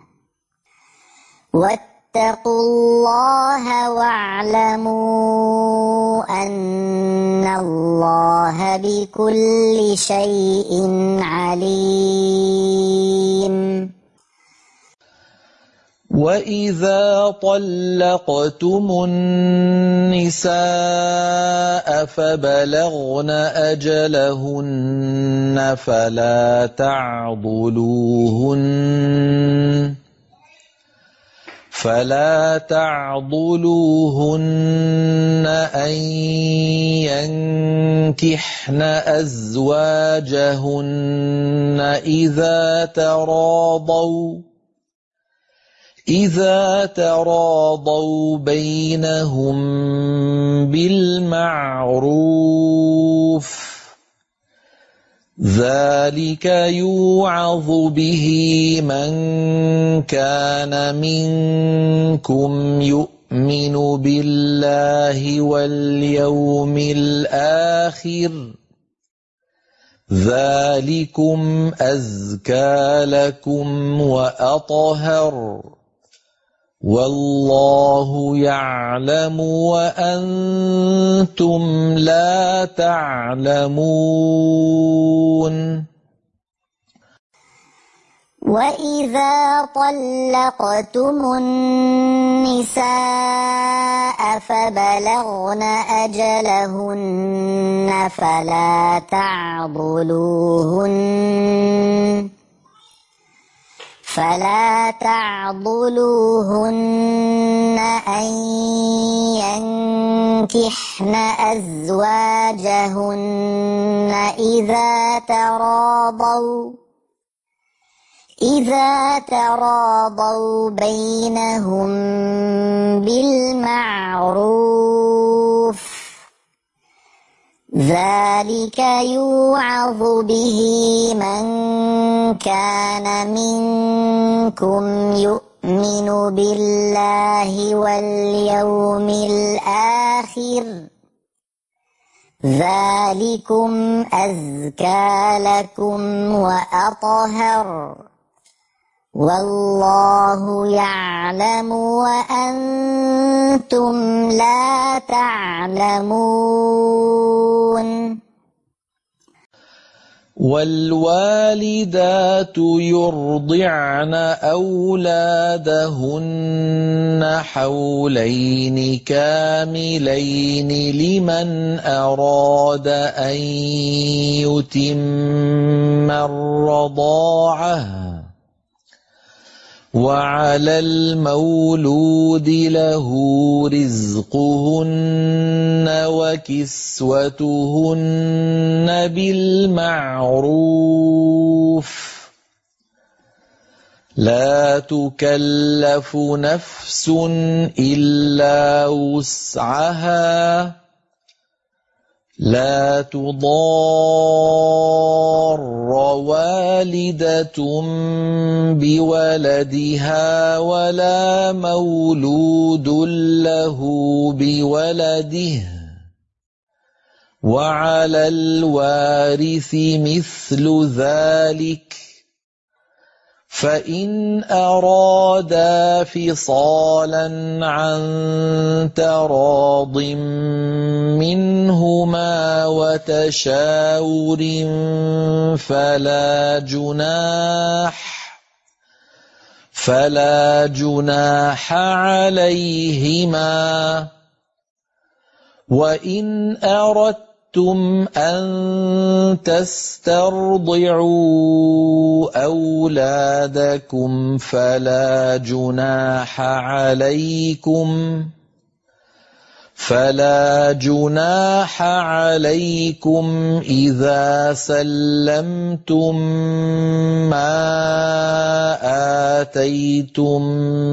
واتقوا الله واعلموا أن الله بكل شيء عليم. وإذا طلقتم النساء فبلغن أجلهن فلا تعضلوهن فلا تعضلوهن أن ينكحن أزواجهن إذا تراضوا إذا تراضوا بينهم بالمعروف ذلك يوعظ به من كان منكم يؤمن بالله واليوم الآخر ذلكم أزكى لكم وأطهر والله يعلم وأنتم لا تعلمون. وإذا طلقتم النساء فبلغن أجلهن فلا تعضلوهن فلا تعضلوهن أن ينكحن أزواجهن إذا تراضوا إذا تراضوا بينهم بالمعروف ذلك يوعظ به من كان منكم يؤمن بالله واليوم الآخر ذلكم أزكى لكم وأطهر والله يعلم وأنتم لا تعلمون. والوالدات يرضعن أولادهن حولين كاملين لمن أراد أن يتم الرضاعة وعلى المولود له رزقهن وكسوتهن بالمعروف لا تكلف نفس إلا وسعها لا تضار والدة بولدها ولا مولود له بولده وعلى الوارث مثل ذلك فإن أرادا فصالا عن تراض منهما وتشاور فلا جناح فلا جناح عليهما وإن أردتم أن تسترضعوا أولادكم فلا جناح عليكم فلا جناح عليكم إذا سلمتم ما آتيتم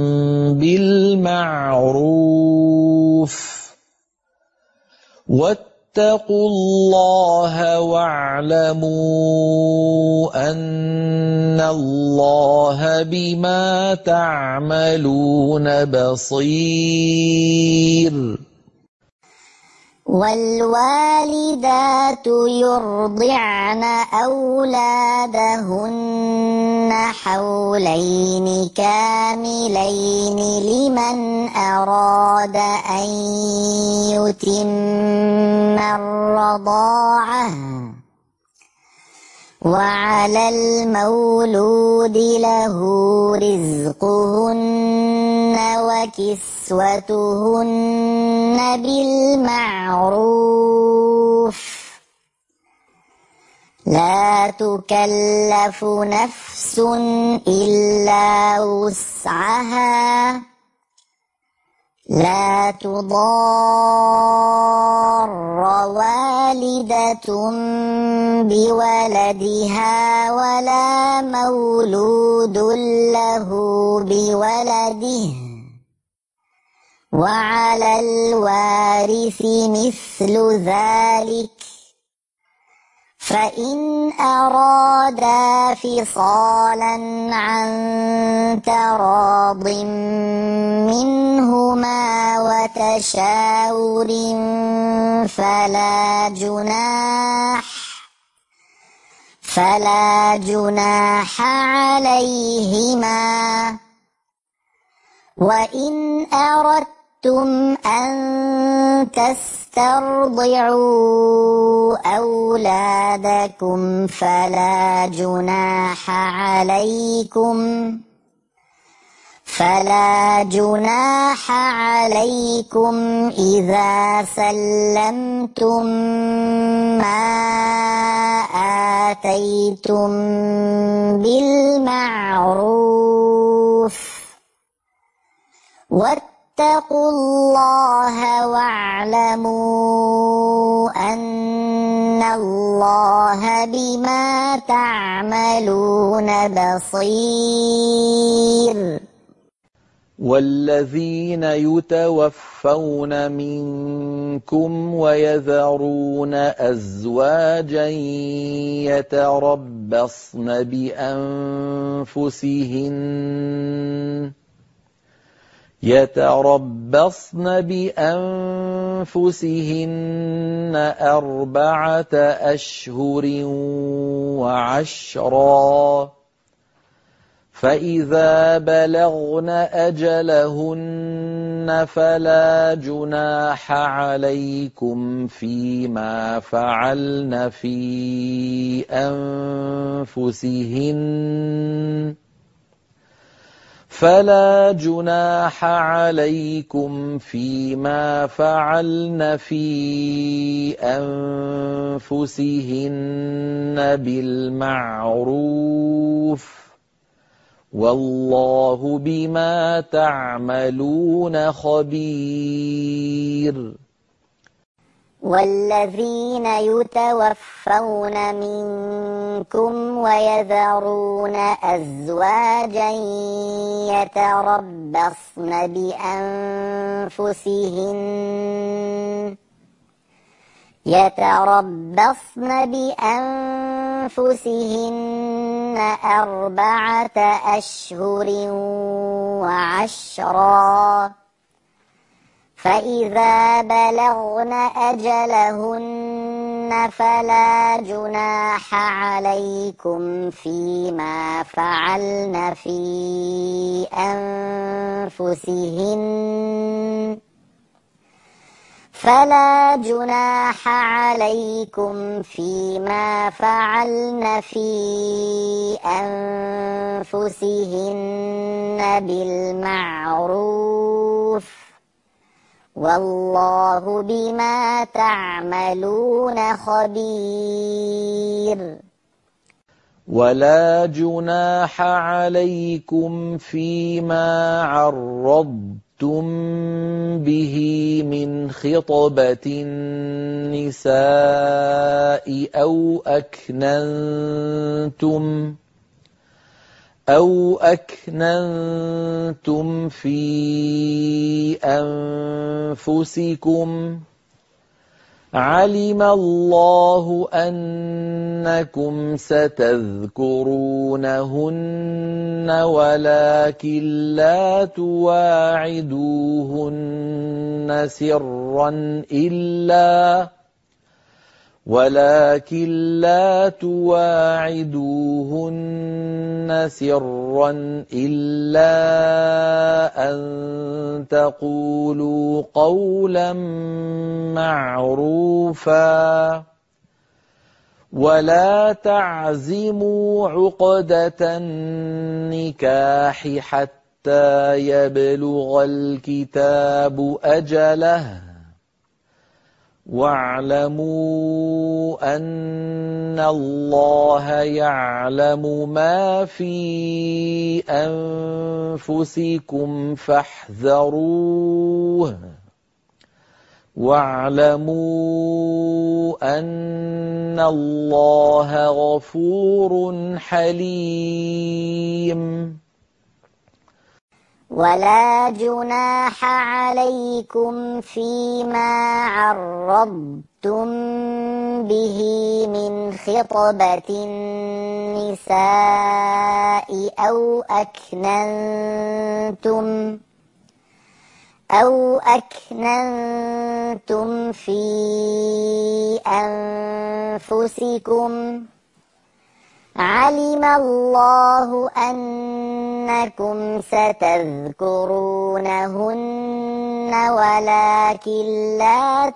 بالمعروف واتقوا الله واعلموا أن الله بما تعملون بصير. والوالدات يرضعن أولادهن حولين كاملين لمن أراد أن يتم الرضاعة وعلى المولود له رزقهن وكسوتهن بالمعروف لا تكلف نفس إلا وسعها لا تضار والدة بولدها ولا مولود له بولده وعلى الوارث مثل ذلك فإن أرادا فصالا عن تراض منهما وتشاور فلا جناح فلا جناح عليهما. وإن أردتم أن تسترضعوا أولادكم فلا جناح عليكم فلا جناح عليكم إذا سلمتم ما آتيتم بالمعروف واتقوا الله واعلموا أن الله بما تعملون بصير. والذين يتوفون منكم ويذرون أزواجا يتربصن بأنفسهن يتربصن بأنفسهن أربعة أشهر وعشرا فإذا بلغن أجلهن فلا جناح عليكم فيما فعلن في أنفسهن فلا جناح عليكم فيما فعلن في أنفسهن بالمعروف والله بما تعملون خبير. والذين يتوفون منكم ويذرون أزواجا يتربصن بأنفسهن يتربصن بأنفسهن أربعة أشهر وعشرا فإذا بلغن أجلهن فلا جناح عليكم فيما فعلن في أنفسهن فلا جناح عليكم فيما فعلن في أنفسهن بالمعروف والله بما تعملون خبير. ولا جناح عليكم فيما عرضتم به من خطبة النساء أو أكننتم أو أكننتم في أنفسكم علم الله أنكم ستذكرونهن ولكن لا تواعدوهن سرا إلا ولكن لا تواعدوهن سرا إلا أن تقولوا قولا معروفا ولا تعزموا عقدة النكاح حتى يبلغ الكتاب أجله واعلموا أن الله يعلم ما في أنفسكم فاحذروه واعلموا أن الله غفور حليم. ولا جناح عليكم فيما عرضتم به من خطبة النساء أو أكننتم أو أكننتم في أنفسكم علم الله أنكم ستذكرونهن ولكن لا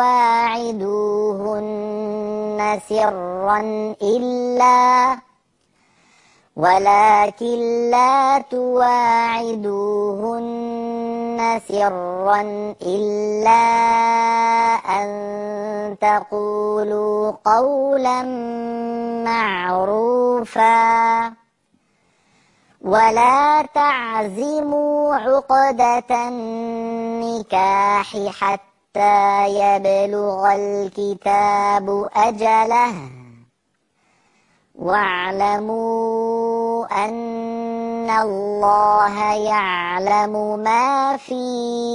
تواعدوهن سرا إلا ولكن لا تواعدوهن سرا إلا أن تقولوا قولا معروفا ولا تعزموا عقدة النكاح حتى يبلغ الكتاب أجله واعلموا أن الله يعلم ما في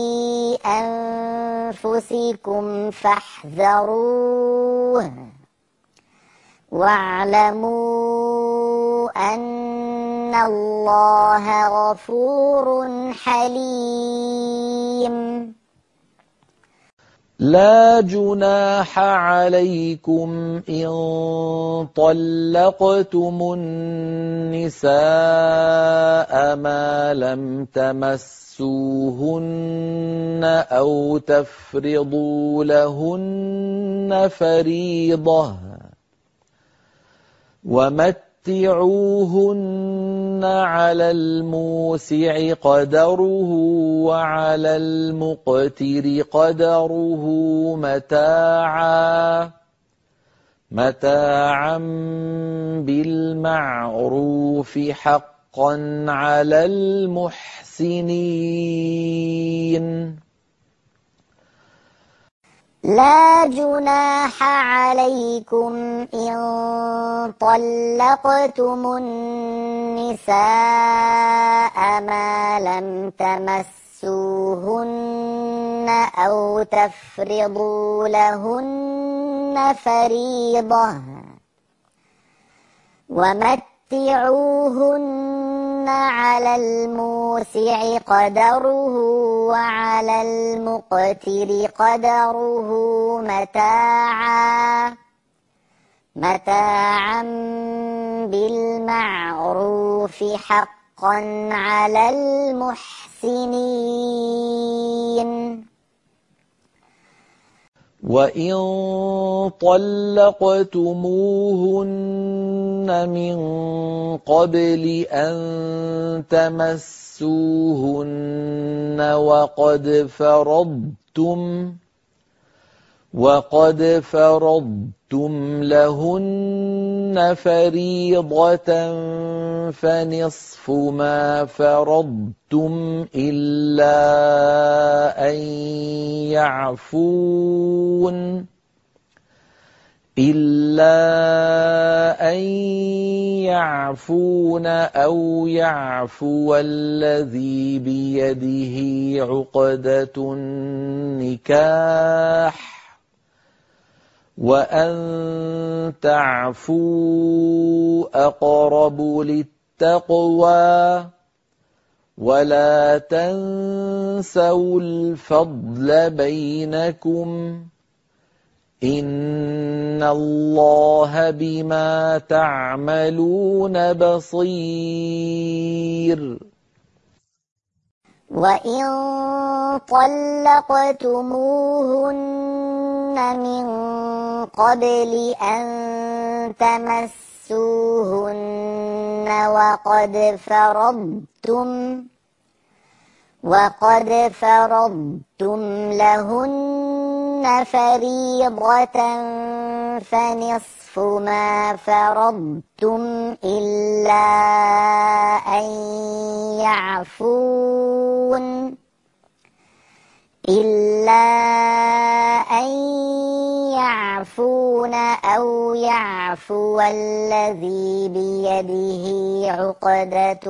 أنفسكم فاحذروه واعلموا أن الله غفور حليم. لا جناح عليكم إن طلقتم النساء ما لم تمسوهن أو تفرضوا لهن فريضة ومتعوهن على الموسع قدره وعلى المقتر قدره متاعا متاعا بالمعروف حقا على المحسنين. لا جناح عليكم إن طلقتم النساء ما لم تمسوهن أو تفرضوا لهن فريضة ومتعوهن على الموسع قدره وعلى المقتر قدره متاعا متاعا بالمعروف حقا على المحسنين. وإن طلقتموهن من قبل أن تمسوهن وقد فرضتم وقد فرضتم لهن فريضة فنصف ما فرضتم إلا أن يعفون إلا أن يعفون أو يعفو الذي بيده عقدة النكاح وأن تعفوا أقرب للتقوى ولا تنسوا الفضل بينكم إن الله بما تعملون بصير. وإن طلقتموهن من قبل أن تمسوهن وقد فرضتم وقد فرضتم لهن فريضة فنصف ما فرضتم إلا أن يعفون إلا أن يعفون أو يعفو الذي بيده عقدة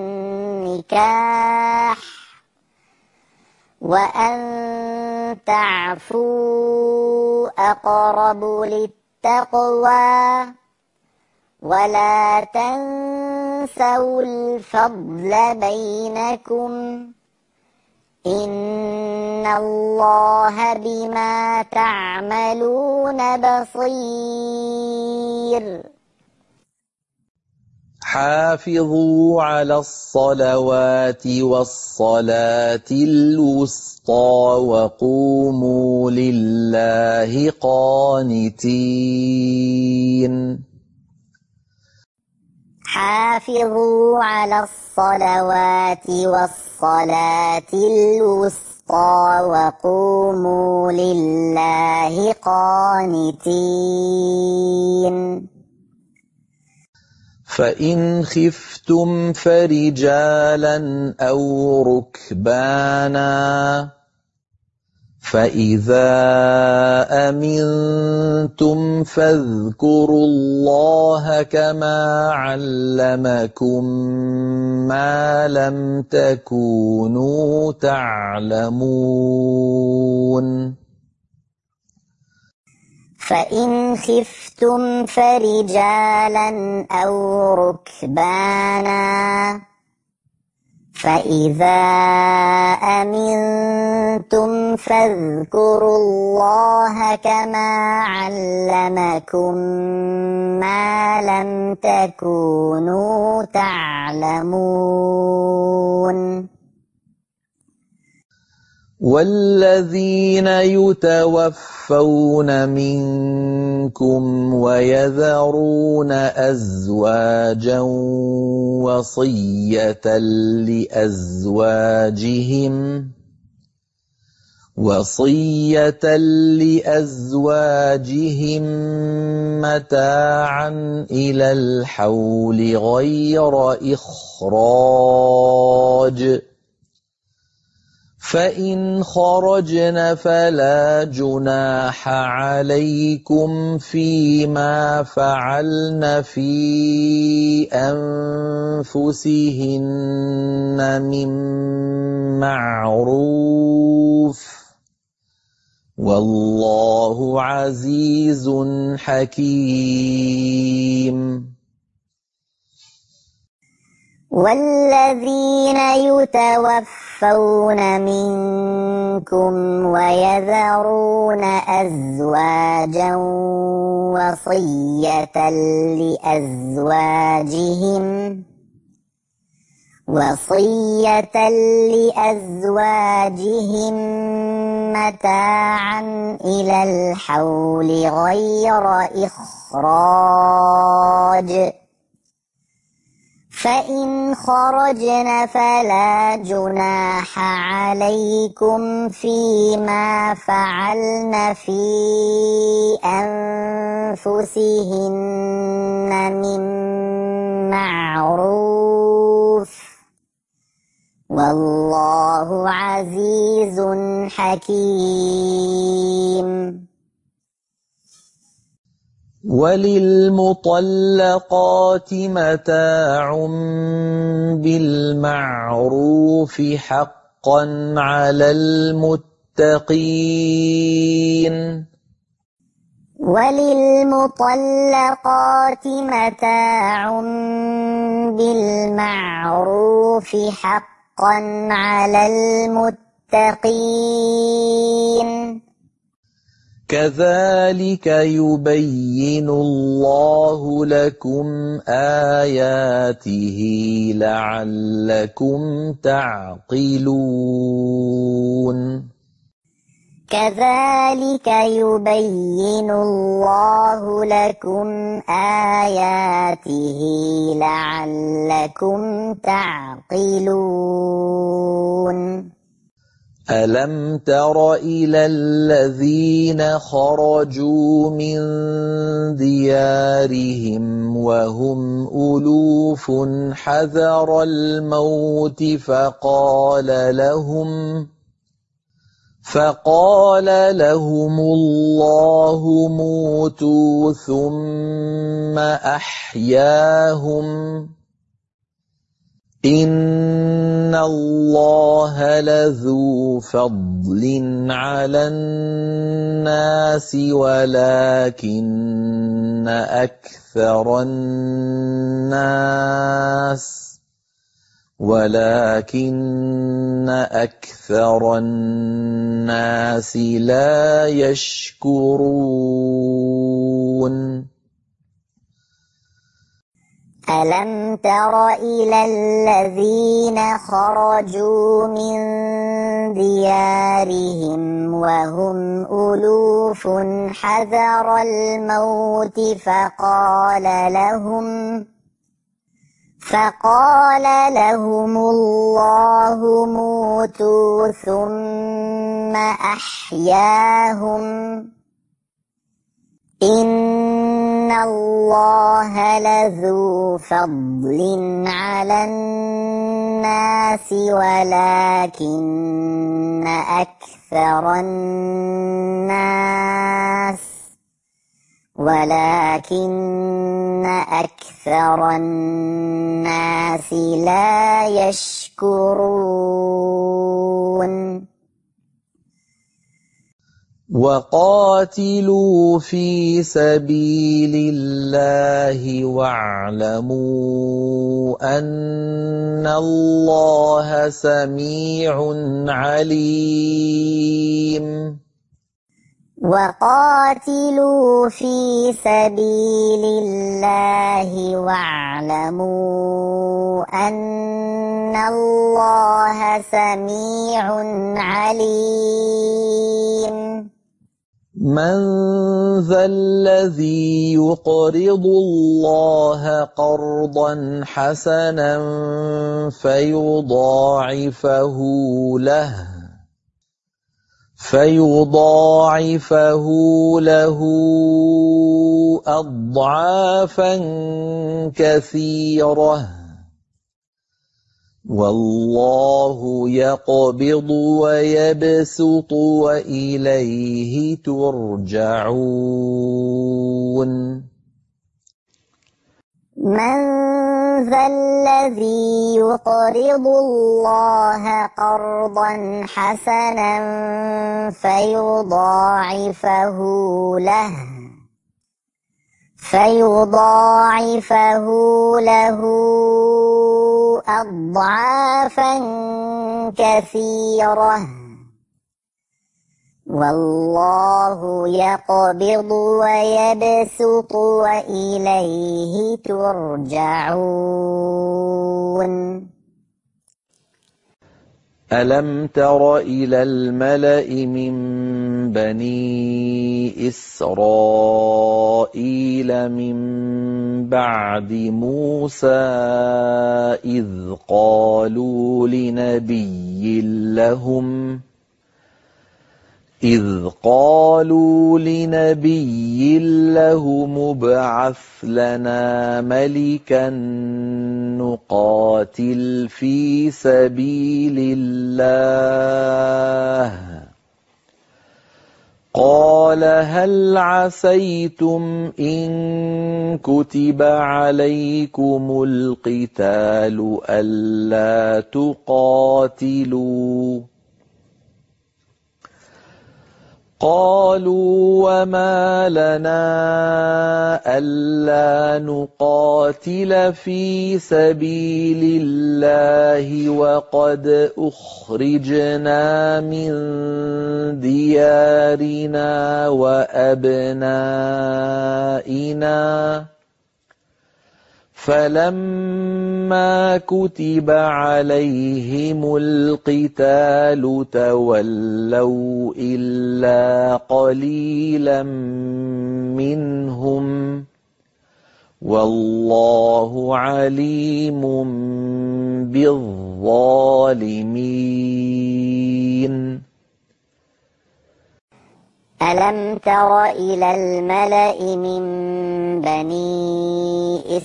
النكاح وأن تعفوا أقرب للتقوى ولا تنسوا الفضل بينكم إن الله بما تعملون بصير. حافظوا على الصلوات والصلاة الوسطى وقوموا لله قانتين. حافظوا على الصلوات والصلاة الوسطى وقوموا لله قانتين. فإن خفتم فرجالا أو ركبانا فإذا أمنتم فاذكروا الله كما علمكم ما لم تكونوا تعلمون. فإن خفتم فرجالا أو ركبانا فإذا أمنتم فاذكروا الله كما علمكم ما لم تكونوا تعلمون. والذين يتوفون منكم ويذرون أزواجا وصية لأزواجهم وصية لأزواجهم متاعا إلى الحول غير إخراج فإن خرجن فلا جناح عليكم فيما فعلن في أنفسهن من معروف والله عزيز حكيم. والذين يتوفون منكم ويذرون أزواجا وصية لأزواجهم وصية لأزواجهم متاعا إلى الحول غير إخراج فإن خرجن فلا جناح عليكم فيما فعلن في أنفسهن من معروف والله عزيز حكيم. وللمطلقات متاع بالمعروف حقا على المتقين. وللمطلقات متاع بالمعروف حقا على المتقين. كذلك يبين الله لكم آياته لعلكم تعقلون. كذلك يبين الله لكم آياته لعلكم تعقلون. ألم تر إلى الذين خرجوا من ديارهم وهم ألوف حذر الموت فقال لهم فقال لهم الله موتوا ثم أحياهم إن الله لذو فضل على الناس ولكن أكثر الناس ولكن أكثر الناس لا يشكرون. ألم تر إلى الذين خرجوا من ديارهم وهم ألوف حذر الموت فقال لهم فقال لهم الله موتوا ثم أحياهم إن الله لذو فضل على الناس ولكن أكثر الناس ولكن أكثر الناس لا يشكرون. وقاتلوا في سبيل الله واعلموا أن الله سميع عليم. وقاتلوا في سبيل الله واعلموا أن الله سميع عليم. من ذا الذي يقرض الله قرضا حسنا فيضاعفه له فيضاعفه له أضعافا كثيرة والله يقبض ويبسط وإليه ترجعون. من ذا الذي يقرض الله قرضا حسنا فيضاعفه له فيضاعفه له أضعافا كثيرة والله يقبض ويبسط وإليه ترجعون. ألم تر إلى الملأ من بني إسرائيل من بعد موسى إذ قالوا لنبي لهم إذ قالوا لنبي لهم ابعث لنا ملكا نقاتل في سبيل الله قال هل عسيتم إن كتب عليكم القتال ألا تقاتلوا قالوا وما لنا ألا نقاتل في سبيل الله وقد أخرجنا من ديارنا وأبنائنا فلما كتب عليهم القتال تولوا إلا قليلا منهم والله عليم بالظالمين. ألم تر إلى الملأ من بني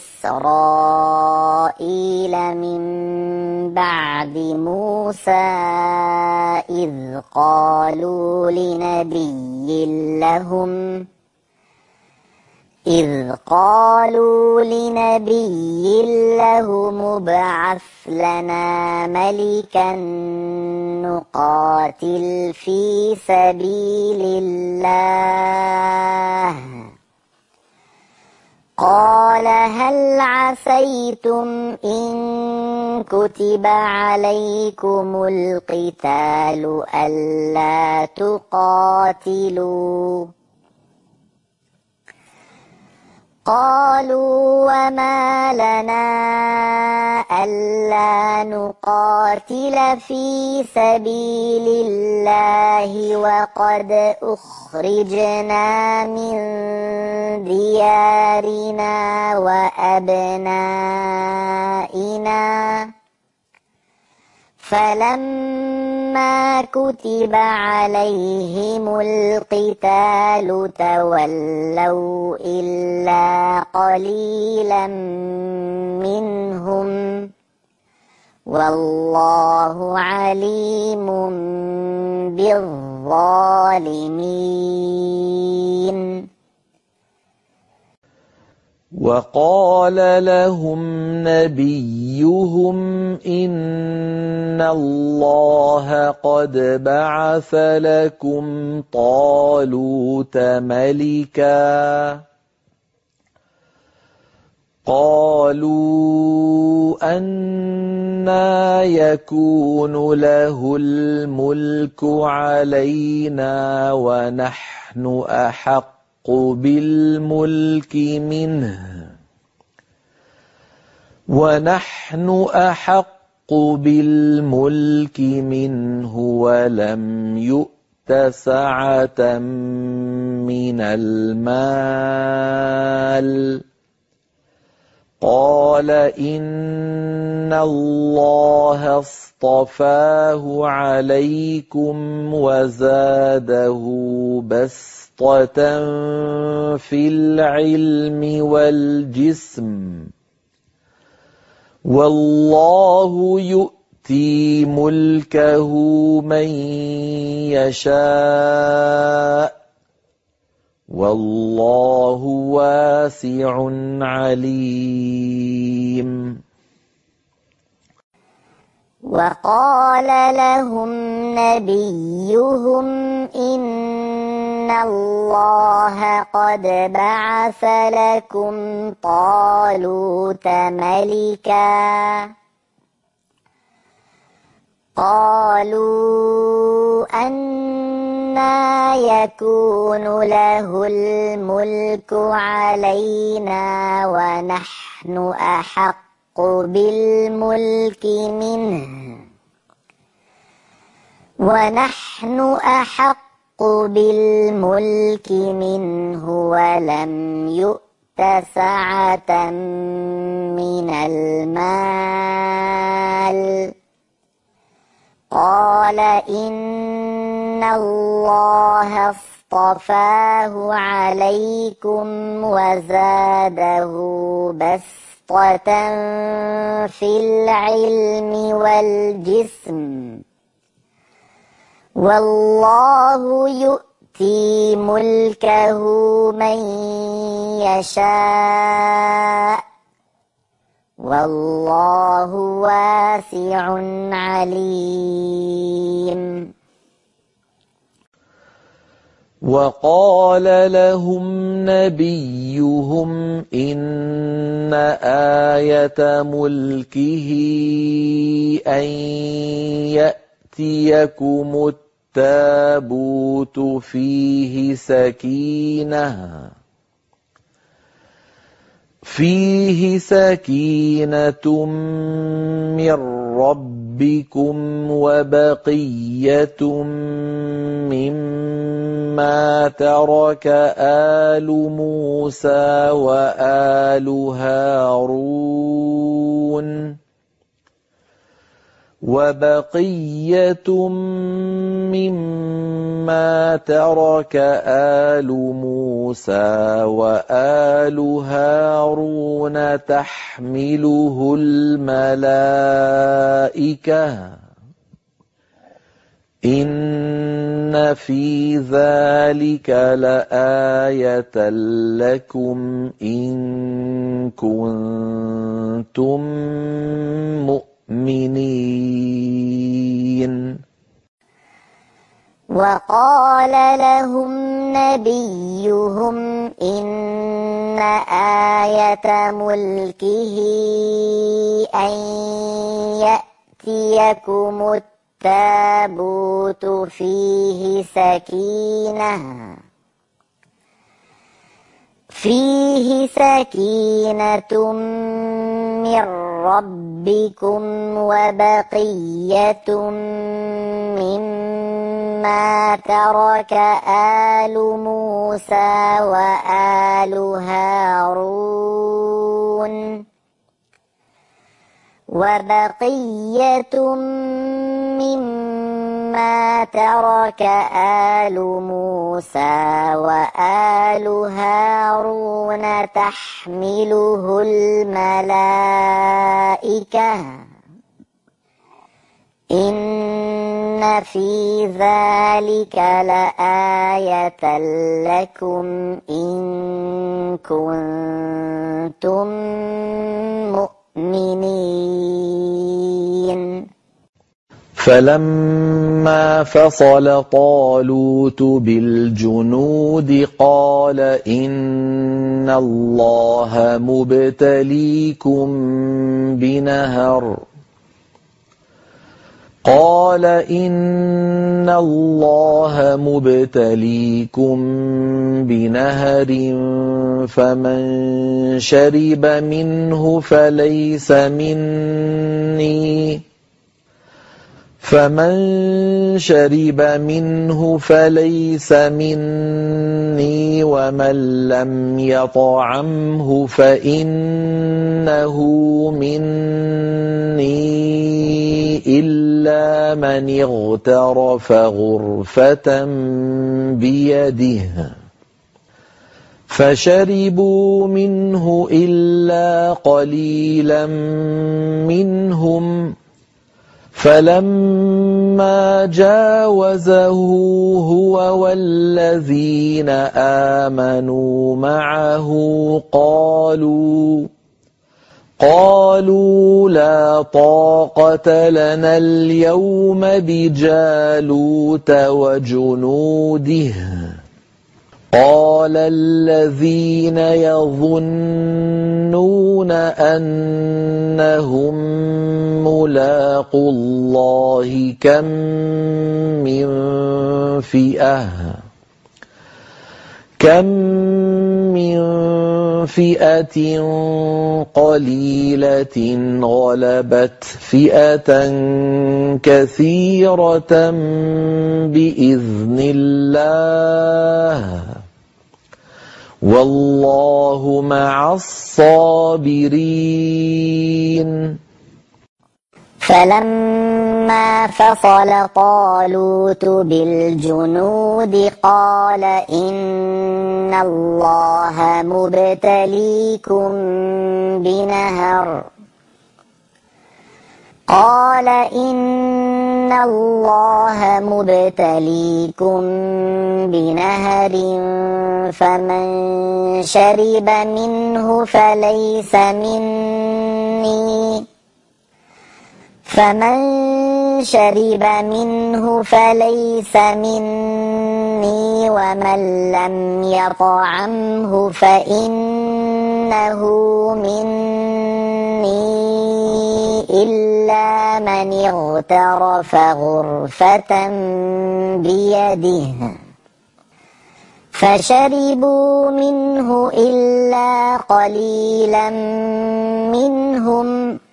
إسرائيل من بعد موسى إذ قالوا لنبي لهم إذ قالوا لنبي لهم ابعث لنا ملكا نقاتل في سبيل الله قال هل عسيتم إن كتب عليكم القتال ألا تقاتلوا قالوا وما لنا ألا نقاتل في سبيل الله وقد أخرجنا من ديارنا وأبنائنا فلما كتب عليهم القتال تولوا إلا قليلا منهم والله عليم بالظالمين. وقال لهم نبيهم إن الله قد بعث لكم طالوت ملكا قالوا أنى يكون له الملك علينا ونحن أحق بالملك منه ونحن أحق بالملك منه ولم يؤت سعة من المال قال إن الله اصطفاه عليكم وزاده بسطة في العلم والجسم والله يؤتي ملكه من يشاء والله واسع عليم. وقال لهم نبيهم إن الله قد بعث لكم طالوت ملكا قالوا أنى يكون له الملك علينا ونحن أحق بالملك منه ونحن أحق بالملك منه ولم يؤت سعة من المال قال إن الله اصطفاه عليكم وزاده بسطة في العلم والجسم والله يؤتي ملكه من يشاء والله واسع عليم. وقال لهم نبيهم إن آية ملكه أن يأتيكم التابوت فيه سكينة فيه سكينة من ربكم وبقية مما ترك آل موسى وآل هارون وبقية مما ترك آل موسى وآل هارون تحمله الملائكة إن في ذلك لآية لكم إن كنتم مؤمنين. وقال لهم نبيهم إن آية ملكه أن يأتيكم التابوت فيه سكينة فيه سكينة من ربكم وبقية مما ترك آل موسى وآل هارون وبقية مما ترك آل موسى وآل هارون تحمله الملائكة إن في ذلك لآية لكم إن كنتم مؤمنين. فلما فصل طالوت بالجنود قال إن الله مبتليكم بنهر قال إن الله مبتليكم بنهر فمن شرب منه فليس مني فمن شرب منه فليس مني ومن لم يطعمه فإنه مني إلا من اغترف غرفة بيده فشربوا منه إلا قليلا منهم فلما جاوزه هو والذين آمنوا معه قالوا قالوا لا طاقة لنا اليوم بجالوت وجنوده قال الذين يظنون أنهم ملاقو الله كم من فئة كم من فئة قليلة غلبت فئة كثيرة بإذن الله والله مع الصابرين. فلما فصل طالوت بالجنود قال إن الله مبتليكم بنهر قال إن الله مبتليكم بنهر فمن شرب منه فليس مني فمن شرب منه فليس مني ومن لم يطعمه فإنه مني إلا من اغترف غرفة بيده فشربوا منه إلا قليلا منهم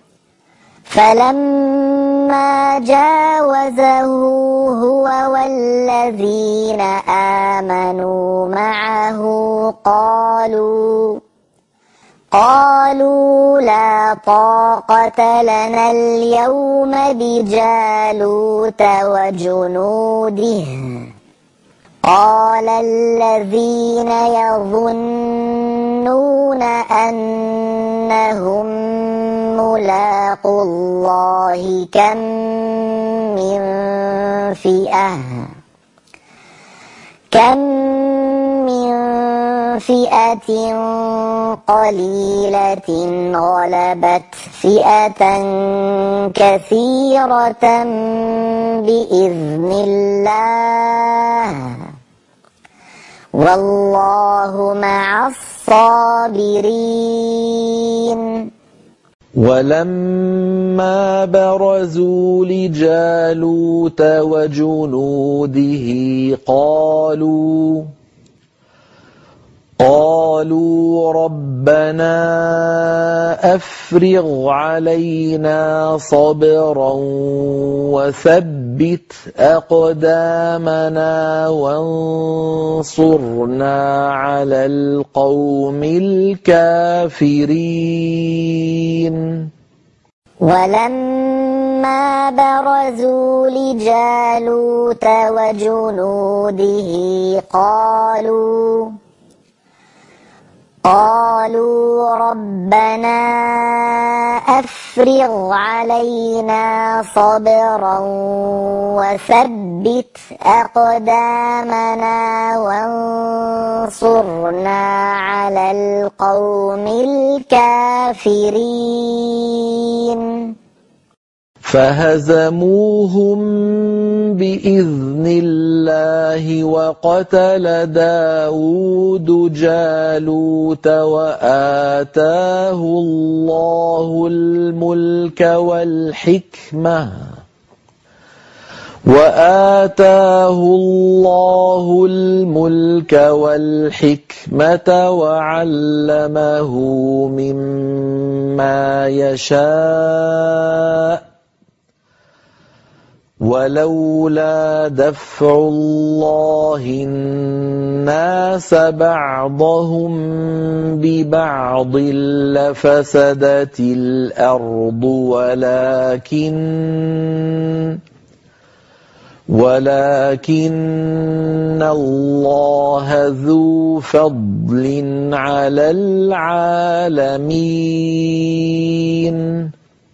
فلما جاوزه هو والذين آمنوا معه قالوا قالوا لا طاقة لنا اليوم بجالوت وجنوده قال الذين يظنون أنهم ملاقو الله كم من فئة كم من فئة قليلة غلبت فئة كثيرة بإذن الله والله مع الصابرين. ولما برزوا لجالوت وجنوده قالوا قالوا ربنا أفرغ علينا صبرا وثبت أقدامنا وانصرنا على القوم الكافرين. ولما برزوا لجالوت وجنوده قالوا قالوا ربنا أفرغ علينا صبرا وثبت أقدامنا وانصرنا على القوم الكافرين. فهزموهم بإذن الله وقتل داود جالوت وآتاه الله الملك والحكمة وآتاه الله الملك والحكمة وعلمه مما يشاء ولولا دفع الله الناس بعضهم ببعض لفسدت الأرض ولكن ولكن الله ذو فضل على العالمين.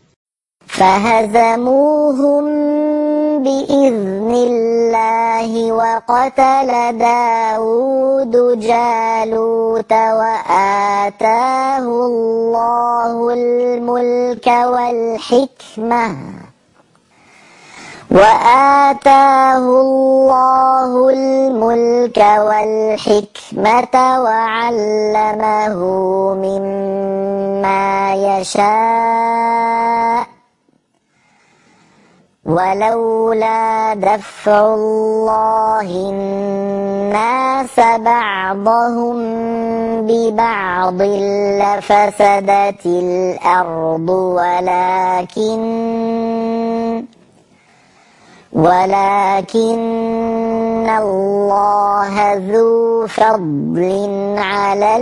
فهزموهم بإذن الله وقتل داود جالوت وآتاه الله الملك والحكمة وآتاه الله الملك والحكمة وعلمه مما يشاء ولولا دفع الله الناس بعضهم ببعض لفسدت الأرض ولكن ولكن الله ذو فضل على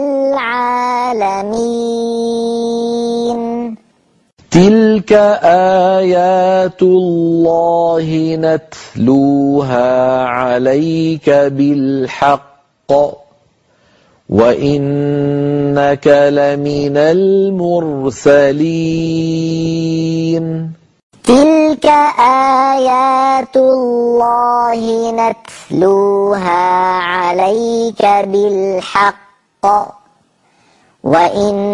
العالمين. تلك آيات الله نتلوها عليك بالحق وإنك لمن المرسلين. تلك آيات الله نتلوها عليك بالحق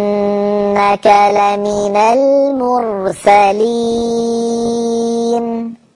وإنك لمن المرسلين.